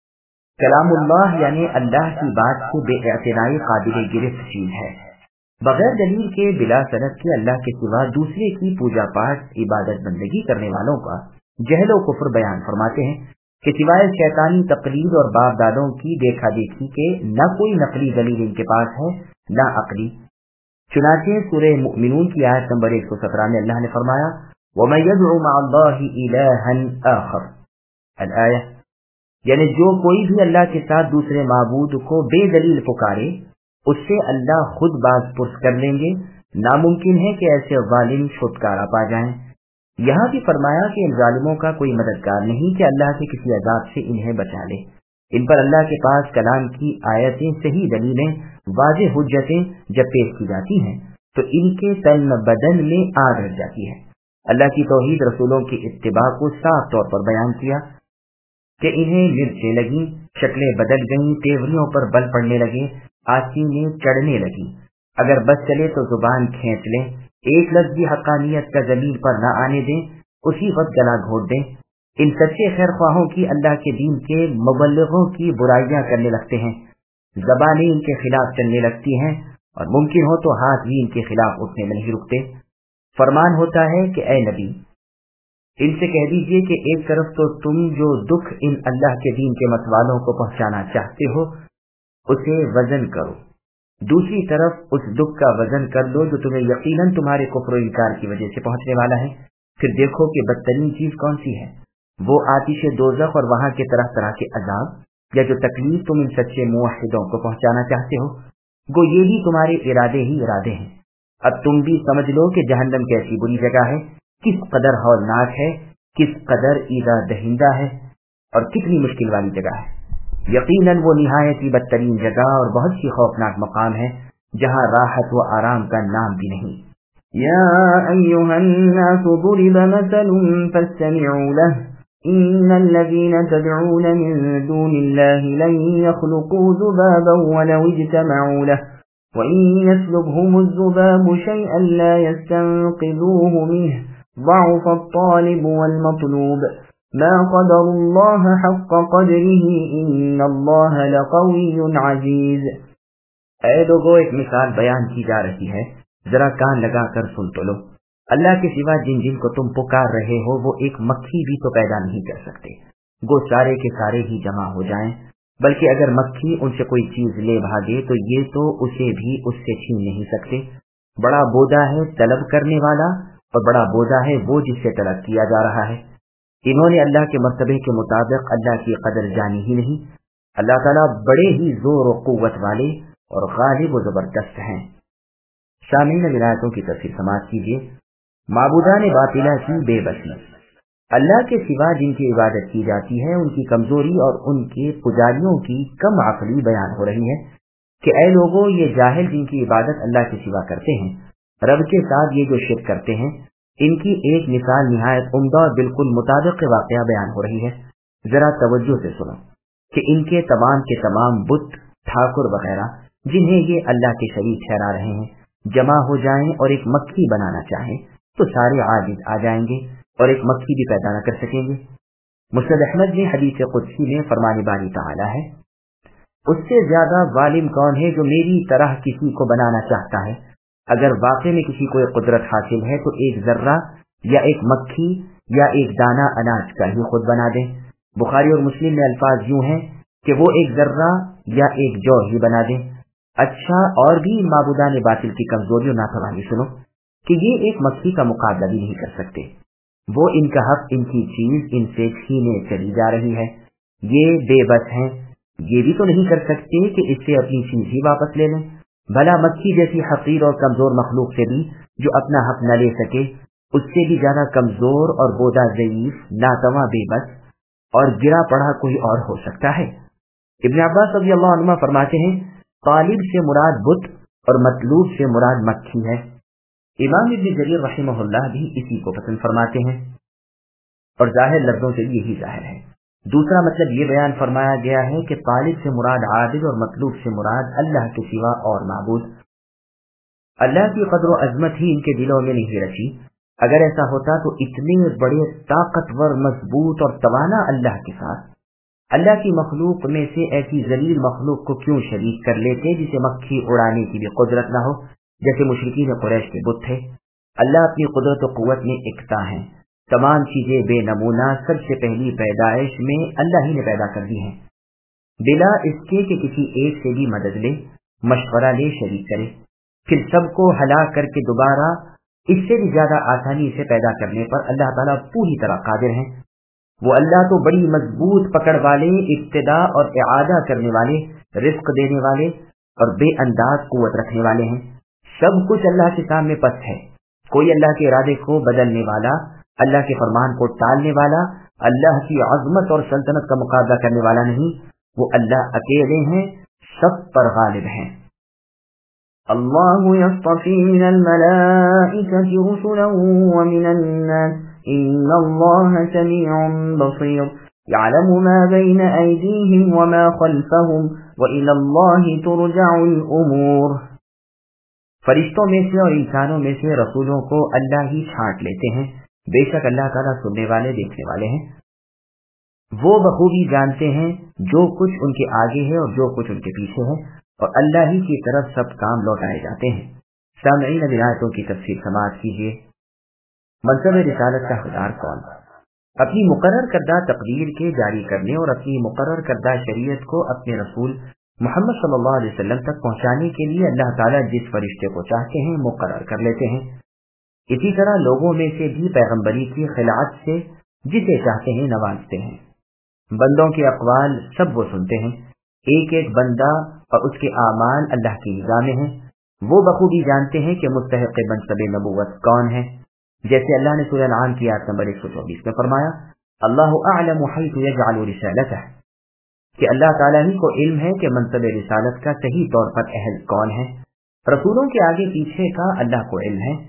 کلام اللہ یعنی اللہ کی بات سے بے اعتنائی قابل گرفت چیز ہے۔ بغیر دلیل کے، بلا سند کے اللہ کے سوا دوسرے کی پوجا پاٹ، عبادت بندگی کرنے والوں کا جہل و کفر بیان فرماتے ہیں کہ سوائے شیطانی تقلید اور باپ دادوں کی دیکھا دیکھی کے نہ کوئی نقلی دلیل ان کے پاس ہے نہ عقلی۔ چنانچہ سورہ مؤمنون کی آیت نمبر 117 میں اللہ نے فرمایا وَمَن يَدْعُ مَعَ اللَّهِ إِلَٰهًا آخَرَ الآیہ، یعنی جو کوئی بھی اللہ کے ساتھ دوسرے معبود کو بے دلیل پکارے اس سے اللہ خود باز پرس کر لیں گے۔ ناممکن ہے کہ ایسے ظالم چھٹکارا پا جائیں۔ یہاں بھی فرمایا کہ ان ظالموں کا کوئی مددگار نہیں کہ اللہ کے کسی عذاب سے انہیں بچا لے۔ ان پر اللہ کے پاس کلام کی آیتیں، صحیح دلیلیں، واضح حجتیں جب پیش کی جاتی ہیں تو ان کے تن بدن میں آگ لگ جاتی ہے۔ اللہ کی توحید، رسولوں کی اتباع کو صاف طور پر بیان کیا کہ انہیں مرچیں لگیں، شکلیں بدل گئیں، تیوریوں پر بل پڑنے لگے، آستینیں چڑھنے لگی، اگر بس چلے تو زبان کھینچ لیں، ایک لفظ بھی حقانیت کا زمین پر نہ آنے دیں، اسی وقت گلا گھونٹ دیں۔ ان سچے خیر خواہوں کی اللہ کے دین کے مبلغوں کی برائیاں کرنے لگتے ہیں، زبانیں ان کے خلاف چلنے لگتی ہیں اور ممکن ہو تو ہاتھ بھی ان کے خلاف اٹھنے میں نہیں رکتے۔ فرمان ہوتا ہے کہ اے نبی، इनसे कह दीजिए कि एक तरफ तो तुम जो दुख इन अल्लाह के दीन के मतवालों को पहुंचाना चाहते हो उसे वजन करो, दूसरी तरफ उस दुख का वजन कर लो जो तुम्हें यकीनन तुम्हारे कुफ्र और इनकार की वजह से पहुंचने वाला है। फिर देखो कि बदतरीन चीज कौन सी है, वो आतिश दोज़ख और वहां के तरह तरह के अजाब, या जो तकलीफ तुम इन सच्चे मुवहिदों को पहुंचाना चाहते हो। गो ये भी तुम्हारे इरादे ही इरादे हैं। अब तुम भी समझ लो कि जहन्नम कैसी बुरी जगह है, किस कदर हौलनाक है, किस कदर ईदा दहिंदा है और कितनी मुश्किल वाली जगह है। यकीनन वो निहायत ही बदतरीन जगह और बहुत ही खौफनाक मकाम है जहाँ राहत व आराम का नाम भी नहीं। या अय्युहन्नास दुरिब मसलुन फस्तमि'ू लह इन्नल्लज़ीन तद'ून मिन दूनिल्लाहि लन यख्लुक़ू ज़ुबाबन वलौ इज्तमa'ू लह वइन यस्लुबहुमुज़्ज़ुबाबु शय'अन ला यस्तंक़िज़ूहु मिन्हु ضعف الطالب والمطلوب ما قدر الله حق قدره إن الله لقوي عزيز۔ اے لوگو ایک مثال بیان کی جا رہی ہے، ذرا کان لگا کر سن تو لو۔ اللہ کے سوا جن جن کو تم پکار رہے ہو وہ ایک مکھی بھی تو پیدا نہیں کر سکتے، گو سارے کے سارے ہی جمع ہو جائیں، بلکہ اگر مکھی ان سے کوئی چیز لے بھاگے تو یہ تو اسے بھی اس سے چھین نہیں سکتے۔ بڑا بودا ہے طلب کرنے والا اور بڑا بوجھا ہے وہ جس سے طلب کیا جا رہا ہے۔ انہوں نے اللہ کے مرتبے کے مطابق اللہ کی قدر جانی ہی نہیں۔ اللہ تعالیٰ بڑے ہی زور و قوت والے اور غالب و زبردست ہیں۔ سامعین ولایتوں کی تفسیر سماعت کیجیے۔ معبودان باطلہ کی بے بسی، اللہ کے سوا جن کی عبادت کی جاتی ہے ان کی کمزوری اور ان کے پجاریوں کی کم عقلی بیان ہو رہی ہے کہ اے لوگوں، یہ جاہل جن کی عبادت اللہ کے سوا کرتے ہیں، رب کے ساتھ یہ جو شرک کرتے ہیں، ان کی ایک مثال نہایت عمدہ اور بالکل مطابق واقعہ بیان ہو رہی ہے۔ ذرا توجہ سے سنو کہ ان کے تمام بت ٹھاکر وغیرہ جنہیں یہ اللہ کے شریک ٹھہرا رہے ہیں جمع ہو جائیں اور ایک مکھی بنانا چاہیں تو سارے عاجز آ جائیں گے اور ایک مکھی بھی پیدا نہ کر سکیں گے۔ مسند احمد میں حدیث قدسی میں فرمان باری تعالی ہے، اس سے زیادہ ظالم کون ہے جو میری طرح کسی کو بنانا چاہتا ہے؟ اگر واقع میں کسی کو ایک قدرت حاصل ہے تو ایک ذرہ یا ایک مکھی یا ایک دانہ اناج کا ہی خود بنا دیں۔ بخاری اور مسلم میں الفاظ یوں ہیں کہ وہ ایک ذرہ یا ایک جو ہی بنا دیں۔ اچھا، اور بھی معبودان باطل کی کمزوری اور ناتوانی سنو کہ یہ ایک مکھی کا مقابلہ بھی نہیں کر سکتے، وہ ان کا حق، ان کی چیز ان سے چھینے چلی جا رہی ہے۔ یہ بے بس ہیں، یہ بھی تو نہیں کر سکتے کہ اس سے اپنی چیز ہی واپس لے لیں۔ بھلا مکھی جیسی حقیر اور کمزور مخلوق سے بھی جو اپنا حق نہ لے سکے، اس سے بھی زیادہ کمزور اور بودا ضعیف، ناتواں، بے بس اور گرا پڑا کوئی اور ہو سکتا ہے؟ ابن عباس رضی اللہ عنہ فرماتے ہیں، طالب سے مراد بت اور مطلوب سے مراد مکھی ہے۔ امام ابن جریر رحمہ اللہ بھی اسی کو پسند فرماتے ہیں اور ظاہر لفظوں سے بھی یہی ظاہر ہے۔ دوسرا مطلب یہ بیان فرمایا گیا ہے کہ طالب سے مراد عابد اور مطلوب سے مراد اللہ کے سوا اور معبود۔ اللہ کی قدر و عظمت ہی ان کے دلوں میں نہیں رچی، اگر ایسا ہوتا تو اتنے بڑے طاقتور، مضبوط اور توانا اللہ کے ساتھ اللہ کی مخلوق میں سے ایسی ذلیل مخلوق کو کیوں شریک کر لیتے جسے مکھی اڑانے کی بھی قدرت نہ ہو، جیسے مشرکین قریش کے بت تھے۔ اللہ اپنی قدرت و قوت میں یکتا ہیں، تمام چیزیں بے نمونہ سب سے پہلی پیدائش میں اللہ ہی نے پیدا کر دی ہیں، بلا اس کے کہ کسی ایک سے بھی مدد لے، مشورہ لے، شریک کرے، پھر سب کو ہلاک کر کے دوبارہ اس سے بھی زیادہ آسانی سے پیدا کرنے پر اللہ تعالیٰ پوری طرح قادر ہیں۔ وہ اللہ تو بڑی مضبوط پکڑ والے، ابتدا اور اعادہ کرنے والے، رزق دینے والے اور بے انداز قوت رکھنے والے ہیں۔ سب کچھ اللہ کے سامنے پست ہے، کوئی اللہ کے ارادے کو بدلنے والا، اللہ کے فرمان کو ٹالنے والا، اللہ کی عظمت اور سلطنت کا مقابلہ کرنے والا نہیں۔ وہ اللہ اکیلے ہیں، سب پر غالب ہیں۔ اللہ یصطفی من الملائکۃ رسلا ومن الناس ان اللہ سمیع بصیر یعلم ما بین ایدیہم وما خلفہم وإلی اللہ ترجع الامور۔ فرشتوں میں سے اور انسانوں میں سے رسولوں کو اللہ ہی چھانٹ لیتے ہیں، بے شک اللہ تعالیٰ سننے والے، دیکھنے والے ہیں۔ وہ بخوبی جانتے ہیں جو کچھ ان کے آگے ہے اور جو کچھ ان کے پیچھے ہے، اور اللہ ہی کی طرف سب کام لوٹائے جاتے ہیں۔ سامعین اب آیتوں کی تفسیر سماعت کیجیے۔ منصب رسالت کا حقدار کون؟ اپنی مقرر کردہ تقدیر کے جاری کرنے اور اپنی مقرر کردہ شریعت کو اپنے رسول محمد صلی اللہ علیہ وسلم تک پہنچانے کے لیے اللہ تعالیٰ جس فرشتے کو چاہتے ہیں مقرر کر لیتے ہیں. اسی طرح لوگوں میں سے بھی پیغمبری کی خلعت سے جسے چاہتے ہیں نوازتے ہیں. بندوں کے اقوال سب وہ سنتے ہیں. ایک ایک بندہ اور اس کے اعمال اللہ کی نگاہ میں ہیں. وہ بخوبی جانتے ہیں کہ مستحق منصب نبوت کون ہے. جیسے اللہ نے سورہ انعام کی آیت نمبر 124 میں فرمایا اللہ اعلم حیث یجعل رسالتہ، کہ اللہ تعالیٰ ہی کو علم ہے کہ منصب رسالت کا صحیح طور پر اہل کون ہے. رسولوں کے آگے پیچھے کا اللہ کو علم ہے.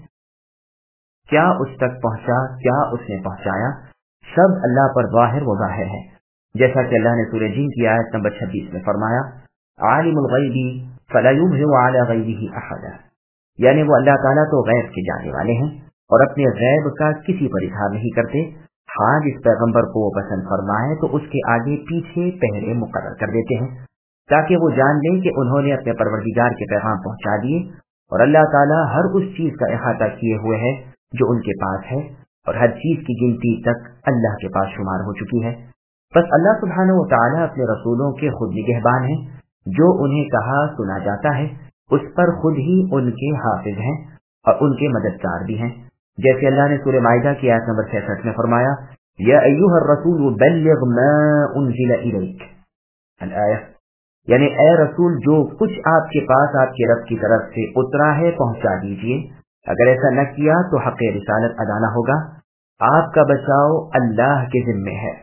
کیا اس تک پہنچا، کیا اس نے پہنچایا، سب اللہ پر ظاہر و ظاہر ہے. جیسا کہ اللہ نے سورہ جن کی آیت نمبر 26 میں فرمایا عالم الغیب فلا یظہر علی غیبہ احدا، یعنی وہ اللہ تعالیٰ تو غیب کے جانے والے ہیں اور اپنے غیب کا کسی پر اظہار نہیں کرتے. ہاں جس پیغمبر کو وہ پسند فرمائے تو اس کے آگے پیچھے پہرے مقرر کر دیتے ہیں تاکہ وہ جان لیں کہ انہوں نے اپنے پروردگار کے پیغام پہنچا دیے اور اللہ تعالیٰ ہر اس چیز کا احاطہ کیے ہوئے ہے جو ان کے پاس ہے اور ہر چیز کی گنتی تک اللہ کے پاس شمار ہو چکی ہے. بس اللہ سبحانہ و تعالیٰ اپنے رسولوں کے خود نگہبان ہیں. جو انہیں کہا سنا جاتا ہے اس پر خود ہی ان کے حافظ ہیں اور ان کے مددگار بھی ہیں. جیسے اللہ نے سورہ مائدہ کی آیت نمبر 66 میں فرمایا یا ایھا الرسول بلغ ما انزل الیک الآیہ، یعنی اے رسول جو کچھ آپ کے پاس آپ کے رب کی طرف سے اترا ہے پہنچا دیجئے. اگر ایسا نہ کیا تو حق رسالت ادا نہ ہوگا. آپ کا بچاؤ اللہ کے ذمے ہے.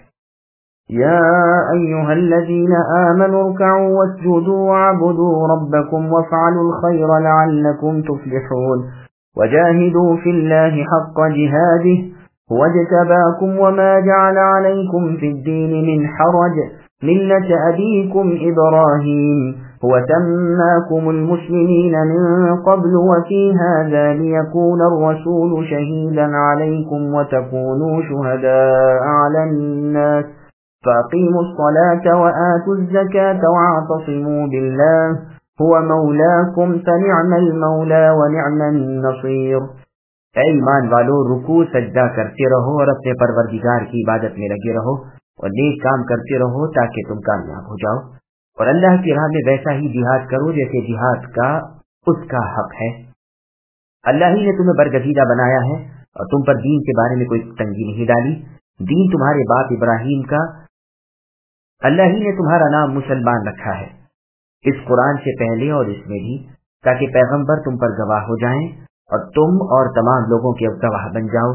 یا ایھا الذین آمنوا ارکعوا واسجدوا واعبدوا ربکم وافعلوا الخیر لعلکم تفلحون وجاهدوا في الله حق جهاده هو اجتباكم وما جعل عليكم في الدين من حرج ملة أبيكم إبراهيم هو سماكم المسلمين من قبل وفي هذا ليكون الرسول شهيدا عليكم وتكونوا شهداء على الناس فأقيموا الصلاة وآتوا الزكاة واعتصموا بالله هو مولاکم فنعم المولا ونعم النصیر. اے ایمان والو رکوع سجدہ کرتے رہو اور اپنے پروردگار کی عبادت میں لگے رہو اور نیک کام کرتے رہو تاکہ تم کامیاب ہو جاؤ اور اللہ کی راہ میں ویسا ہی جہاد کرو جیسے جہاد کا اس کا حق ہے. اللہ ہی نے تمہیں برگزیدہ بنایا ہے اور تم پر دین کے بارے میں کوئی تنگی نہیں ڈالی. دین تمہارے باپ ابراہیم کا، اللہ ہی نے تمہارا نام مسلمان رکھا ہے اس قرآن سے پہلے اور اس میں بھی، تاکہ پیغمبر تم پر گواہ ہو جائیں اور تم اور تمام لوگوں کے گواہ بن جاؤ.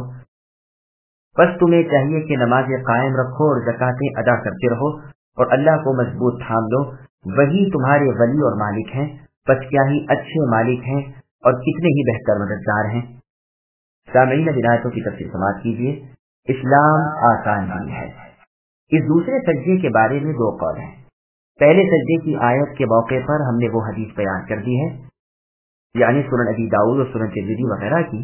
بس تمہیں چاہیے کہ نمازیں قائم رکھو اور زکاتیں ادا کرتے رہو اور اللہ کو مضبوط تھام لو. وہی تمہارے ولی اور مالک ہیں. بس کیا ہی اچھے مالک ہیں اور کتنے ہی بہتر مددگار ہیں. سامعین ولایتوں کی تفصیل سماعت کیجیے. اسلام آسان دین ہے. اس دوسرے سجدے کے بارے میں دو قول ہیں. پہلے سجدے کی آیت کے موقع پر ہم نے وہ حدیث بیان کر دی ہے، یعنی سنن ابی داؤد اور سنن ترمذی وغیرہ کی،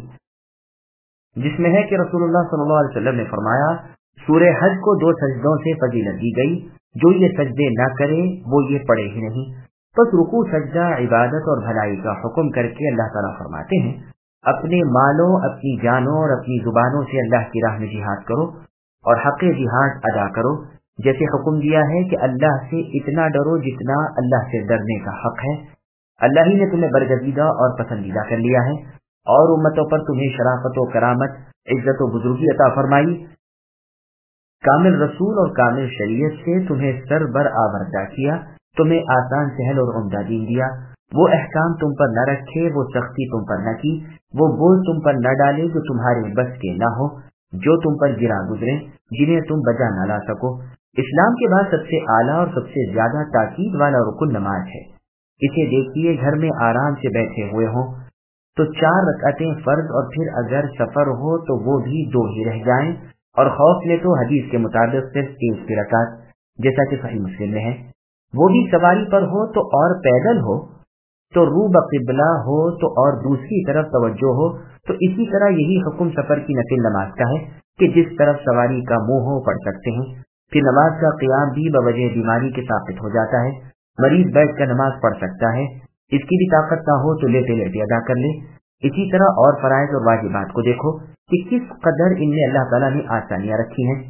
جس میں ہے کہ رسول اللہ صلی اللہ علیہ وسلم نے فرمایا سورہ حج کو 2 سجدوں سے فضیلت دی گئی، جو یہ سجدے نہ کرے وہ یہ پڑھے ہی نہیں. بس رکوع سجدہ عبادت اور بھلائی کا حکم کر کے اللہ تعالیٰ فرماتے ہیں اپنے مالوں، اپنی جانوں اور اپنی زبانوں سے اللہ کی راہ میں جہاد کرو اور حق جہاد ادا کرو. جیسے حکم دیا ہے کہ اللہ سے اتنا ڈرو جتنا اللہ سے ڈرنے کا حق ہے. اللہ ہی نے تمہیں برگزیدہ اور پسندیدہ کر لیا ہے اور امتوں پر تمہیں شرافت و کرامت، عزت و بزرگی عطا فرمائی. کامل رسول اور کامل شریعت سے تمہیں سر بر آوردہ کیا، تمہیں آسان سہل اور عمدہ دین دیا. وہ احکام تم پر نہ رکھے، وہ سختی تم پر نہ کی، وہ بوجھ تم پر نہ ڈالے جو تمہارے بس کے نہ ہو، جو تم پر گرا گزرے، جنہیں تم بجا نہ لا سکو. اسلام کے بعد سب سے اعلیٰ اور سب سے زیادہ تاکید والا رکن نماز ہے. اسے دیکھیے گھر میں آرام سے بیٹھے ہوئے ہوں تو 4 رکعتیں فرض، اور پھر اگر سفر ہو تو وہ بھی 2 ہی رہ جائیں، اور خوف میں تو حدیث کے مطابق صرف 1 رکعت جیسا کہ صحیح مسلم میں ہے. وہ بھی سواری پر ہو تو اور پیدل ہو تو رو بقبلہ ہو تو اور دوسری طرف توجہ ہو. تو اسی طرح یہی حکم سفر کی نفل نماز کا ہے کہ جس طرف سواری کا منہ ہو پڑھ سکتے ہیں. پھر نماز کا قیام بھی بوجہ بیماری کے ثابت ہو جاتا ہے. مریض بیٹھ کر نماز پڑھ سکتا ہے، اس کی بھی طاقت نہ ہو تو لیٹے لیٹے ادا کر لے. اسی طرح اور فرائض اور واجبات کو دیکھو کہ किस कदर इनमें अल्लाह ताला ने आसानियां रखी हैं।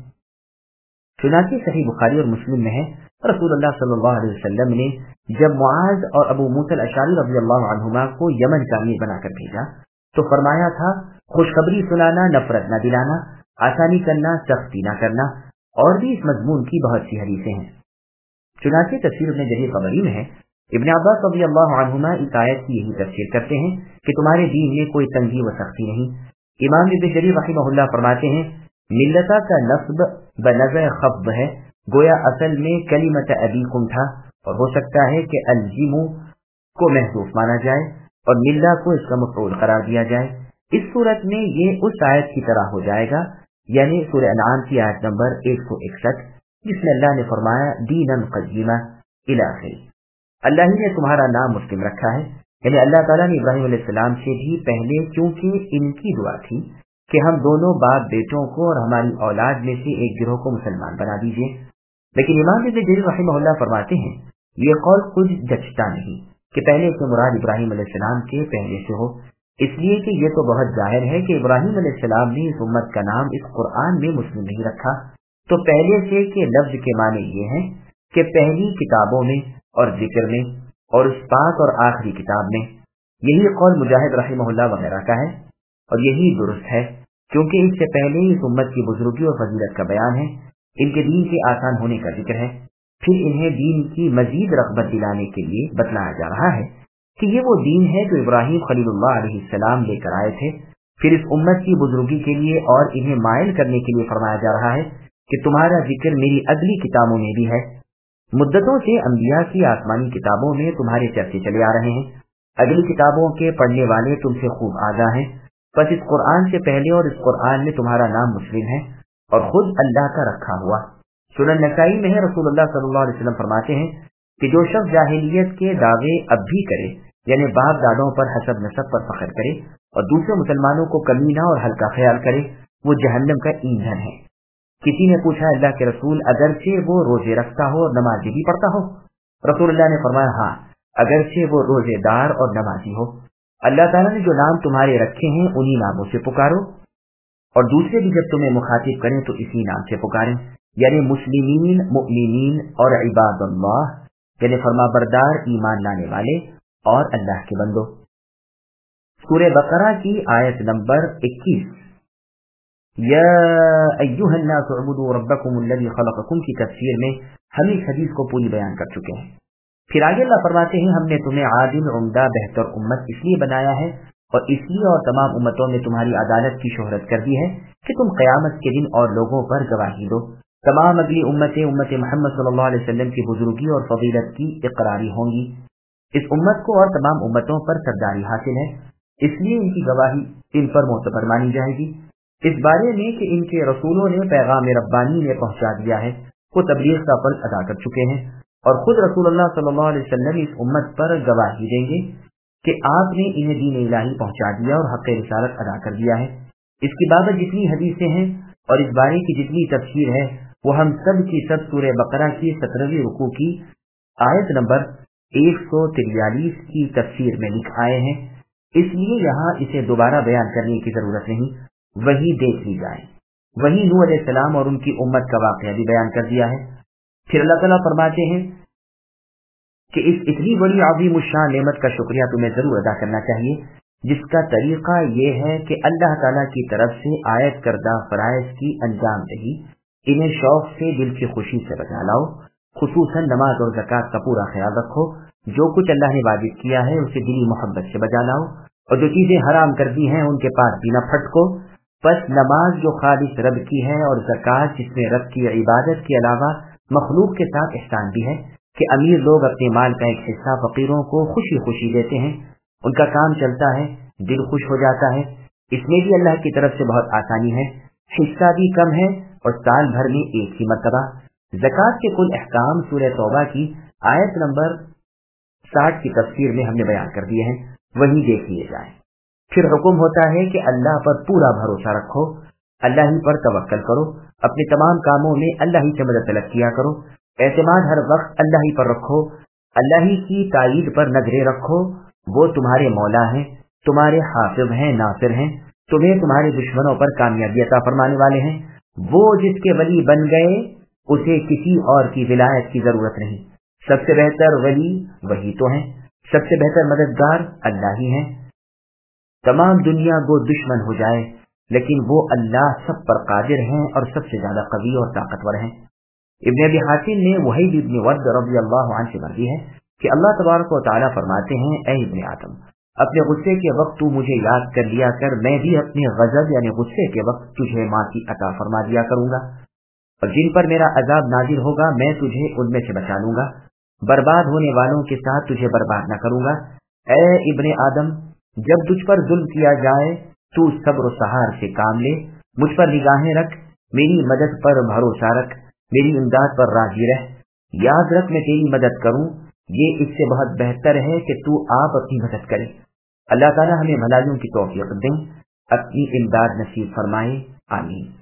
चुनांचे सही बुखारी और मुस्लिम में है, रसूलुल्लाह सल्लल्लाहु अलैहि वसल्लम ने जब मुआज और अबू मूसा अल-अशअरी रज़ियल्लाहु अन्हुमा को यमन का अमीर बनाकर भेजा तो फरमाया था, खुशखबरी सुनाना, नफरत न दिलाना, आसानी करना, सख्ती न करना, और भी इस मजमून की बहुत सी हदीसें हैं। चुनांचे तफसीर इब्न जरीर तबरी में है, इब्न अब्बास रज़ियल्लाहु अन्हुमा इस आयत की यही तफसीर करते हैं कि तुम्हारे दीन में कोई तंगी व सख्ती नहीं। इमाम इब्न जरीर रहमहुल्लाह फरमाते हैं, मिल्लता का नस्ब बनज़र खफ्द है, गोया असल में कलिमत अबीकुम था, और हो सकता है कि अलजिमु को महसूस माना जाए और मिल्ला को इसका मफऊल करार दिया जाए। इस सूरत में ये उस आयत की तरह हो जाएगा, यानी सूरह अनआम की आयत नंबर 161, जिसमें अल्लाह ने फरमाया दीनन क़य्यिमा इला आखिर। अल्लाह ही ने तुम्हारा नाम मुस्लिम रखा है, यानी अल्लाह ताला ने इब्राहिम अलैहिस्सलाम से भी पहले, क्योंकि इनकी दुआ थी कि हम दोनों बाप बेटों को और हमारी औलाद में से एक गिरोह को मुसलमान बना दीजिए। लेकिन इमाम इब्न जरीर रहमहुल्लाह फरमाते हैं, ये कौल कुछ जचता नहीं कि पहले से मुराद इब्राहिम अलैहिस्सलाम के पहले से हो, इसलिए कि ये तो बहुत जाहिर है कि इब्राहिम अलैहिस्सलाम ने इस उम्मत का नाम इस कुरान में मुस्लिम नहीं रखा। तो पहले से के लफ्ज के माने ये हैं कि पहली किताबों में और जिक्र में और उस पाक और आखिरी किताब में। यही कौल मुजाहिद रहमहुल्लाह वगैरह का है और यही दुरुस्त है, क्योंकि इससे पहले इस उम्मत की बुजुर्गी और फजीलत का बयान है, इनके दीन के आसान होने का जिक्र है, फिर इन्हें दीन की मजीद रग़बत दिलाने के लिए बतलाया जा रहा है कि ये वो दीन है जो इब्राहिम खलीलुल्लाह अलैहिस्सलाम लेकर आए थे। फिर इस उम्मत की बुजुर्गी के लिए और इन्हें मायल करने के लिए फरमाया जा रहा है कि तुम्हारा जिक्र मेरी अगली किताबों में भी है। मुद्दतों से अंबिया की आसमानी किताबों में तुम्हारे चर्चे चले आ रहे हैं, अगली किताबों के पढ़ने वाले तुमसे खूब आगाह हैं। बस इस कुरान से पहले और इस कुरान में तुम्हारा नाम मुस्लिम है और खुद अल्लाह का रखा हुआ। सुनन नसाई में है, रसूलुल्लाह सल्लल्लाहु अलैहि वसल्लम फरमाते हैं कि जो शख्स जाहिलियत के दावे अब भी करे, यानी बाप दादों पर हसब नसब पर फख्र करे और दूसरे मुसलमानों को कमीना और हल्का ख्याल करे, वो जहन्नम का ईंधन है। किसी ने पूछा, अल्लाह के रसूल, अगरचे वो रोजे रखता हो और नमाज़ी भी पढ़ता हो? रसूलुल्लाह ने फरमाया, हाँ, अगरचे वो रोजेदार और नमाजी हो। अल्लाह ताला ने जो नाम तुम्हारे रखे हैं उन्हीं नामों से पुकारो, और दूसरे भी जब तुम्हें मुखातिब करें तो इसी नाम से पुकारें, यानी मुस्लिमीन, मुमिनीन और इबादुल्लाह, यानी फरमाबरदार, ईमान लाने वाले और अल्लाह के बंदो। सूरह बकरा की आयत नंबर 21, या अय्युहन नास उअबुदू रब्बकुमुल्लज़ी खलक़कुम की तफसीर में हम इस हदीस को पूरी बयान कर चुके हैं। फिर आगे अल्लाह फरमाते हैं, हमने तुम्हें आदिल, उम्दा, बेहतर उम्मत इसलिए बनाया है और इसलिए और तमाम उम्मतों में तुम्हारी अदालत की शोहरत कर दी है कि तुम क़यामत के दिन और लोगों पर गवाही दो। तमाम अगली उम्मतें उम्मत मोहम्मद सल्लल्लाहु अलैहि वसल्लम की बुजुर्गी और फजीलत की इकरारी होंगी। इस उम्मत को और तमाम उम्मतों पर सरदारी हासिल है, इसलिए इनकी गवाही इन पर मोतबर मानी जाएगी। इस बारे में कि इनके रसूलों ने पैगाम रब्बानी में पहुंचा दिया है, वो तबलीग का फर्ज अदा कर चुके हैं और खुद रसूलुल्लाह सल्लल्लाहु अलैहि वसल्लम इस उम्मत पर गवाही देंगे कि आपने इन्हें दीन इलाही पहुंचा दिया और हक़ रिसालत अदा कर दिया है। इसकी बाबत जितनी हदीसें हैं और इस बारे की जितनी तफसीर है वो हम सब की सब सूरह बकरा की 17वीं रुकू की आयत नंबर 143 की तफसीर में लिख आए हैं, इसलिए यहाँ इसे दोबारा बयान करने की जरूरत नहीं, वही देख ली जाए। वही नूह अलैहिस्सलाम और उनकी उम्मत का वाक़या भी बयान कर दिया है। फिर अल्लाह ताला फरमाते हैं कि इस इतनी बड़ी अज़ीम शान नेमत का शुक्रिया तुम्हें जरूर अदा करना चाहिए, जिसका तरीका ये है कि अल्लाह ताला की तरफ से आयत करदा फराइज की अंजाम दही, इन्हें शौक से दिल की खुशी से बजा लाओ, खुसूसन नमाज और ज़कात का पूरा ख्याल रखो, जो कुछ अल्लाह ने वाजिब किया है उसे दिली मोहब्बत से बजा लाओ और जो चीजें हराम कर दी हैं उनके पास भी न फटको। बस नमाज जो खालिस रब की है और ज़कात जिसमें रब की इबादत के अलावा मखलूक के साथ एहसान भी है कि अमीर लोग अपने माल का एक हिस्सा फकीरों को खुशी खुशी देते हैं, उनका काम चलता है, दिल खुश हो जाता है। इसमें भी अल्लाह की तरफ से बहुत आसानी है, हिस्सा भी कम है और साल भर में एक ही मर्तबा। ज़कात के कुल अहकाम सूरह तौबा की आयत नंबर 60 की तफसीर में हमने बयान कर दिए हैं, वही देख लिए जाए। फिर हुक्म होता है कि अल्लाह पर पूरा भरोसा रखो, अल्लाह ही पर तवक्कल करो, अपने तमाम कामों में अल्लाह ही से मदद तलब किया करो, एतमाद हर वक्त अल्लाह ही पर रखो, अल्लाह ही की ताईद पर नजरें रखो, वो तुम्हारे मौला हैं, तुम्हारे हाफिज हैं, नासिर हैं, تمہیں تمہارے دشمنوں پر کامیابی عطا فرمانے والے ہیں۔ وہ جس کے ولی بن گئے اسے کسی اور کی ولایت کی ضرورت نہیں۔ سب سے بہتر ولی وہی تو ہیں، سب سے بہتر مددگار اللہ ہی ہیں۔ تمام دنیا گو دشمن ہو جائے لیکن وہ اللہ سب پر قادر ہیں اور سب سے زیادہ قوی اور طاقتور ہیں۔ ابن ابی حاتم نے وحید ابن ورد رضی اللہ عنہ سے مروی ہے کہ اللہ تبارک و تعالیٰ فرماتے ہیں، اے ابن آدم، اپنے غصے کے وقت تو مجھے یاد کر لیا کر، میں بھی اپنے غضب یعنی غصے کے وقت تجھے معافی عطا فرما دیا کروں گا، اور جن پر میرا عذاب نازل ہوگا میں تجھے ان میں سے بچا لوں گا، برباد ہونے والوں کے ساتھ تجھے برباد نہ کروں گا۔ اے ابن آدم، جب تجھ پر ظلم کیا جائے تو صبر و سہار سے کام لے، مجھ پر نگاہیں رکھ، میری مدد پر بھروسہ رکھ، میری امداد پر راضی رہ، یاد رکھ میں تیری مدد کروں، یہ اس سے بہت بہتر ہے کہ تو آپ اپنی مدد کرے۔ اللہ تعالی ہمیں بھلائیوں کی توفیق دیں، اپنی امداد نصیب فرمائے، آمین۔